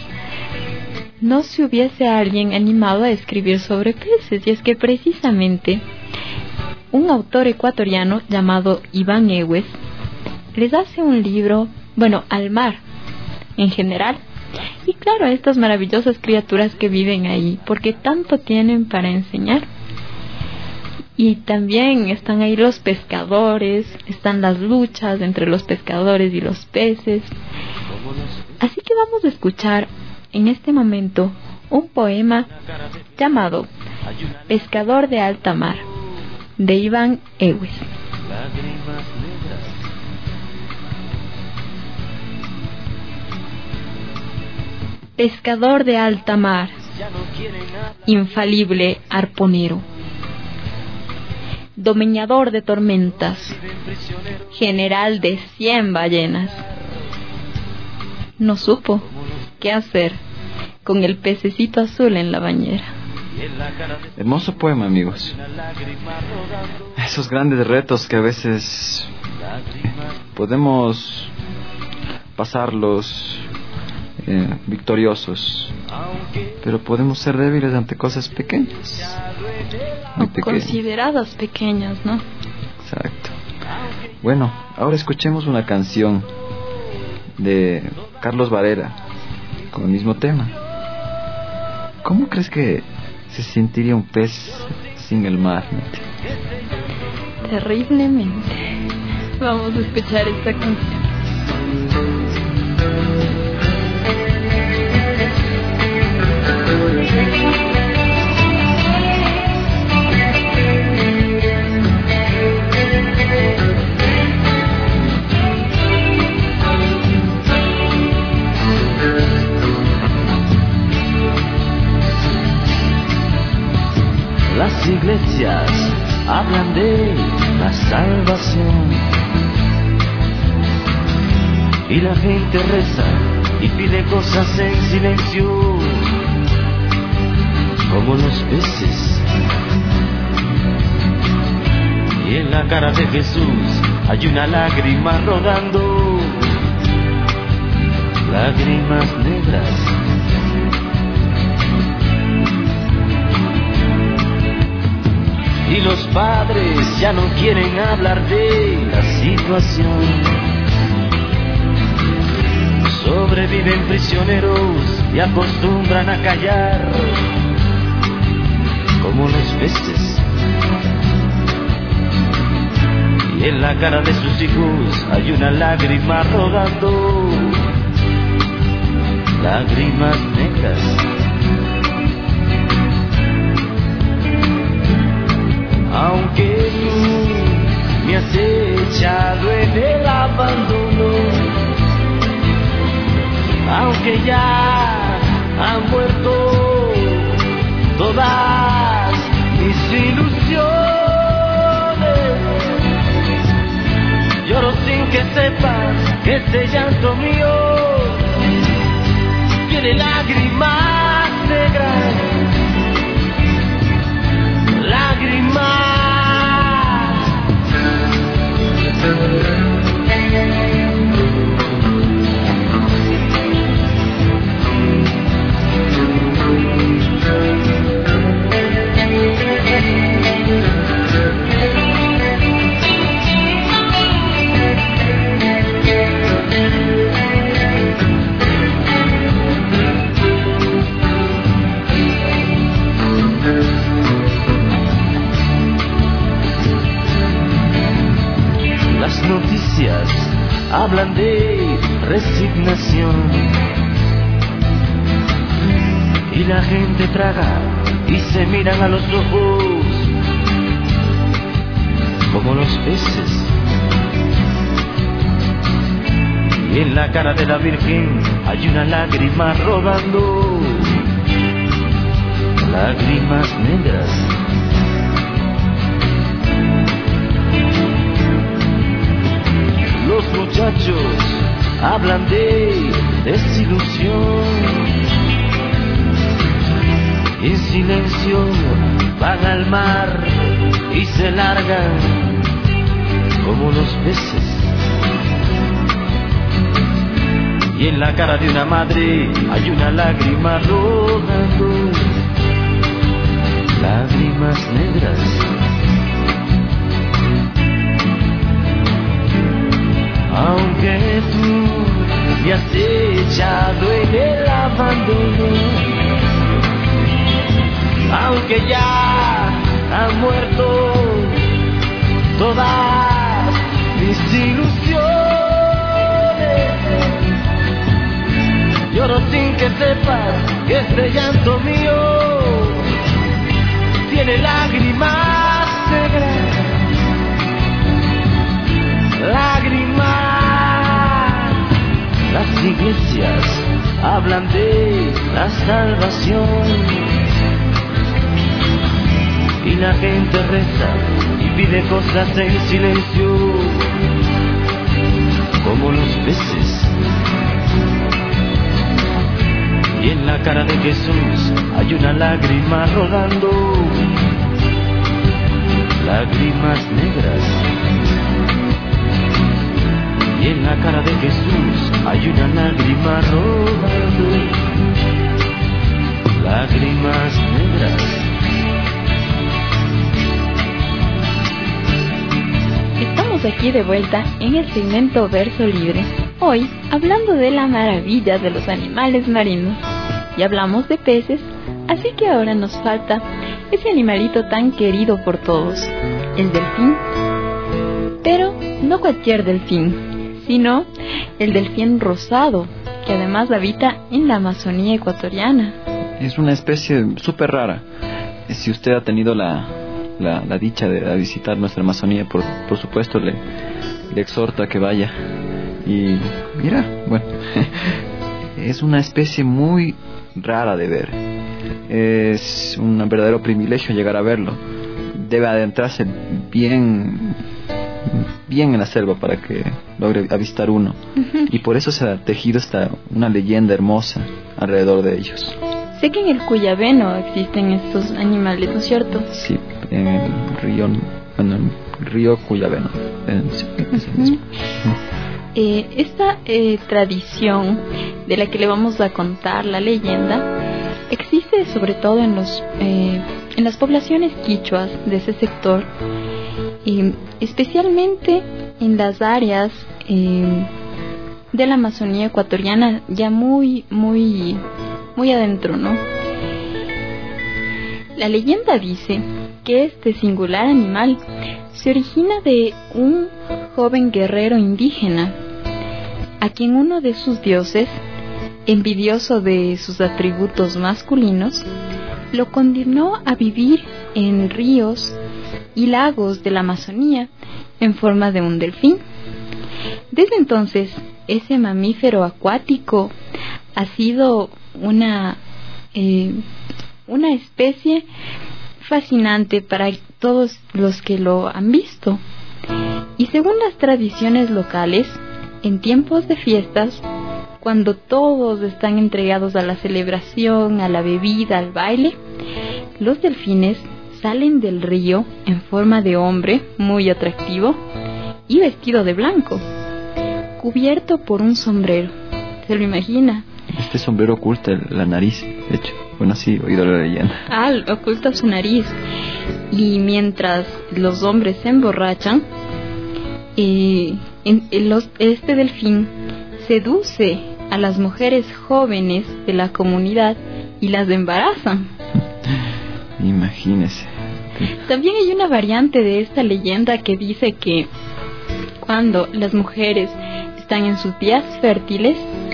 no se hubiese alguien animado a escribir sobre peces. Y es que precisamente un autor ecuatoriano llamado Iván Egues les hace un libro, bueno, al mar en general, y claro, a estas maravillosas criaturas que viven ahí, porque tanto tienen para enseñar. Y también están ahí los pescadores, están las luchas entre los pescadores y los peces. Así que vamos a escuchar en este momento un poema llamado Pescador de Alta Mar, de Iván Egues. Pescador de alta mar, infalible arponero, domeñador de tormentas, general de cien ballenas, no supo qué hacer con el pececito azul en la bañera. Hermoso poema, amigos. Esos grandes retos que a veces podemos pasarlos eh, victoriosos, pero podemos ser débiles ante cosas pequeñas, o consideradas pequeñas, ¿no? Exacto. Bueno, ahora escuchemos una canción de Carlos Varela con el mismo tema. ¿Cómo crees que se sentiría un pez sin el mar? Terriblemente. Vamos a escuchar esta canción. Las iglesias hablan de la salvación y la gente reza y pide cosas en silencio, como los peces. Y en la cara de Jesús hay una lágrima rodando, lágrimas negras. Y los padres ya no quieren hablar de la situación. Sobreviven prisioneros y acostumbran a callar, como los peces. Y en la cara de sus hijos hay una lágrima rodando, lágrimas negras. Aunque tú me has echado en el abandono, aunque ya han muerto todas mis ilusiones, lloro sin que sepas que este llanto mío tiene lágrimas negras, lágrimas. Las noticias hablan de resignación y la gente traga y se miran a los ojos como los peces. Y en la cara de la Virgen hay una lágrima rodando, lágrimas negras. Los muchachos hablan de desilusión, en silencio van al mar y se largan como los peces. Y en la cara de una madre hay una lágrima rodando, lágrimas negras. Aunque tú me has echado en el abandono, aunque ya han muerto todas mis ilusiones, lloro sin que sepas que este llanto mío tiene lágrimas negras, lágrimas. Las iglesias hablan de la salvación y la gente reza y pide cosas en silencio, como los peces. Y en la cara de Jesús hay una lágrima rodando, lágrimas negras. Y en la cara de Jesús hay una lágrima rodando, lágrimas negras. Estamos aquí de vuelta en el segmento Verso Libre, hoy hablando de la maravilla de los animales marinos. Y hablamos de peces, así que ahora nos falta ese animalito tan querido por todos, el delfín. Pero no cualquier delfín, sino el delfín rosado, que además habita en la Amazonía ecuatoriana. Es una especie súper rara. Si usted ha tenido la, la, la dicha de visitar nuestra Amazonía, por, por supuesto le, le exhorto a que vaya. Y mira, bueno, es una especie muy rara de ver. Es un verdadero privilegio llegar a verlo. Debe adentrarse bien bien en la selva para que logre avistar uno. Uh-huh. Y por eso se ha tejido esta, una leyenda hermosa alrededor de ellos. Sé que en el Cuyabeno existen estos animales, ¿no es cierto? Sí, en el río, bueno, el río Cuyabeno. Uh-huh. Eh, esta eh, tradición de la que le vamos a contar, la leyenda, existe sobre todo en los eh, en las poblaciones quichuas de ese sector, eh, especialmente en las áreas eh, de la Amazonía ecuatoriana, ya muy muy muy adentro, ¿no? La leyenda dice que este singular animal se origina de un joven guerrero indígena a quien uno de sus dioses, envidioso de sus atributos masculinos, lo condenó a vivir en ríos y lagos de la Amazonía en forma de un delfín. Desde entonces, ese mamífero acuático ha sido una eh, una especie fascinante para todos los que lo han visto. Y según las tradiciones locales, en tiempos de fiestas, cuando todos están entregados a la celebración, a la bebida, al baile, los delfines salen del río en forma de hombre muy atractivo y vestido de blanco, cubierto por un sombrero. ¿Se lo imagina? Este sombrero oculta la nariz, de hecho. Bueno, sí, he oído la leyenda. Ah, oculta su nariz. Y mientras los hombres se emborrachan, eh, en, en los, este delfín seduce a las mujeres jóvenes de la comunidad y las embarazan. Imagínese. También hay una variante de esta leyenda que dice que cuando las mujeres están en sus días fértiles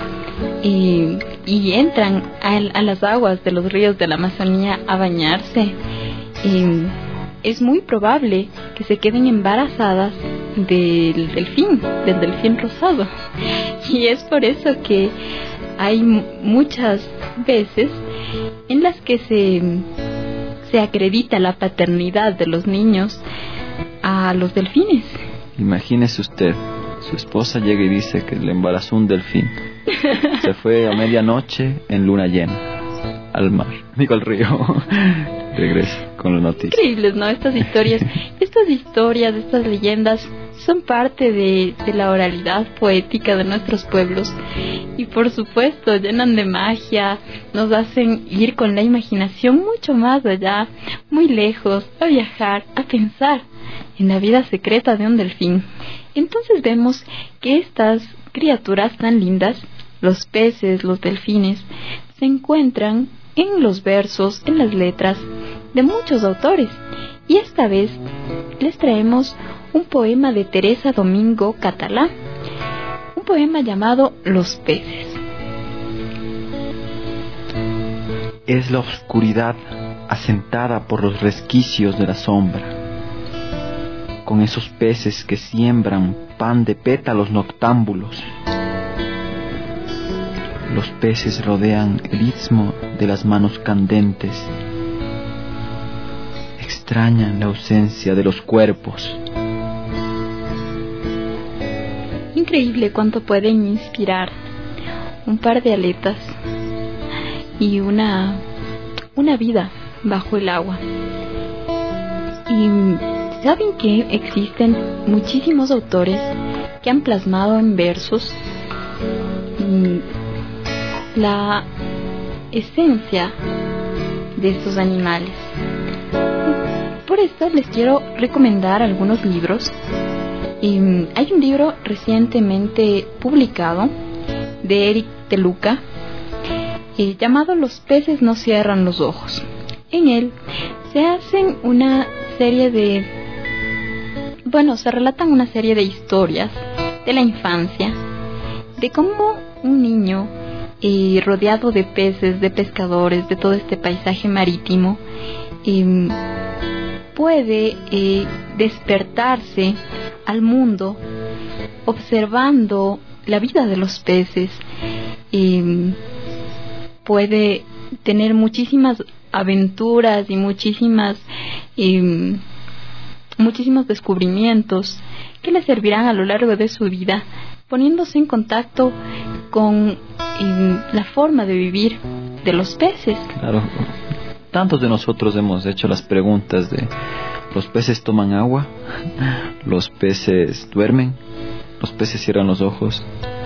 eh, y entran a, a las aguas de los ríos de la Amazonía a bañarse, eh, es muy probable que se queden embarazadas del delfín, del delfín rosado. Y es por eso que hay muchas veces en las que se, se acredita la paternidad de los niños a los delfines. Imagínese usted, su esposa llega y dice que le embarazó un delfín. Se fue a medianoche en luna llena al mar, digo al río. Regresa con la noticia. Increíbles, ¿no? Estas historias, estas historias, estas leyendas son parte de, de la oralidad poética de nuestros pueblos y por supuesto llenan de magia, nos hacen ir con la imaginación mucho más allá, muy lejos, a viajar, a pensar en la vida secreta de un delfín. Entonces vemos que estas criaturas tan lindas, los peces, los delfines, se encuentran en los versos, en las letras de muchos autores. Y esta vez les traemos un poema de Teresa Domingo Catalá, un poema llamado Los peces. Es la oscuridad asentada por los resquicios de la sombra, con esos peces que siembran pan de pétalos noctámbulos. Los peces rodean el istmo de las manos candentes, extrañan la ausencia de los cuerpos. Increíble cuánto pueden inspirar un par de aletas y una, una vida bajo el agua. Y saben que existen muchísimos autores que han plasmado en versos la esencia de estos animales. Por esto les quiero recomendar algunos libros. Eh, hay un libro recientemente publicado de Eric de Luca eh, llamado Los peces no cierran los ojos. En él se hacen una serie de bueno, se relatan una serie de historias de la infancia, de cómo un niño eh, rodeado de peces, de pescadores, de todo este paisaje marítimo, eh, puede eh, despertarse al mundo observando la vida de los peces, eh, puede tener muchísimas aventuras y muchísimas eh, muchísimos descubrimientos que le servirán a lo largo de su vida, poniéndose en contacto con eh, la forma de vivir de los peces. Claro, tantos de nosotros hemos hecho las preguntas de: ¿los peces toman agua? ¿Los peces duermen? ¿Los peces cierran los ojos?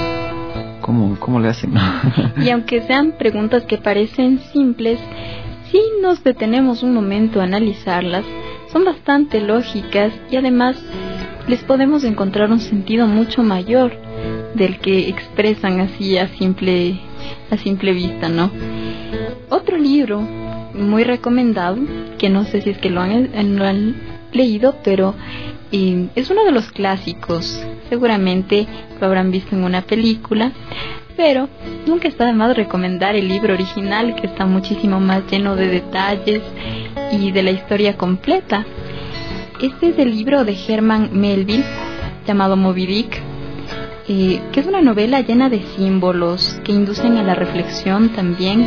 ¿Cómo, cómo le hacen? Y aunque sean preguntas que parecen simples, si nos detenemos un momento a analizarlas, son bastante lógicas y además les podemos encontrar un sentido mucho mayor del que expresan así a simple, a simple vista, ¿no? Otro libro muy recomendado, que no sé si es que lo han, lo han leído, pero eh, es uno de los clásicos. Seguramente lo habrán visto en una película, pero nunca está de más recomendar el libro original, que está muchísimo más lleno de detalles y de la historia completa. Este es el libro de Herman Melville, llamado Moby Dick, eh, que es una novela llena de símbolos que inducen a la reflexión también,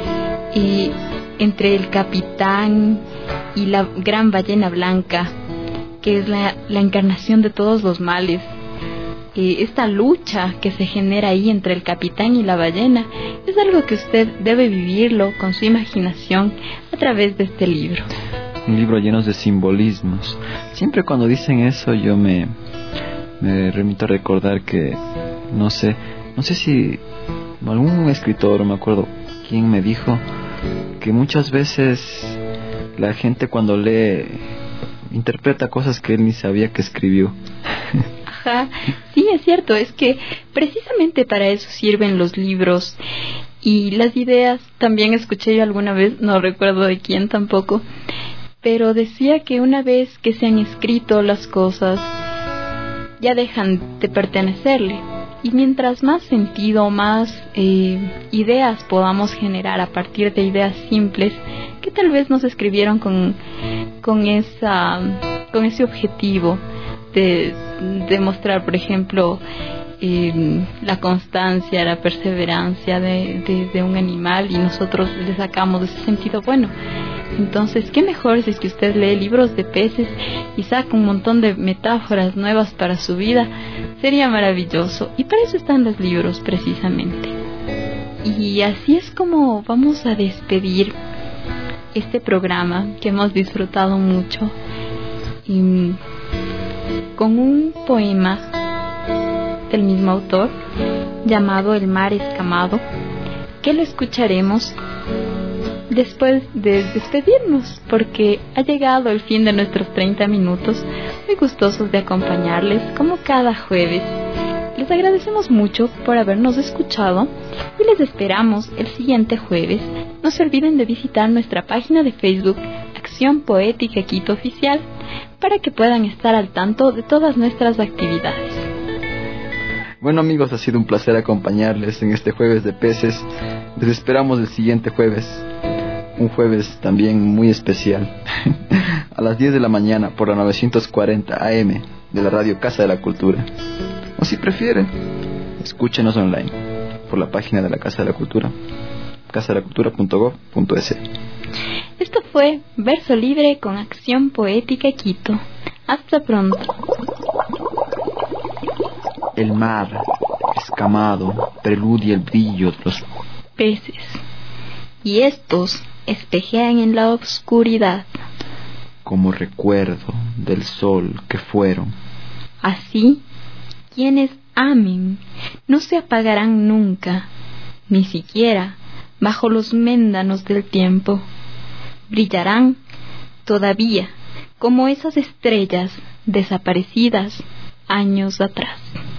eh, entre el capitán y la gran ballena blanca, que es la, la encarnación de todos los males. Eh, esta lucha que se genera ahí entre el capitán y la ballena es algo que usted debe vivirlo con su imaginación a través de este libro. Un libro lleno de simbolismos. Siempre cuando dicen eso yo me, me remito a recordar que, no sé, no sé si algún escritor, no me acuerdo quién me dijo, que muchas veces la gente cuando lee interpreta cosas que él ni sabía que escribió. Ajá, sí, es cierto, es que precisamente para eso sirven los libros y las ideas. También escuché yo alguna vez, no recuerdo de quién tampoco, pero decía que una vez que se han escrito las cosas, ya dejan de pertenecerle. Y mientras más sentido, más eh, ideas podamos generar a partir de ideas simples que tal vez nos escribieron con, con, esa, con ese objetivo de demostrar, por ejemplo, eh, la constancia, la perseverancia de, de, de un animal, y nosotros le sacamos ese sentido bueno. Entonces, ¿qué mejor si es que usted lee libros de peces y saca un montón de metáforas nuevas para su vida? Sería maravilloso. Y para eso están los libros, precisamente. Y así es como vamos a despedir este programa que hemos disfrutado mucho, y con un poema del mismo autor llamado El mar escamado, que lo escucharemos después de despedirnos, porque ha llegado el fin de nuestros treinta minutos, muy gustosos de acompañarles como cada jueves. Les agradecemos mucho por habernos escuchado y les esperamos el siguiente jueves. No se olviden de visitar nuestra página de Facebook, Acción Poética Quito Oficial, para que puedan estar al tanto de todas nuestras actividades. Bueno, amigos, ha sido un placer acompañarles en este jueves de peces. Les esperamos el siguiente jueves, un jueves también muy especial, a las diez de la mañana por la novecientos cuarenta A M de la radio Casa de la Cultura. O si prefieren, escúchenos online por la página de la Casa de la Cultura, casa de la cultura punto gob punto es. Esto fue Verso Libre con Acción Poética Quito. Hasta pronto. El mar escamado preludia el brillo de los peces, y estos espejean en la oscuridad como recuerdo del sol que fueron. Así, quienes amen no se apagarán nunca, ni siquiera bajo los méndanos del tiempo. Brillarán todavía como esas estrellas desaparecidas años atrás.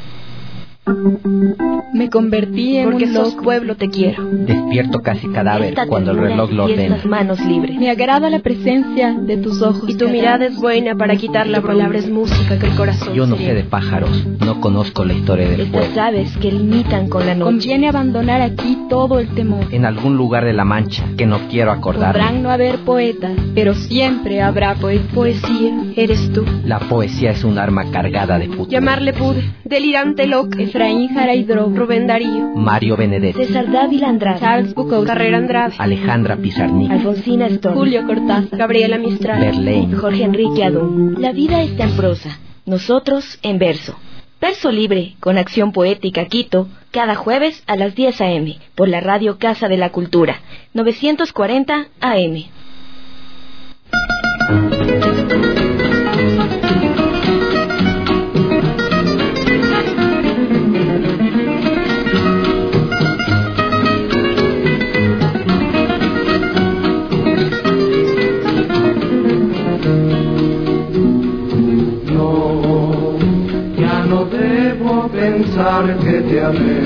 Me convertí en Porque un sos loco. pueblo te quiero. Despierto casi cadáver Esta cuando el ternura reloj lo y ordena. estas manos libres. Me agrada la presencia de tus ojos. Y tu mirada es buena para quitar la palabra es música que el corazón Yo no se sé de lleva. pájaros, no conozco la historia del Estas fuego. aves que limitan con la noche. Conviene abandonar aquí todo el temor. En algún lugar de la Mancha que no quiero acordarme. Podrán no haber poetas, pero siempre habrá poesía. Poesía, eres tú. La poesía es un arma cargada de futuro. Llamarle pude, delirante loca. Efraín Jaraidro, Rubén Darío, Mario Benedetti, César Dávila Andrade, Charles Bukowski, Carrera Andrade, Alejandra Pizarnik, Alfonsina Storm, Julio Cortázar, Gabriela Mistral, Verlaine, Jorge Enrique Adón. La vida está en prosa, Nosotros en verso. Verso libre, con acción poética Quito, cada jueves a las diez a eme, por la radio Casa de la Cultura, novecientos cuarenta A M. Pensar que te amé,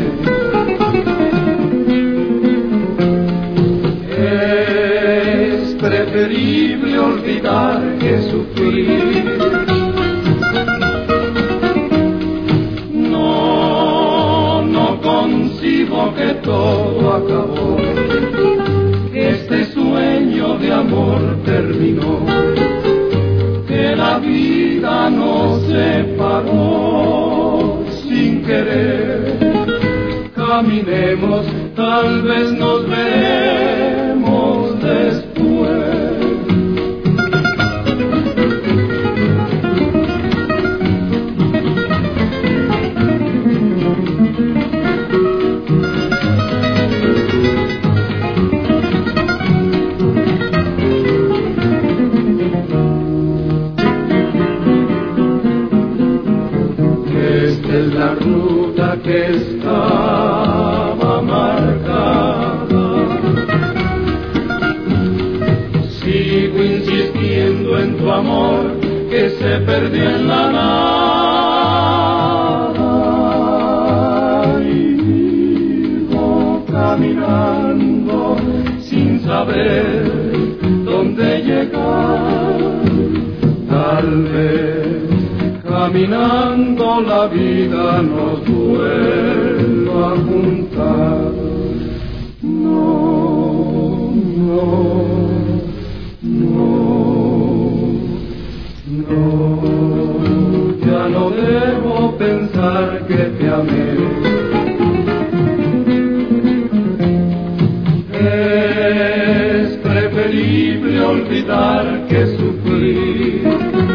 es preferible olvidar que sufrir. No, no concibo que todo acabó, que este sueño de amor terminó, que la vida nos separó. Sin querer, caminemos, tal vez nos veremos después. La ruta que estaba marcada, sigo insistiendo en tu amor que se perdió en la nada, y vivo caminando sin saber dónde llegar. Tal vez caminando la vida nos vuelva a juntar. No, no, no, no, ya no debo pensar que te amé. Es preferible olvidar que sufrir.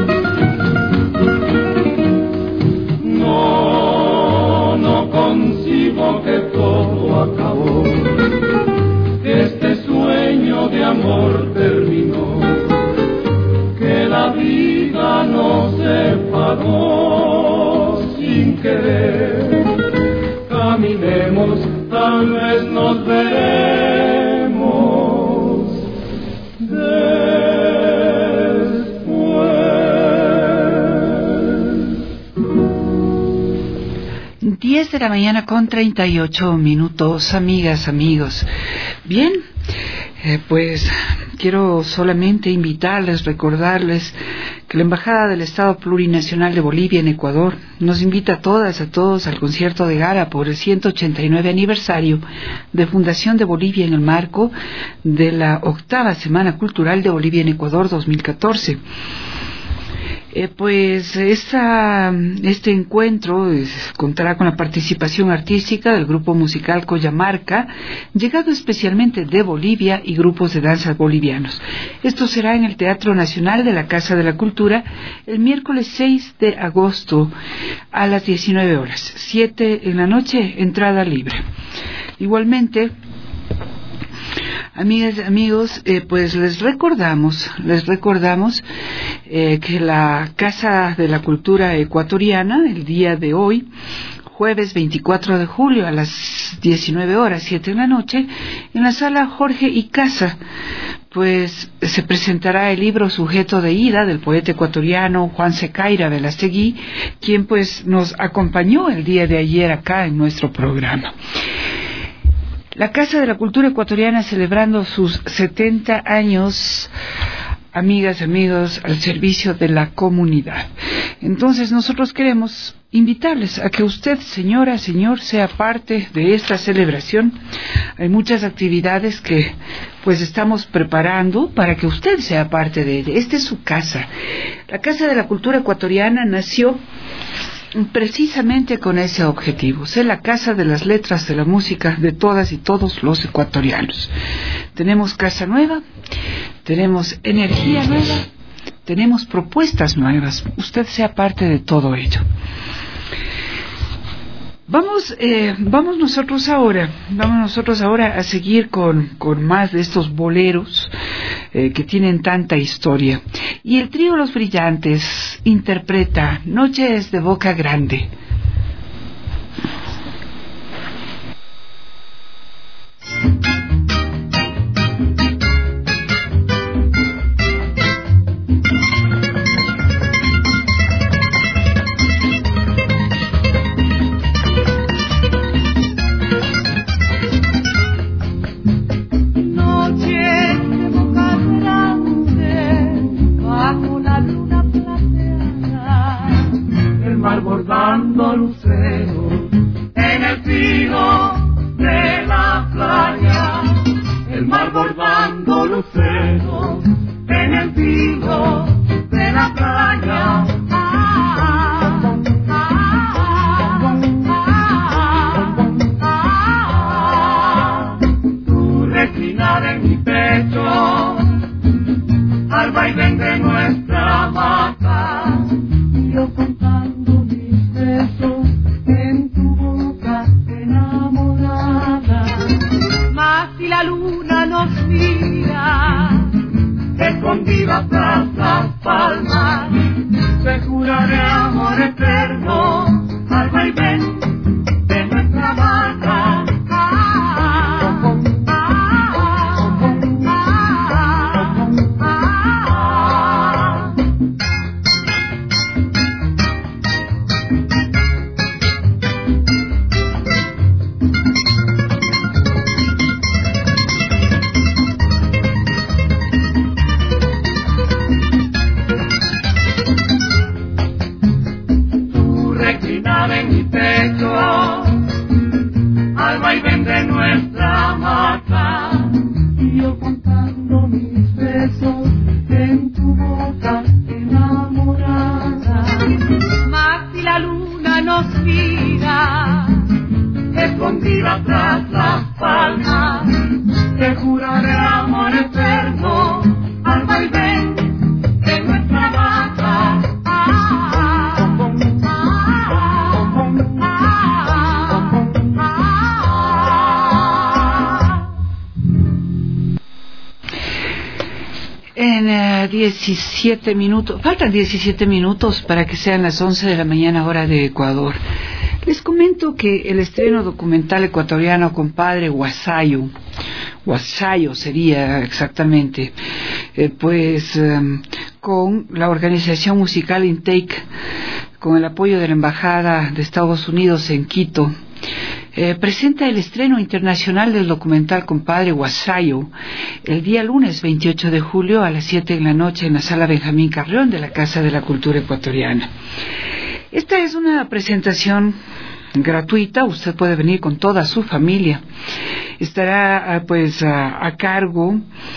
Que todo acabó, que este sueño de amor terminó, que la vida nos separó sin querer. Caminemos, tal vez nos veremos después. diez de la mañana con treinta y ocho minutos, amigas, amigos. Bien, eh, pues quiero solamente invitarles, recordarles que la Embajada del Estado Plurinacional de Bolivia en Ecuador nos invita a todas, a todos al concierto de gala por el ciento ochenta y nueve aniversario de Fundación de Bolivia en el marco de la octava Semana Cultural de Bolivia en Ecuador dos mil catorce. Eh, pues esta, este encuentro es, contará con la participación artística del grupo musical Coyamarca, llegado especialmente de Bolivia, y grupos de danza bolivianos. Esto será en el Teatro Nacional de la Casa de la Cultura el miércoles seis de agosto a las diecinueve horas, siete en la noche, entrada libre. Igualmente, amigas y amigos, eh, pues les recordamos, les recordamos eh, que la Casa de la Cultura Ecuatoriana, el día de hoy, jueves veinticuatro de julio a las diecinueve horas, siete en la noche, en la sala Jorge y Casa, pues se presentará el libro Sujeto de Ida del poeta ecuatoriano Juan Secaira Velastegui, quien pues nos acompañó el día de ayer acá en nuestro programa. La Casa de la Cultura Ecuatoriana celebrando sus setenta años, amigas, amigos, al servicio de la comunidad. Entonces nosotros queremos invitarles a que usted, señora, señor, sea parte de esta celebración. Hay muchas actividades que pues estamos preparando para que usted sea parte de ella. Esta es su casa. La Casa de la Cultura Ecuatoriana nació precisamente con ese objetivo, ser la casa de las letras, de la música de todas y todos los ecuatorianos. Tenemos casa nueva, tenemos energía nueva, tenemos propuestas nuevas. Usted sea parte de todo ello. Vamos, eh, vamos nosotros ahora, vamos nosotros ahora a seguir con, con más de estos boleros eh, que tienen tanta historia. Y el trío Los Brillantes interpreta Noches de Boca Grande. Bordando lucero en el filo de la playa, el mar bordando lucero en el filo de la playa. Ah, ah, ah, ah, tú reclinada en mi pecho al vaivén de nuestra mata, yo contando en tu boca enamorada. Mas si la luna nos mira, escondida tras las palmas, te juraré amor eterno al vaivén de nuestra barca. En mi pecho, al vaivén de nuestra mata, y yo contando mis besos en tu boca enamorada. Mas si la luna nos mira, escondida tras las palmas, te juraré amor eterno al vaivén de nuestra mata. En uh, diecisiete minutos, faltan diecisiete minutos para que sean las once de la mañana hora de Ecuador. Les comento que el estreno documental ecuatoriano Compadre Huasayo, Huasayo sería exactamente, eh, pues um, con la organización musical Intake, con el apoyo de la Embajada de Estados Unidos en Quito, Eh, presenta el estreno internacional del documental Compadre Huasayo el día lunes veintiocho de julio a las siete de la noche en la Sala Benjamín Carrión de la Casa de la Cultura Ecuatoriana. Esta es una presentación gratuita, usted puede venir con toda su familia. Estará pues a, a cargo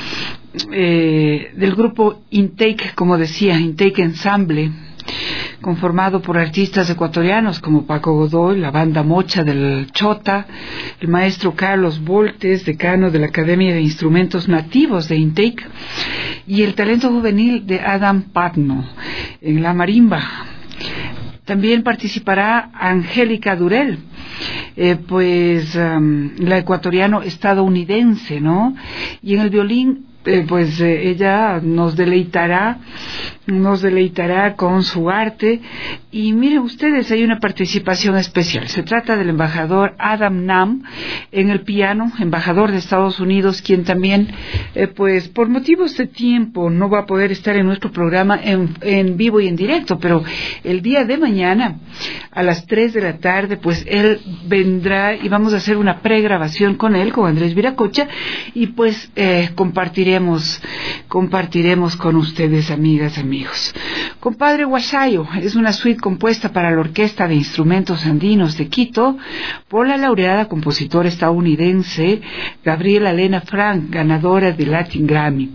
eh, del grupo Intake, como decía, Intake Ensemble, conformado por artistas ecuatorianos como Paco Godoy, la banda Mocha del Chota, el maestro Carlos Voltes, decano de la Academia de Instrumentos Nativos de Intake, y el talento juvenil de Adam Patno en la marimba. También participará Angélica Durel, eh, pues um, la ecuatoriano estadounidense, ¿no? Y en el violín, eh, pues eh, ella nos deleitará, nos deleitará con su arte. Y miren ustedes, hay una participación especial. Se trata del embajador Adam Nam en el piano, embajador de Estados Unidos, quien también, eh, pues por motivos de tiempo, no va a poder estar en nuestro programa en, en vivo y en directo, pero el día de mañana a las tres de la tarde, pues él vendrá y vamos a hacer una pregrabación con él, con Andrés Viracocha, y pues eh, compartiremos, compartiremos con ustedes, amigas, amigos. Compadre Huasayo es una suite compuesta para la Orquesta de Instrumentos Andinos de Quito por la laureada compositora estadounidense Gabriela Lena Frank, ganadora de Latin Grammy.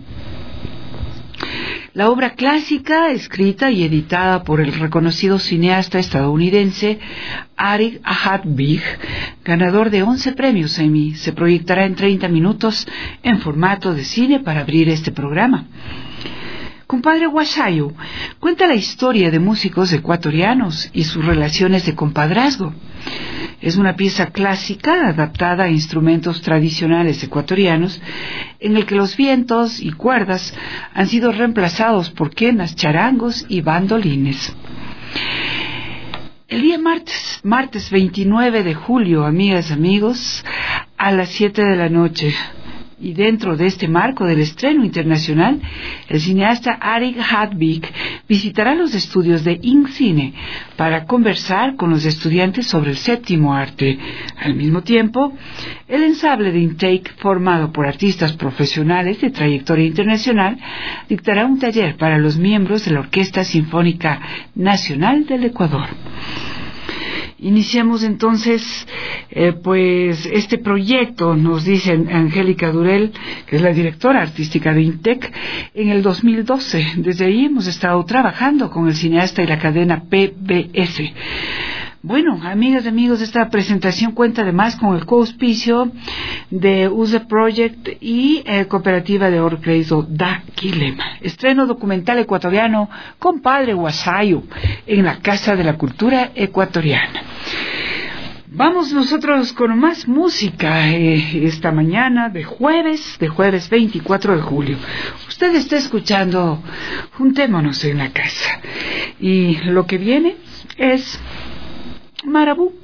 La obra clásica, escrita y editada por el reconocido cineasta estadounidense Arik Ahad-Big, ganador de once premios Emmy, se proyectará en treinta minutos en formato de cine para abrir este programa. Compadre Huasayo cuenta la historia de músicos ecuatorianos y sus relaciones de compadrazgo. Es una pieza clásica adaptada a instrumentos tradicionales ecuatorianos en el que los vientos y cuerdas han sido reemplazados por quenas, charangos y bandolines. El día martes, martes veintinueve de julio, amigas y amigos, a las siete de la noche, y dentro de este marco del estreno internacional, el cineasta Arik Hadvik visitará los estudios de INCINE para conversar con los estudiantes sobre el séptimo arte. Al mismo tiempo, el ensamble de Intake, formado por artistas profesionales de trayectoria internacional, dictará un taller para los miembros de la Orquesta Sinfónica Nacional del Ecuador. Iniciamos entonces eh, pues este proyecto, nos dice Angélica Durel, que es la directora artística de INTEC, en el dos mil doce. Desde ahí hemos estado trabajando con el cineasta y la cadena P B S. Bueno, amigas y amigos, esta presentación cuenta además con el coauspicio de U S E Project y eh, Cooperativa de Oro Crédito Da Quilema. Estreno documental ecuatoriano Compadre Huasayo en la Casa de la Cultura Ecuatoriana. Vamos nosotros con más música eh, esta mañana de jueves, de jueves veinticuatro de julio. Usted está escuchando Juntémonos en la Casa. Y lo que viene es Marabú.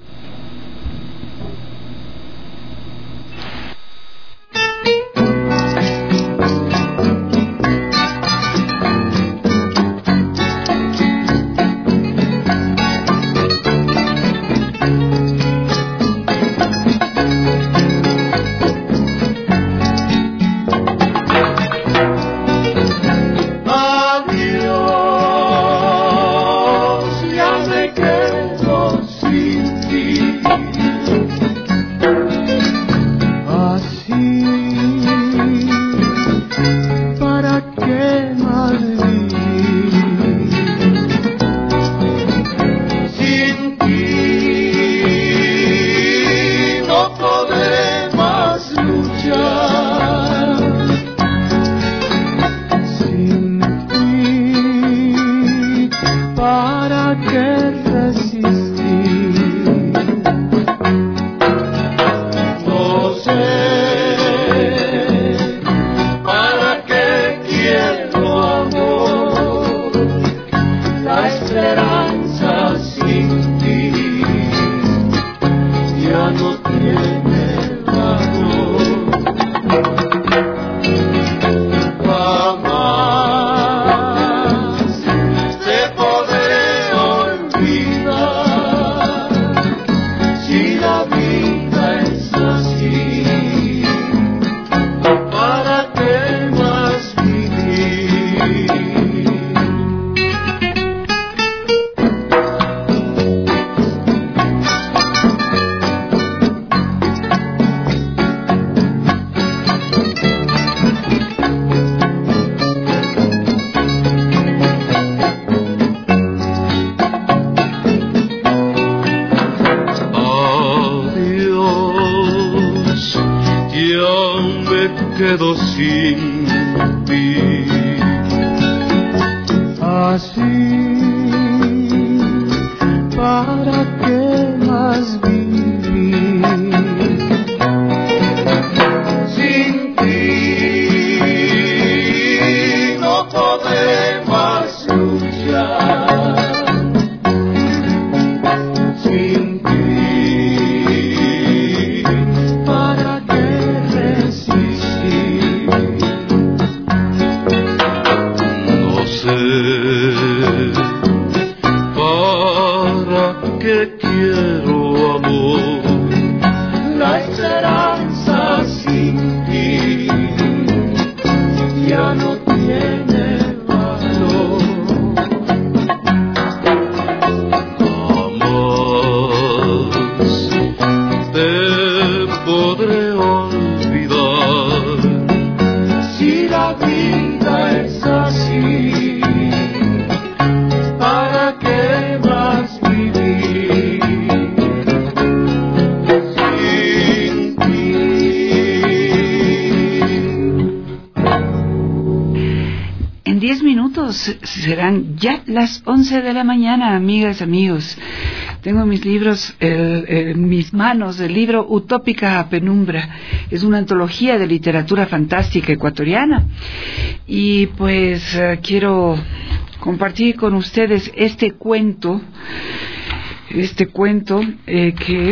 quedo sin ti. Así, ¿para qué más vivir? Sin ti no podemos luchar. Sin ti, ¿para qué resistir? No sé para qué quiero amor. La esperanza sin ti ya no tiene valor. Jamás te podré olvidar si la vida es así. ¿Para qué más vivir? serán ya las once de la mañana, amigas, amigos. Tengo mis libros el, en mis manos, el libro Utópica a Penumbra. Es una antología de literatura fantástica ecuatoriana. Y pues uh, quiero compartir con ustedes este cuento, este cuento eh, que...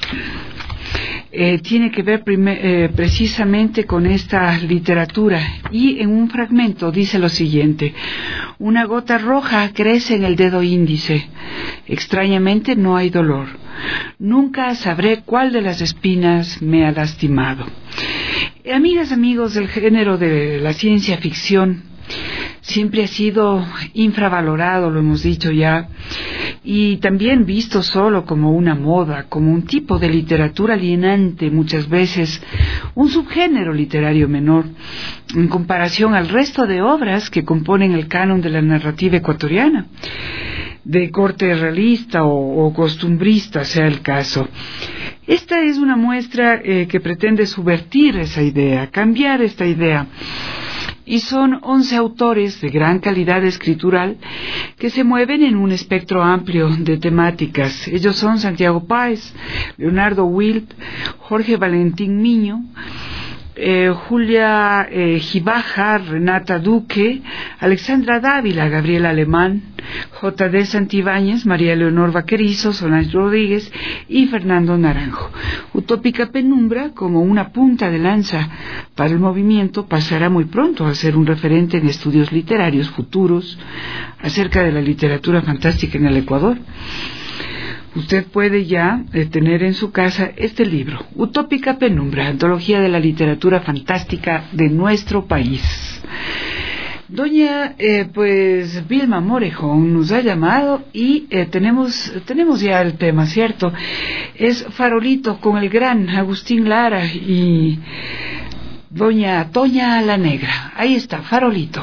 Eh, tiene que ver prime- eh, precisamente con esta literatura, y en un fragmento dice lo siguiente: una gota roja crece en el dedo índice, extrañamente no hay dolor, nunca sabré cuál de las espinas me ha lastimado. Eh, amigas, amigos, del género de la ciencia ficción siempre ha sido infravalorado, lo hemos dicho ya, y también visto solo como una moda, como un tipo de literatura alienante, muchas veces un subgénero literario menor, en comparación al resto de obras que componen el canon de la narrativa ecuatoriana, de corte realista o, o costumbrista, sea el caso. Esta es una muestra eh, que pretende subvertir esa idea, cambiar esta idea. Y son once autores de gran calidad escritural que se mueven en un espectro amplio de temáticas. Ellos son Santiago Páez, Leonardo Wild, Jorge Valentín Miño, eh, Julia eh, Gibaja, Renata Duque, Alexandra Dávila, Gabriela Alemán, J D Santibáñez, María Leonor Vaquerizo, Solange Rodríguez y Fernando Naranjo. Utópica Penumbra, como una punta de lanza para el movimiento, pasará muy pronto a ser un referente en estudios literarios futuros acerca de la literatura fantástica en el Ecuador. Usted puede ya eh, tener en su casa este libro, Utópica Penumbra, antología de la literatura fantástica de nuestro país. Doña, eh, pues, Vilma Morejón nos ha llamado y eh, tenemos, tenemos ya el tema, ¿cierto? Es Farolito con el gran Agustín Lara y doña Toña la Negra. Ahí está, Farolito.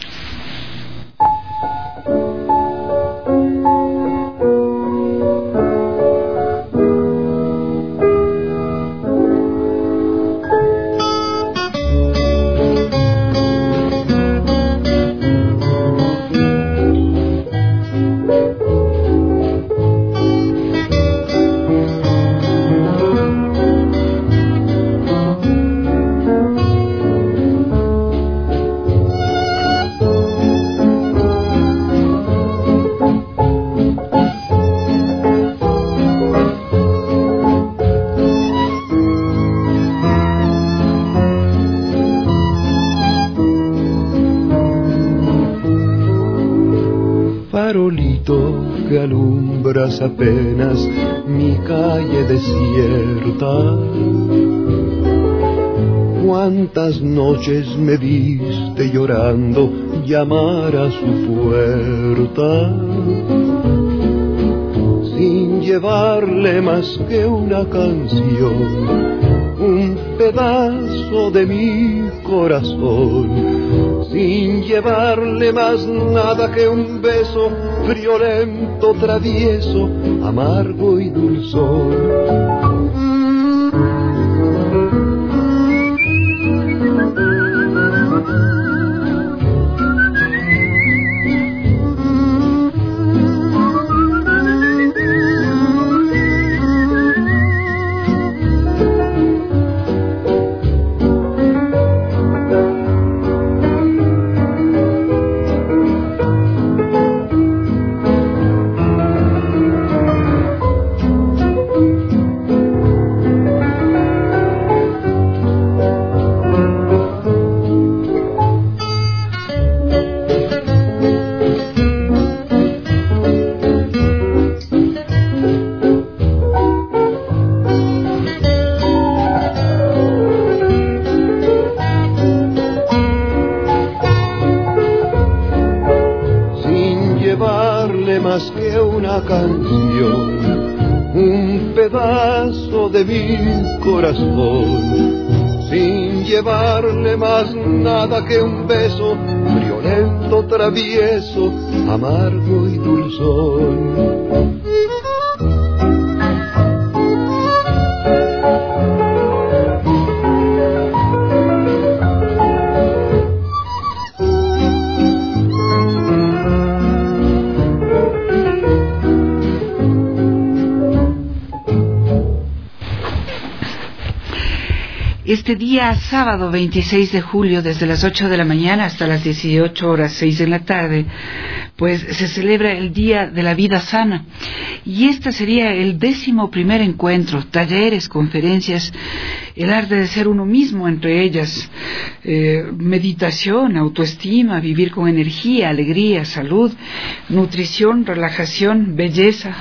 Que alumbras apenas mi calle desierta. Cuántas noches me viste llorando llamar a su puerta, sin llevarle más que una canción, un pedazo de mi corazón, sin llevarle más nada que un beso friolento, travieso, amargo y dulzón. Más que una canción, un pedazo de mi corazón, sin llevarle más nada que un beso friolento, travieso, amargo y dulzón. Este día sábado veintiséis de julio, desde las ocho de la mañana hasta las dieciocho horas seis de la tarde, pues se celebra el Día de la Vida Sana. Y este sería el décimo primer encuentro, talleres, conferencias, el arte de ser uno mismo, entre ellas eh, meditación, autoestima, vivir con energía, alegría, salud, nutrición, relajación, belleza,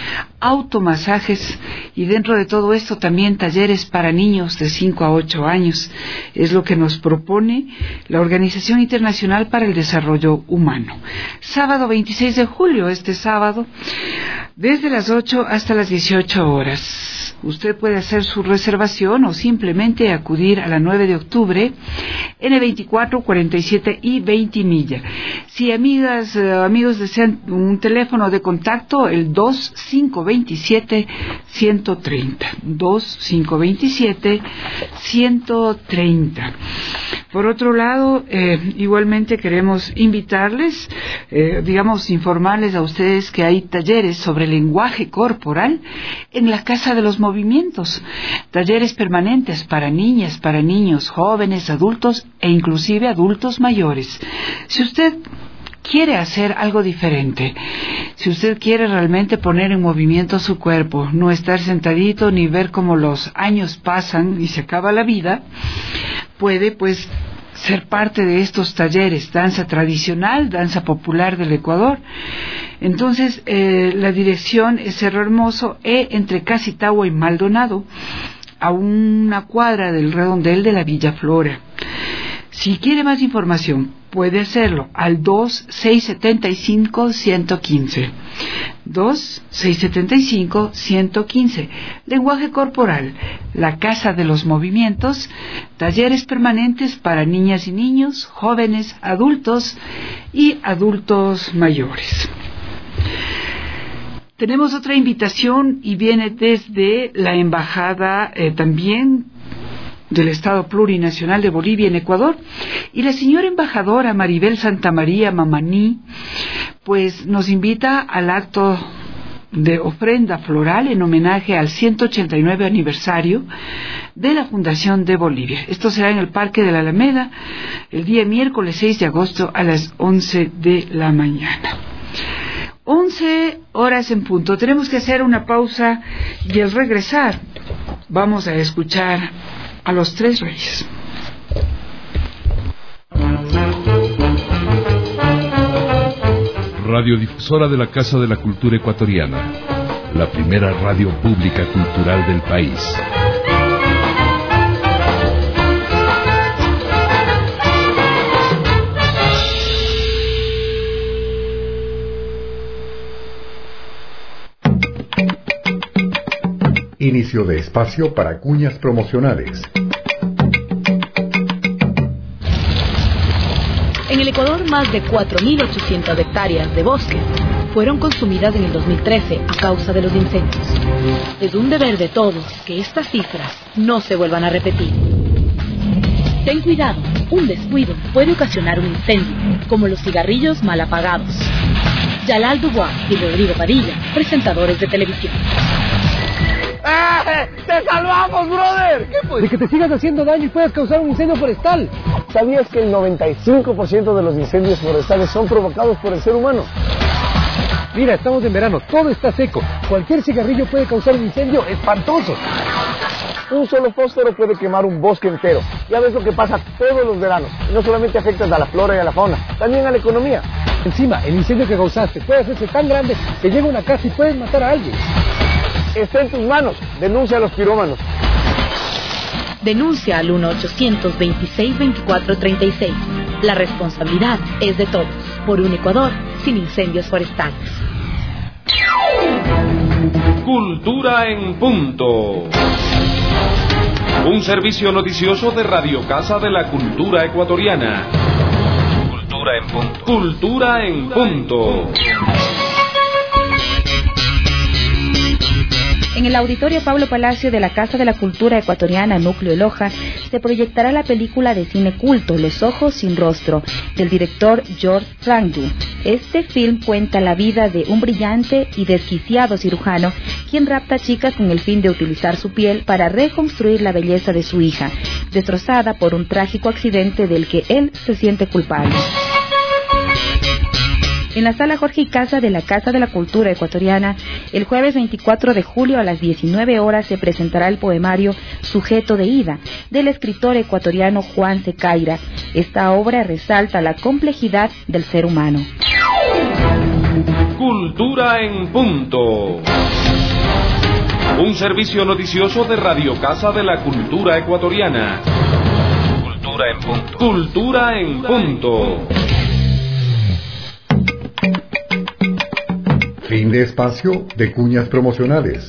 automasajes, y dentro de todo esto también talleres para niños de cinco a ocho años. Es lo que nos propone la Organización Internacional para el Desarrollo Humano. Sábado veintiséis de julio, este sábado, desde las ocho hasta las dieciocho horas. Usted puede hacer su reservación o simplemente acudir a la nueve de octubre, N veinticuatro, cuarenta y siete y veinte Milla. Si amigas, eh, amigos desean un teléfono de contacto, el dos cinco dos siete, uno tres cero. dos cinco dos siete, uno tres cero. Por otro lado, eh, igualmente queremos invitarles, eh, digamos, informarles a ustedes que hay talleres sobre lenguaje corporal en la Casa de los Movimientos. Talleres permanentes para niñas, para niños, jóvenes, adultos e inclusive adultos mayores. Si usted quiere hacer algo diferente, si usted quiere realmente poner en movimiento su cuerpo, no estar sentadito ni ver cómo los años pasan y se acaba la vida, puede pues ser parte de estos talleres, danza tradicional, danza popular del Ecuador. Entonces, eh, la dirección es Cerro Hermoso, E entre Casitagua y Maldonado, a una cuadra del redondel de la Villa Flora. Si quiere más información, puede hacerlo al dos seis siete cinco, uno uno uno cinco. dos seis siete cinco, uno uno uno cinco. Lenguaje corporal, la Casa de los Movimientos, talleres permanentes para niñas y niños, jóvenes, adultos y adultos mayores. Tenemos otra invitación y viene desde la Embajada eh, también del Estado Plurinacional de Bolivia en Ecuador, y la señora embajadora Maribel Santamaría Mamaní pues nos invita al acto de ofrenda floral en homenaje al ciento ochenta y nueve aniversario de la Fundación de Bolivia. Esto será en el Parque de la Alameda el día miércoles seis de agosto a las once de la mañana. once horas en punto. Tenemos que hacer una pausa y al regresar vamos a escuchar a los Tres Reyes. Radiodifusora de la Casa de la Cultura Ecuatoriana, la primera radio pública cultural del país. Inicio de espacio para cuñas promocionales. En el Ecuador, más de cuatro mil ochocientas hectáreas de bosque fueron consumidas en el dos mil trece a causa de los incendios. Es un deber de todos que estas cifras no se vuelvan a repetir. Ten cuidado, un descuido puede ocasionar un incendio, como los cigarrillos mal apagados. Yalal Dubois y Rodrigo Padilla, presentadores de televisión. ¡Eh! ¡Te salvamos, brother! ¿Qué pues? De que te sigas haciendo daño y puedas causar un incendio forestal. ¿Sabías que el noventa y cinco por ciento de los incendios forestales son provocados por el ser humano? Mira, estamos en verano, todo está seco. Cualquier cigarrillo puede causar un incendio espantoso. Un solo fósforo puede quemar un bosque entero. Ya ves lo que pasa todos los veranos. Y no solamente afecta a la flora y a la fauna, también a la economía. Encima, el incendio que causaste puede hacerse tan grande que llega a una casa y puedes matar a alguien. Está en tus manos. Denuncia a los pirómanos. Denuncia al uno ochocientos veintiséis veinticuatro treinta y seis. La responsabilidad es de todos. Por un Ecuador sin incendios forestales. Cultura en punto. Un servicio noticioso de Radio Casa de la Cultura Ecuatoriana. Cultura en punto. Cultura en punto. En el auditorio Pablo Palacio de la Casa de la Cultura Ecuatoriana Núcleo Loja se proyectará la película de cine culto Los ojos sin rostro, del director George Franju. Este film cuenta la vida de un brillante y desquiciado cirujano quien rapta chicas con el fin de utilizar su piel para reconstruir la belleza de su hija, destrozada por un trágico accidente del que él se siente culpable. En la Sala Jorge y Casa de la Casa de la Cultura Ecuatoriana, el jueves veinticuatro de julio a las diecinueve horas se presentará el poemario Sujeto de Ida, del escritor ecuatoriano Juan Secaira. Esta obra resalta la complejidad del ser humano. Cultura en punto. Un servicio noticioso de Radio Casa de la Cultura Ecuatoriana. Cultura en punto. Cultura en punto. Fin de espacio de cuñas promocionales.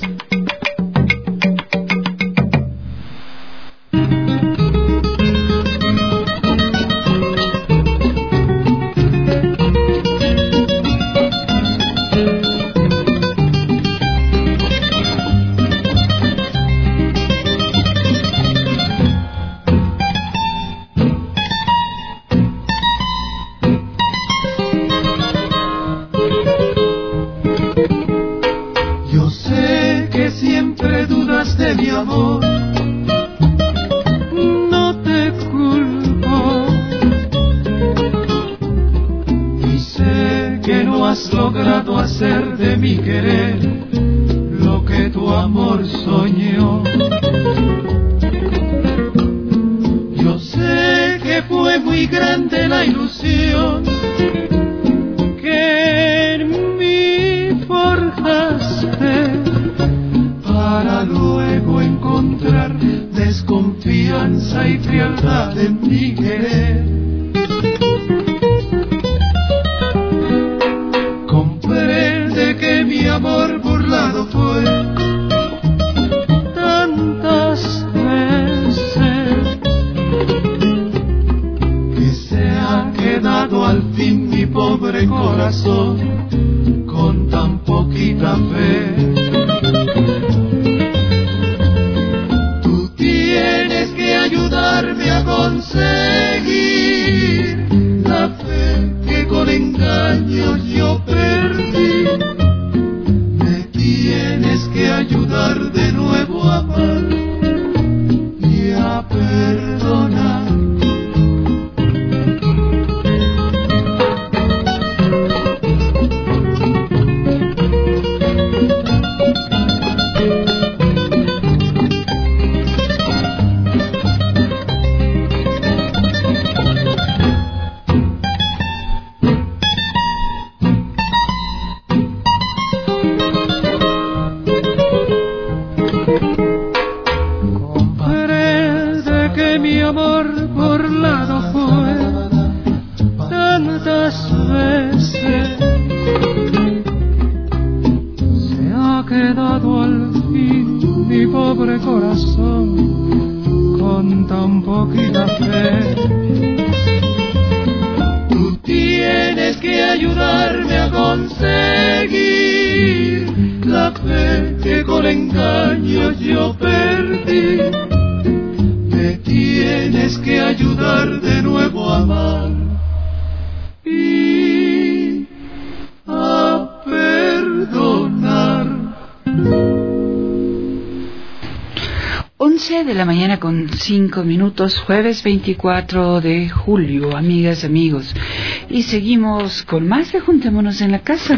De la mañana con cinco minutos, jueves veinticuatro de julio, amigas, amigos, y seguimos con más de Juntémonos en la Casa.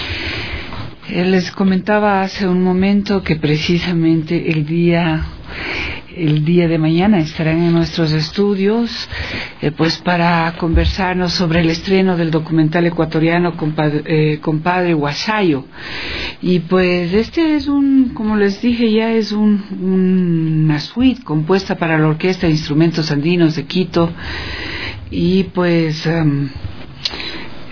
Eh, les comentaba hace un momento que precisamente el día el día de mañana estarán en nuestros estudios eh, pues para conversarnos sobre el estreno del documental ecuatoriano Compadre, eh, Compadre Huasayo. Y pues este es un, como les dije ya, es un, una suite compuesta para la Orquesta de Instrumentos Andinos de Quito. Y pues um,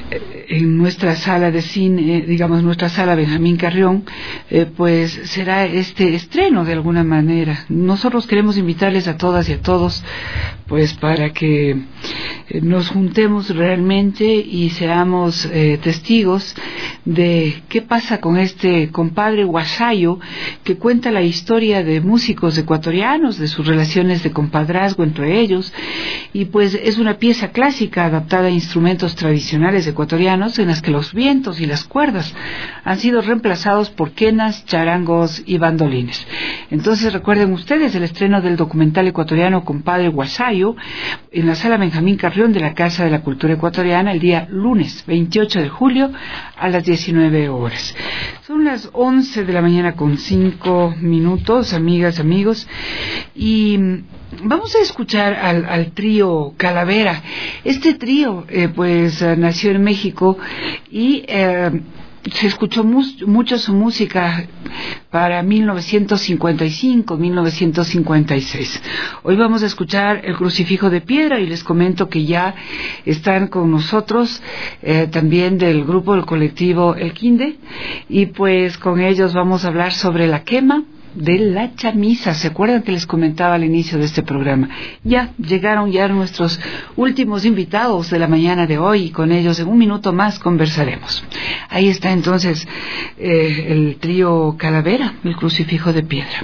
en nuestra sala de cine, digamos nuestra sala Benjamín Carrión, eh, pues será este estreno de alguna manera. Nosotros queremos invitarles a todas y a todos pues para que eh, nos juntemos realmente y seamos eh, testigos de qué pasa con este compadre guasayo que cuenta la historia de músicos ecuatorianos, de sus relaciones de compadrazgo entre ellos, y pues es una pieza clásica adaptada a instrumentos tradicionales ecuatorianos en las que los vientos y las cuerdas han sido reemplazados por quenas, charangos y bandolines. Entonces recuerden ustedes el estreno del documental ecuatoriano Compadre Guasayo en la sala Benjamín Carrión de la Casa de la Cultura Ecuatoriana el día lunes veintiocho de julio a las diecinueve horas. Son las once de la mañana con cinco minutos, amigas, amigos, y vamos a escuchar al, al trío Calavera. Este trío eh, pues nació en México y eh, se escuchó mu mucho su música para mil novecientos cincuenta y cinco, mil novecientos cincuenta y seis. Hoy vamos a escuchar El Crucifijo de Piedra y les comento que ya están con nosotros eh, también del grupo, del colectivo El Quinde, y pues con ellos vamos a hablar sobre la quema de la chamisa. ¿Se acuerdan que les comentaba al inicio de este programa? Ya llegaron ya nuestros últimos invitados de la mañana de hoy y con ellos en un minuto más conversaremos. Ahí está entonces eh, el trío Calavera, El Crucifijo de Piedra.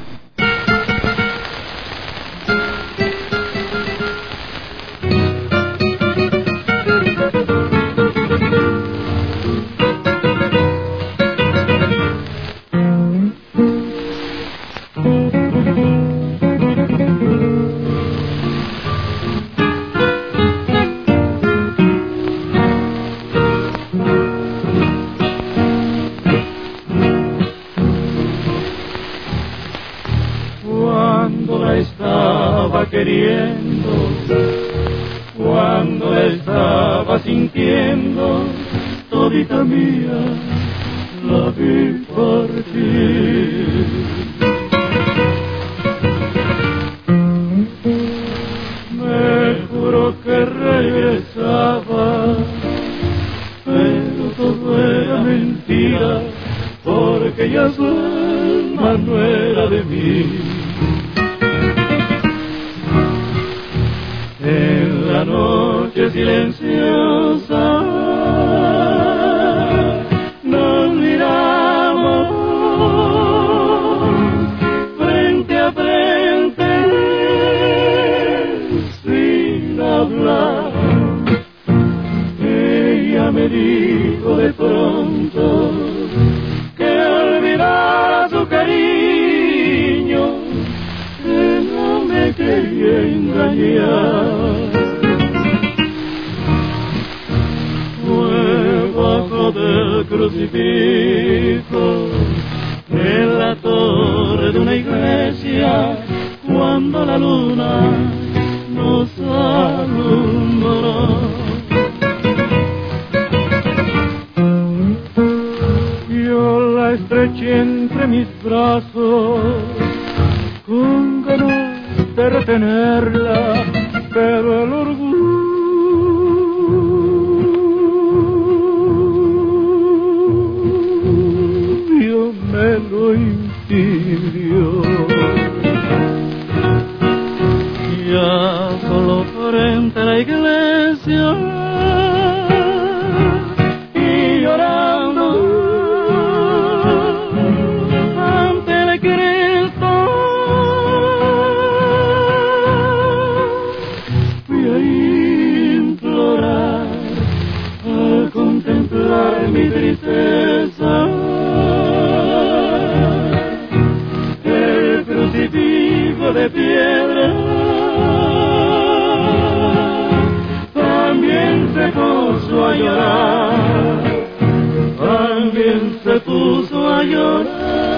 Queriendo, cuando la estaba sintiendo, todita mía, la vi partir. Me juró que regresaba, pero todo era mentira, porque ya su alma no era de mí. En la noche silenciosa nos miramos frente a frente sin hablar. Ella me dijo de pronto que olvidara su cariño, que no me quería engañar. Del crucifijo en la torre de una iglesia, cuando la luna nos alumbró. Yo la estreché entre mis brazos con ganas de retenerla, pero el orgullo me lo impidió. Ya solo frente a la iglesia y llorando ante el Cristo, fui a implorar al contemplar mi tristeza. De piedra también se puso a llorar, también se puso a llorar.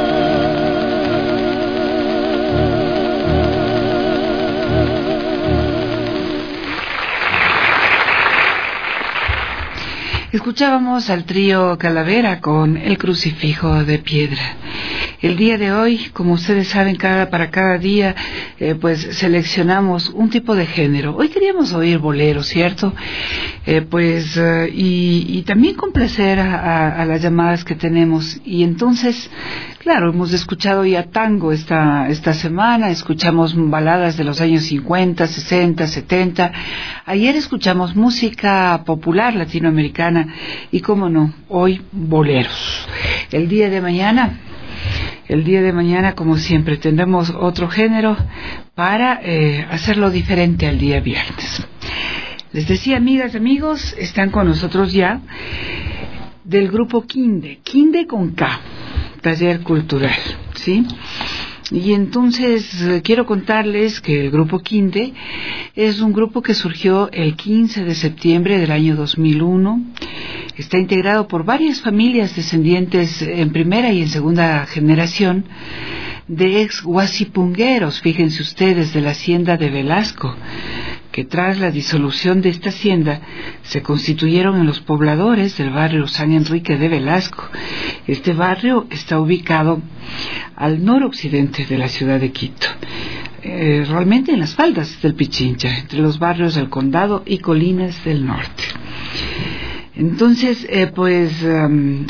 Escuchábamos al trío Calavera con El Crucifijo de Piedra. El día de hoy, como ustedes saben, cada, para cada día eh, pues seleccionamos un tipo de género. Hoy queríamos oír bolero, ¿cierto? Eh, pues uh, y, y también complacer a, a, a las llamadas que tenemos. Y entonces, claro, hemos escuchado ya tango esta, esta semana, escuchamos baladas de los años cincuenta, sesenta, setenta. Ayer escuchamos música popular latinoamericana y, cómo no, hoy boleros. El día de mañana... El día de mañana, como siempre, tendremos otro género para eh, hacerlo diferente al día viernes. Les decía, amigas, amigos, están con nosotros ya del grupo Quinde, Quinde con K, Taller Cultural, ¿sí? Y entonces eh, quiero contarles que el grupo Quinde es un grupo que surgió el quince de septiembre del año dos mil uno. Está integrado por varias familias descendientes en primera y en segunda generación de ex guasipungueros, fíjense ustedes, de la hacienda de Velasco, que tras la disolución de esta hacienda se constituyeron en los pobladores del barrio San Enrique de Velasco. Este barrio está ubicado al noroccidente de la ciudad de Quito, eh, realmente en las faldas del Pichincha, entre los barrios del Condado y Colinas del Norte. Entonces, eh, pues, um,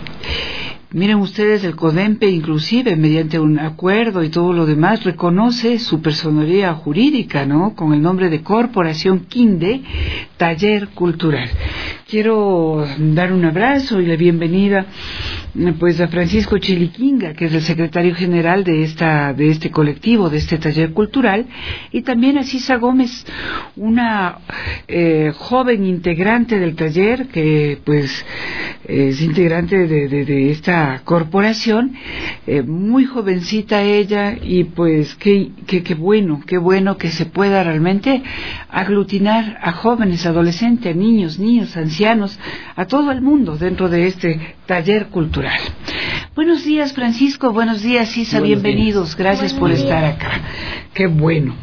miren ustedes, el CODEMPE inclusive, mediante un acuerdo y todo lo demás, reconoce su personería jurídica, ¿no?, con el nombre de Corporación Quinde, Taller Cultural. Quiero dar un abrazo y la bienvenida pues a Francisco Chiliquinga, que es el secretario general de esta de este colectivo, de este taller cultural, y también a Cisa Gómez, una eh, joven integrante del taller, que pues es integrante de, de, de esta corporación, eh, muy jovencita ella, y pues qué, qué, qué bueno, qué bueno que se pueda realmente aglutinar a jóvenes, adolescentes, a niños, niños, ancianos, a todo el mundo dentro de este taller cultural. Buenos días, Francisco, buenos días, Cisa, buenos bienvenidos, días. Gracias buenos por días. Estar acá, qué bueno.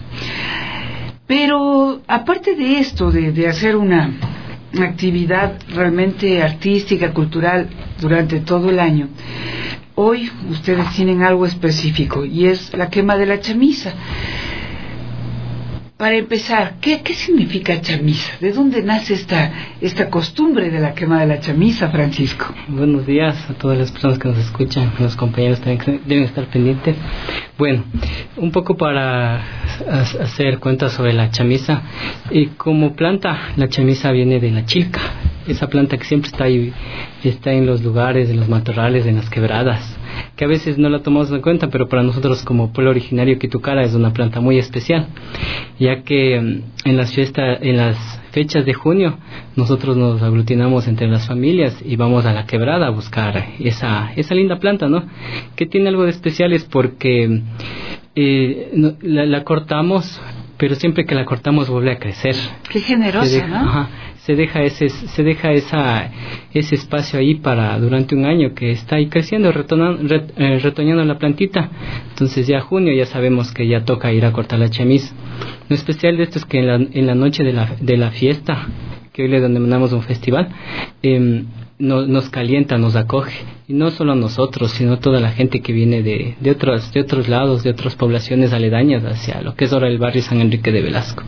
Pero aparte de esto, de, de hacer una actividad realmente artística, cultural durante todo el año, hoy ustedes tienen algo específico y es la quema de la chamisa. Para empezar, ¿qué, qué significa chamisa? ¿De dónde nace esta, esta costumbre de la quema de la chamisa, Francisco? Buenos días a todas las personas que nos escuchan, los compañeros también deben estar pendientes. Bueno, un poco para hacer cuenta sobre la chamisa. Y como planta, la chamisa viene de la chilca, esa planta que siempre está ahí, está en los lugares, en los matorrales, en las quebradas, que a veces no la tomamos en cuenta, pero para nosotros como pueblo originario Quitucara es una planta muy especial, ya que en las fiestas, en las fechas de junio, nosotros nos aglutinamos entre las familias y vamos a la quebrada a buscar esa esa linda planta, ¿no?, que tiene algo de especial, es porque eh, no, la, la cortamos, pero siempre que la cortamos vuelve a crecer. Qué generosa, deja, ¿no? Ajá, se deja ese se deja esa ese espacio ahí para durante un año que está ahí creciendo, retornando, ret, eh, retoñando la plantita. Entonces ya junio ya sabemos que ya toca ir a cortar la chamisa. Lo especial de esto es que en la, en la noche de la de la fiesta, que hoy le denominamos un festival, eh, no, nos calienta, nos acoge, y no solo a nosotros, sino toda la gente que viene de, de otros de otros lados, de otras poblaciones aledañas hacia lo que es ahora el barrio San Enrique de Velasco.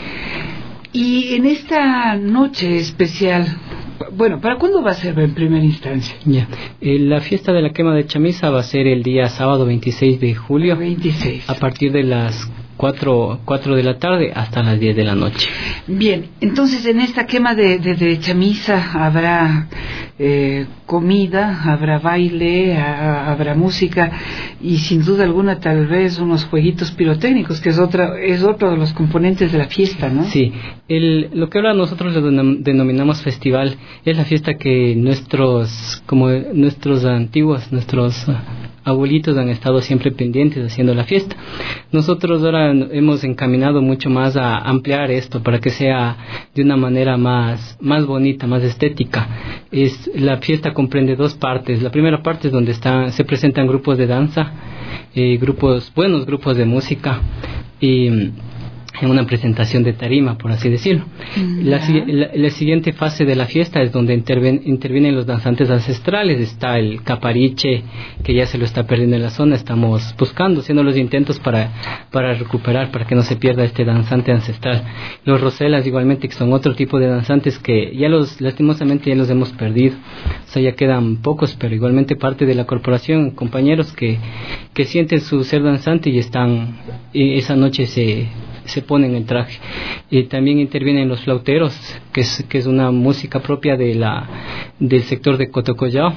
Y en esta noche especial, bueno, ¿para cuándo va a ser en primera instancia? Ya, eh, la fiesta de la quema de chamisa va a ser el día sábado veintiséis de julio, veintiséis, a partir de las cuatro, cuatro de la tarde hasta las diez de la noche. Bien, entonces en esta quema de, de, de chamisa habrá eh, comida, habrá baile, a, habrá música y sin duda alguna tal vez unos jueguitos pirotécnicos, que es otra es otro de los componentes de la fiesta, ¿no? Sí, el, lo que ahora nosotros le denominamos festival es la fiesta que nuestros, como nuestros antiguos, nuestros abuelitos han estado siempre pendientes haciendo la fiesta. Nosotros ahora hemos encaminado mucho más a ampliar esto para que sea de una manera más, más bonita, más estética. Es, la fiesta comprende dos partes. La primera parte es donde está, se presentan grupos de danza, eh, grupos, buenos grupos de música, y en una presentación de tarima, por así decirlo. Mm, la, la, la siguiente fase de la fiesta es donde interven, intervienen los danzantes ancestrales. Está el capariche, que ya se lo está perdiendo en la zona. Estamos buscando, haciendo los intentos para, para recuperar, para que no se pierda este danzante ancestral. Los roselas igualmente, que son otro tipo de danzantes que ya los, lastimosamente ya los hemos perdido. O sea, ya quedan pocos, pero igualmente parte de la corporación, compañeros que, que sienten su ser danzante y están, y esa noche se se ponen el traje. Y también intervienen los flauteros, que es, que es una música propia de la del sector de Cotocollao,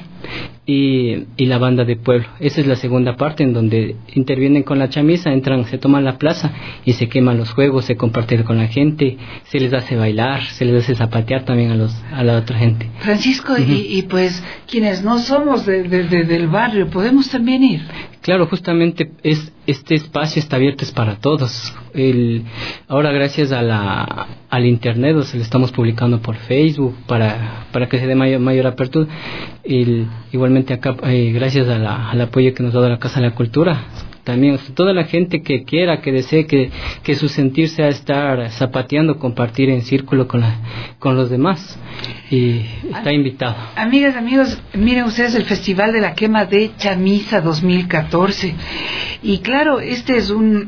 y, y la banda de pueblo. Esa es la segunda parte, en donde intervienen con la chamisa, entran, se toman la plaza y se queman los juegos, se comparte con la gente, se les hace bailar, se les hace zapatear también a los a la otra gente. Francisco, uh-huh. y, y pues quienes no somos de, de, de, del barrio, ¿podemos también ir? Claro, justamente es este espacio está abierto es para todos. El, ahora gracias a la al internet, o sea, lo estamos publicando por Facebook para para que se dé mayor, mayor apertura. El, igualmente acá, eh, gracias a la, al apoyo que nos ha dado la Casa de la Cultura, también, o sea, toda la gente que quiera, que desee que, que su sentir sea estar zapateando, compartir en círculo con, la, con los demás, y está invitado. Amigas, amigos, miren ustedes el Festival de la Quema de Chamisa dos mil catorce, y claro, este es un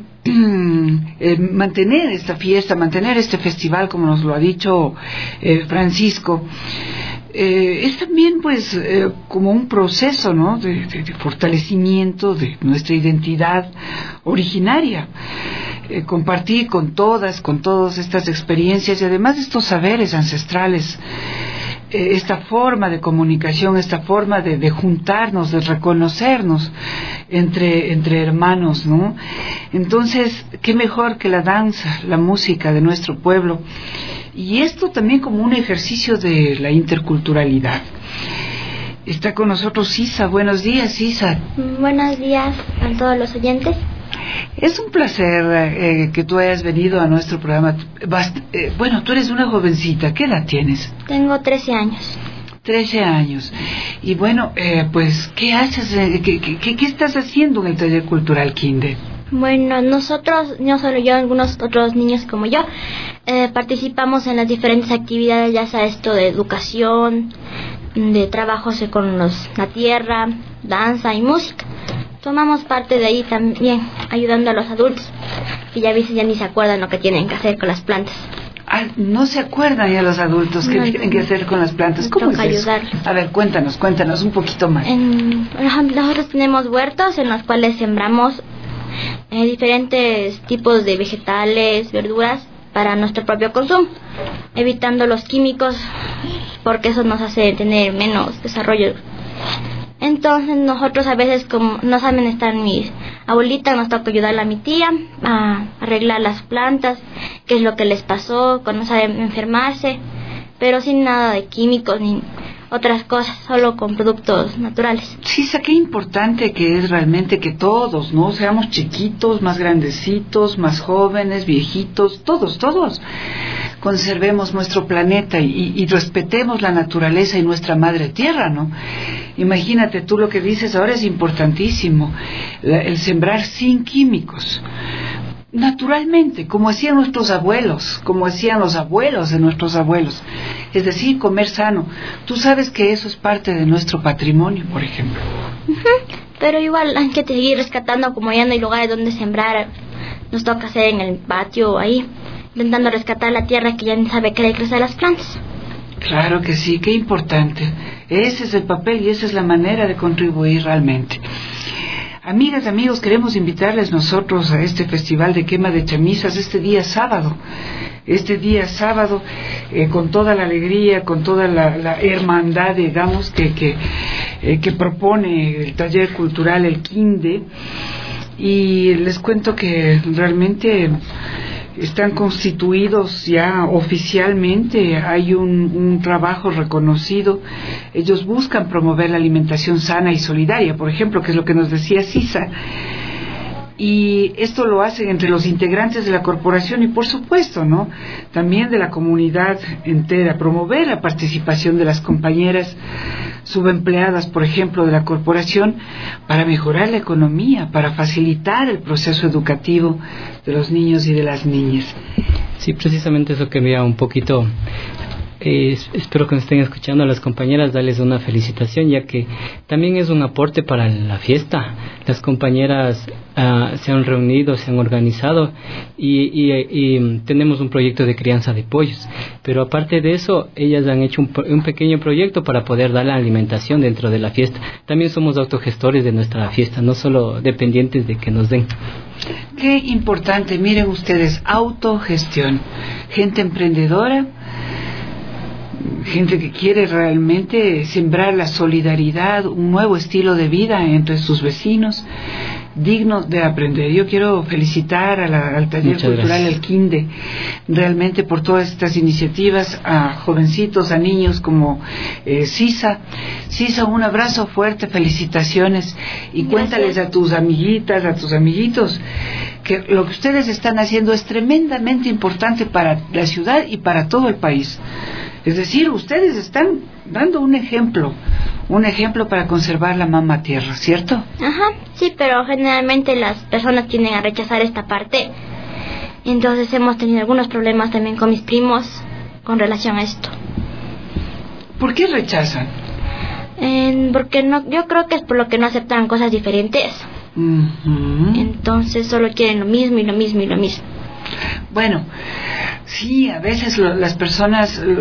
eh, mantener esta fiesta, mantener este festival, como nos lo ha dicho eh, Francisco, Eh, es también pues eh, como un proceso, ¿no?, de, de, de fortalecimiento de nuestra identidad originaria, eh, compartir con todas, con todas estas experiencias y además estos saberes ancestrales, eh, esta forma de comunicación, esta forma de, de juntarnos, de reconocernos entre, entre hermanos, ¿no? Entonces, qué mejor que la danza, la música de nuestro pueblo. Y esto también como un ejercicio de la interculturalidad. Está con nosotros Sisa. Buenos días, Sisa. Buenos días a todos los oyentes. Es un placer eh, que tú hayas venido a nuestro programa. Bast- eh, bueno, tú eres una jovencita. ¿Qué edad tienes? Tengo trece años. trece años. Y bueno, eh, pues, ¿qué haces? Eh, ¿qué, qué, ¿Qué estás haciendo en el taller cultural Kinde? Bueno, nosotros, no solo yo, algunos otros niños como yo, eh, participamos en las diferentes actividades, ya sea esto de educación, de trabajos con los, la tierra, danza y música. Tomamos parte de ahí también, ayudando a los adultos, que ya a veces ya ni se acuerdan lo que tienen que hacer con las plantas. Ah, no se acuerdan ya los adultos qué no, tienen que hacer con las plantas. ¿Cómo es eso? A ver, cuéntanos, cuéntanos un poquito más. En, nosotros tenemos huertos en los cuales sembramos Eh, diferentes tipos de vegetales, verduras para nuestro propio consumo, evitando los químicos, porque eso nos hace tener menos desarrollo. Entonces nosotros a veces, como no saben estar mis abuelitas, nos toca ayudarle a mi tía a arreglar las plantas, qué es lo que les pasó, cuando saben enfermarse, pero sin nada de químicos ni otras cosas, solo con productos naturales. Sí, qué importante que es realmente que todos, ¿no?, seamos chiquitos, más grandecitos, más jóvenes, viejitos, todos, todos conservemos nuestro planeta y, y respetemos la naturaleza y nuestra madre tierra, ¿no? Imagínate, tú lo que dices ahora es importantísimo, la, el sembrar sin químicos, naturalmente, como hacían nuestros abuelos, como hacían los abuelos de nuestros abuelos, es decir, comer sano. Tú sabes que eso es parte de nuestro patrimonio, por ejemplo. Uh-huh. Pero igual hay que seguir rescatando, como ya no hay lugares donde sembrar, nos toca hacer en el patio ahí, intentando rescatar la tierra que ya ni sabe qué le crece a las plantas. Claro que sí, qué importante. Ese es el papel y esa es la manera de contribuir realmente. Amigas, amigos, queremos invitarles nosotros a este festival de quema de chamisas este día sábado. Este día sábado, eh, con toda la alegría, con toda la, la hermandad, digamos, que, que, eh, que propone el taller cultural El Kinde. Y les cuento que realmente están constituidos ya oficialmente, hay un, un trabajo reconocido. Ellos buscan promover la alimentación sana y solidaria, por ejemplo, que es lo que nos decía Sisa. y esto lo hacen entre los integrantes de la corporación y por supuesto, ¿no?, también de la comunidad entera. Promover la participación de las compañeras subempleadas, por ejemplo, de la corporación, para mejorar la economía, para facilitar el proceso educativo de los niños y de las niñas. Sí, precisamente eso quería un poquito. Eh, espero que nos estén escuchando a las compañeras, darles una felicitación, ya que también es un aporte para la fiesta. Las compañeras uh, se han reunido, se han organizado y, y, y tenemos un proyecto de crianza de pollos, pero aparte de eso ellas han hecho un, un pequeño proyecto para poder dar la alimentación dentro de la fiesta. También somos autogestores de nuestra fiesta, no solo dependientes de que nos den. Qué importante, miren ustedes, autogestión, gente emprendedora, gente que quiere realmente sembrar la solidaridad, un nuevo estilo de vida entre sus vecinos, dignos de aprender. Yo quiero felicitar a la, al taller Muchas cultural gracias. El Quinde, realmente por todas estas iniciativas, a jovencitos, a niños como eh, Sisa. Sisa, un abrazo fuerte, felicitaciones, y Gracias. Cuéntales a tus amiguitas, a tus amiguitos, que lo que ustedes están haciendo es tremendamente importante para la ciudad y para todo el país. Es decir, ustedes están dando un ejemplo, un ejemplo para conservar la mamá tierra, ¿cierto? Ajá, sí, pero generalmente las personas tienden a rechazar esta parte. Entonces hemos tenido algunos problemas también con mis primos con relación a esto. ¿Por qué rechazan? Eh, porque no, yo creo que es por lo que no aceptan cosas diferentes. Uh-huh. Entonces solo quieren lo mismo y lo mismo y lo mismo. Bueno, sí, a veces lo, las personas lo,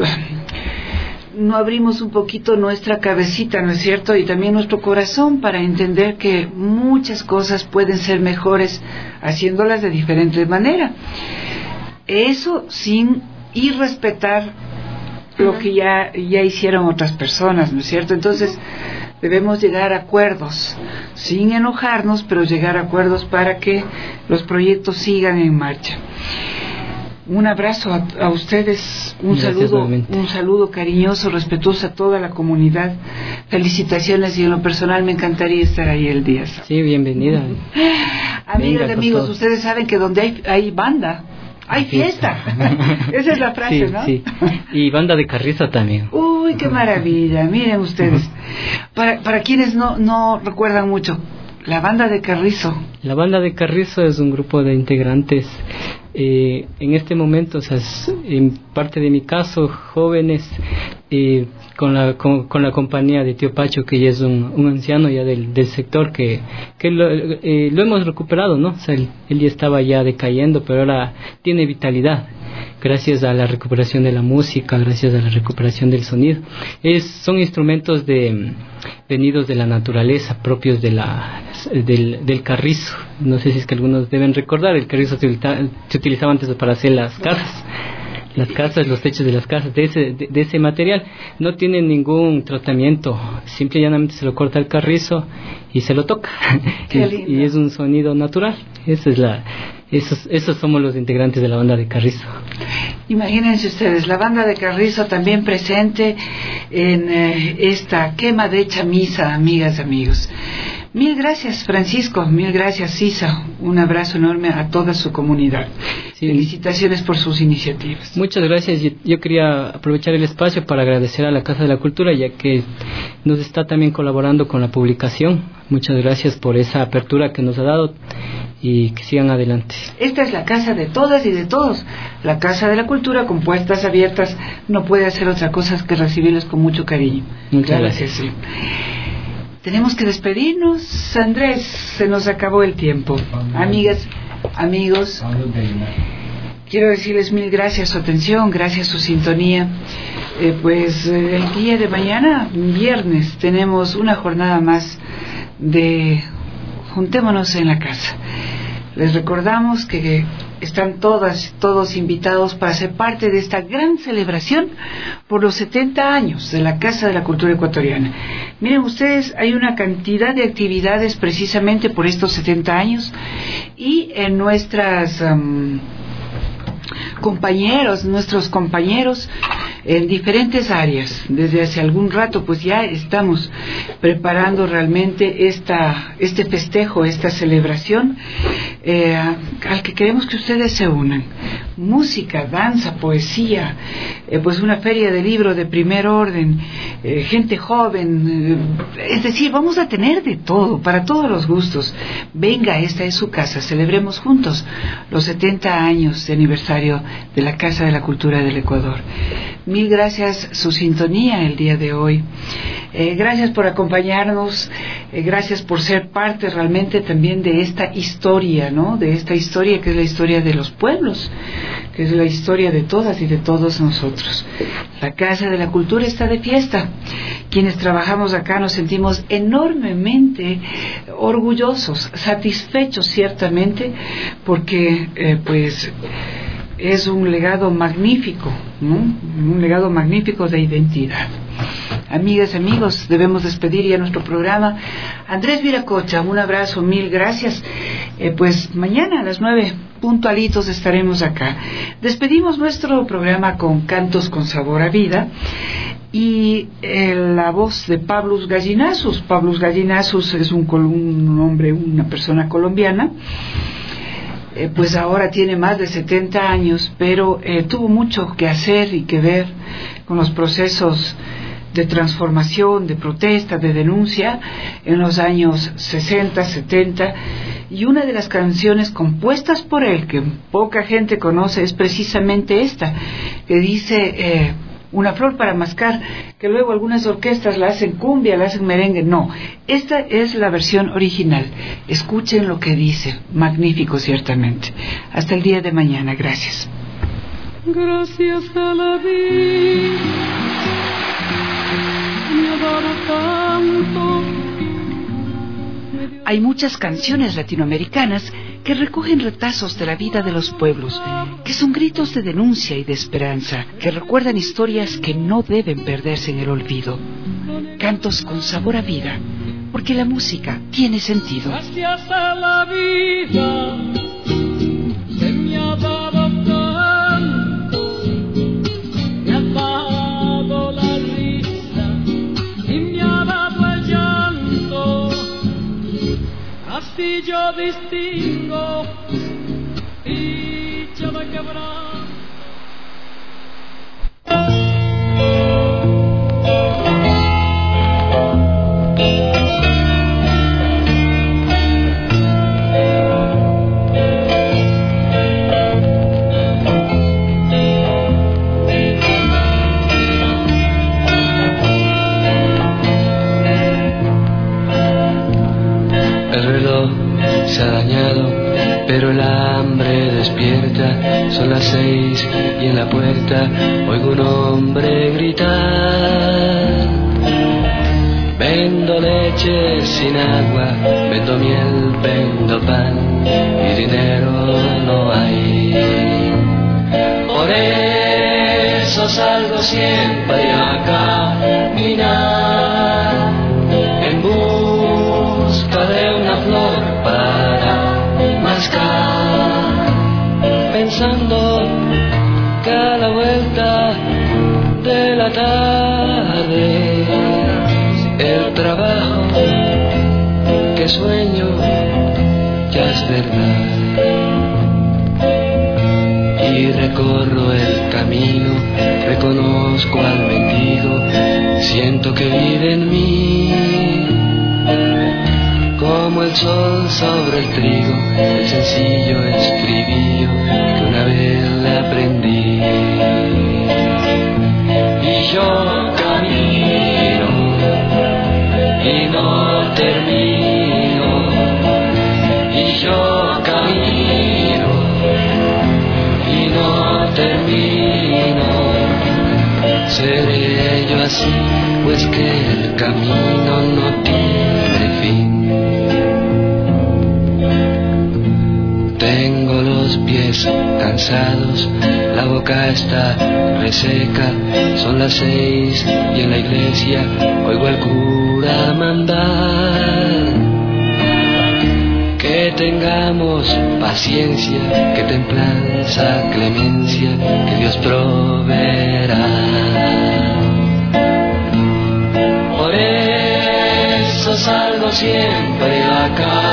no abrimos un poquito nuestra cabecita, ¿no es cierto? Y también nuestro corazón para entender que muchas cosas pueden ser mejores haciéndolas de diferente manera. Eso sin irrespetar lo que ya, ya hicieron otras personas, ¿no es cierto? Entonces debemos llegar a acuerdos, sin enojarnos, pero llegar a acuerdos para que los proyectos sigan en marcha. Un abrazo a, a ustedes, un Gracias, saludo, nuevamente. un saludo cariñoso, respetuoso a toda la comunidad. Felicitaciones, y en lo personal me encantaría estar ahí el día sábado. Sí, bienvenida. Amigas y con amigos, todo. ustedes saben que donde hay, hay banda, hay fiesta. Esa es la frase, Sí, ¿no? sí. Y banda de carrizo también. Uy, qué maravilla. Miren ustedes, para, para quienes no, no recuerdan mucho, la banda de Carrizo. La banda de Carrizo es un grupo de integrantes. Eh, en este momento, o sea, es, en parte de mi caso, jóvenes, eh, con, la, con, con la compañía de Tío Pacho, que ya es un, un anciano ya del, del sector, que, que lo, eh, lo hemos recuperado, ¿no? O sea, él, él ya estaba ya decayendo, pero ahora tiene vitalidad, gracias a la recuperación de la música, gracias a la recuperación del sonido. Es, son instrumentos de, venidos de la naturaleza, propios de la, del, del carrizo. No sé si es que algunos deben recordar, el carrizo se, utiliza, se utilizaba antes para hacer las casas. Las casas, los techos de las casas, de ese, de, de ese material. No tienen ningún tratamiento, simple y llanamente se lo corta el carrizo y se lo toca. y, y es un sonido natural. Esa es la, esos, esos somos los integrantes de la banda de Carrizo. Imagínense ustedes, la banda de Carrizo también presente en eh, esta quema de chamisa, amigas, amigos. Mil gracias, Francisco, mil gracias, Sisa. Un abrazo enorme a toda su comunidad. Sí. Felicitaciones por sus iniciativas. Muchas gracias. Yo quería aprovechar el espacio para agradecer a la Casa de la Cultura, ya que nos está también colaborando con la publicación. Muchas gracias por esa apertura que nos ha dado y que sigan adelante. Esta es la casa de todas y de todos. La Casa de la Cultura, con puertas abiertas, no puede hacer otra cosa que recibirlos con mucho cariño. Muchas claro gracias. Que sí. Tenemos que despedirnos, Andrés, se nos acabó el tiempo. Amigas, amigos, quiero decirles mil gracias su atención, gracias su sintonía. Eh, pues eh, el día de mañana, viernes, tenemos una jornada más de Juntémonos en la Casa. Les recordamos que están todas, todos invitados para ser parte de esta gran celebración por los setenta años de la Casa de la Cultura Ecuatoriana. Miren ustedes, hay una cantidad de actividades precisamente por estos setenta años, y en nuestras um, compañeros, nuestros compañeros en diferentes áreas. Desde hace algún rato pues ya estamos preparando realmente esta, este festejo, esta celebración eh, al que queremos que ustedes se unan. Música, danza, poesía, eh, pues una feria de libros de primer orden, eh, gente joven, eh, es decir, vamos a tener de todo, para todos los gustos. Venga, esta es su casa, celebremos juntos los setenta años de aniversario de la Casa de la Cultura del Ecuador. Mil gracias su sintonía el día de hoy. Eh, gracias por acompañarnos, eh, gracias por ser parte realmente también de esta historia, ¿no? De esta historia que es la historia de los pueblos, que es la historia de todas y de todos nosotros. La Casa de la Cultura está de fiesta. Quienes trabajamos acá nos sentimos enormemente orgullosos, satisfechos ciertamente, porque eh, pues es un legado magnífico, ¿no? Un legado magnífico de identidad. Amigas, amigos, debemos despedir ya nuestro programa. Andrés Viracocha, un abrazo, mil gracias. Eh, pues mañana a las nueve puntualitos estaremos acá. Despedimos nuestro programa con Cantos con Sabor a Vida y eh, la voz de Pablos Gallinazos. Pablos Gallinazos es un, un hombre, una persona colombiana. Eh, pues ahora tiene más de setenta años, pero eh, tuvo mucho que hacer y que ver con los procesos de transformación, de protesta, de denuncia en los años sesenta, setenta, y una de las canciones compuestas por él que poca gente conoce es precisamente esta, que dice eh, una flor para mascar, que luego algunas orquestas la hacen cumbia, la hacen merengue. No, esta es la versión original. Escuchen lo que dice, magnífico ciertamente. Hasta el día de mañana, gracias. Gracias a la vida me ha dado tanto. Hay muchas canciones latinoamericanas que recogen retazos de la vida de los pueblos, que son gritos de denuncia y de esperanza, que recuerdan historias que no deben perderse en el olvido. Cantos con sabor a vida, porque la música tiene sentido. Gracias a la vida que me ha dado tanto, me ha dado la risa y me ha dado el llanto. Así yo distingo dicha de quebrar. Se ha dañado, pero el hambre despierta. Son las seis y en la puerta oigo un hombre gritar. Vendo leche sin agua, vendo miel, vendo pan y dinero no hay. Por eso salgo siempre a caminar en busca de una flor para mascar, pensando que a la vuelta de la tarde el trabajo que sueño ya es verdad. Y recorro el camino, reconozco al mendigo, siento que vive en mí. Como el sol sobre el trigo, el sencillo estribillo que una vez le aprendí. Y yo camino y no termino, y yo camino y no termino. Seré yo así, pues que el camino no tiene fin. Tengo los pies cansados, la boca está reseca, son las seis y en la iglesia oigo al cura mandar que tengamos paciencia, que templanza, clemencia, que Dios proveerá. Por eso salgo siempre a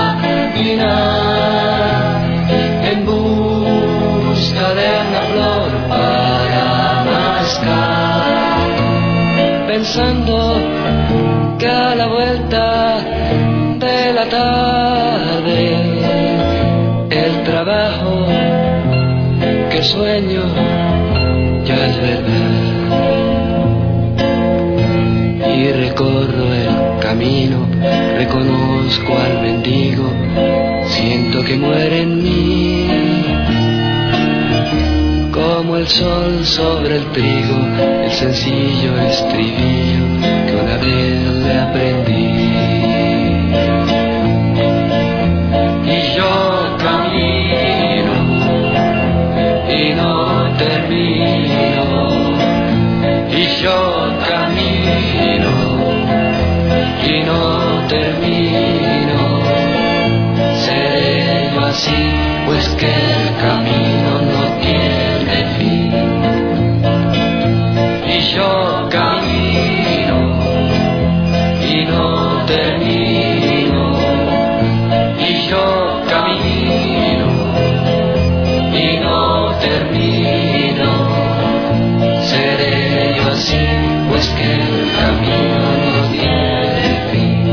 caminar en busca de una flor para mascar, pensando que a la vuelta de la tarde el trabajo que sueño ya es verdad. Y recorro el camino, reconozco al mendigo, siento que muere en mí, como el sol sobre el trigo, el sencillo estribillo que una vez le aprendí. Y yo camino y no termino, y yo camino y no termino. Seré yo así, pues que el camino no tiene fin. Y yo camino y no termino, y yo camino y no termino. Seré yo así, pues que el camino no tiene fin.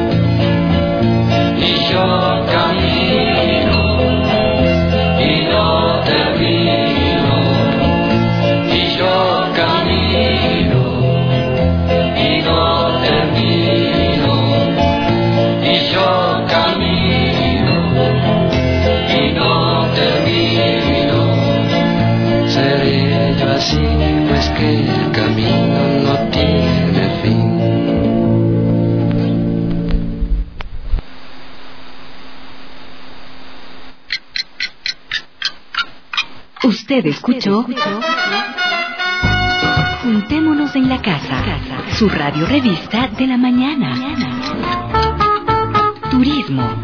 Y yo camino y no termino, y yo camino y no termino, y yo camino y no termino. Seré yo así, pues que el camino no tiene fin. Usted escuchó Juntémonos en la Casa, su radio revista de la mañana. Turismo.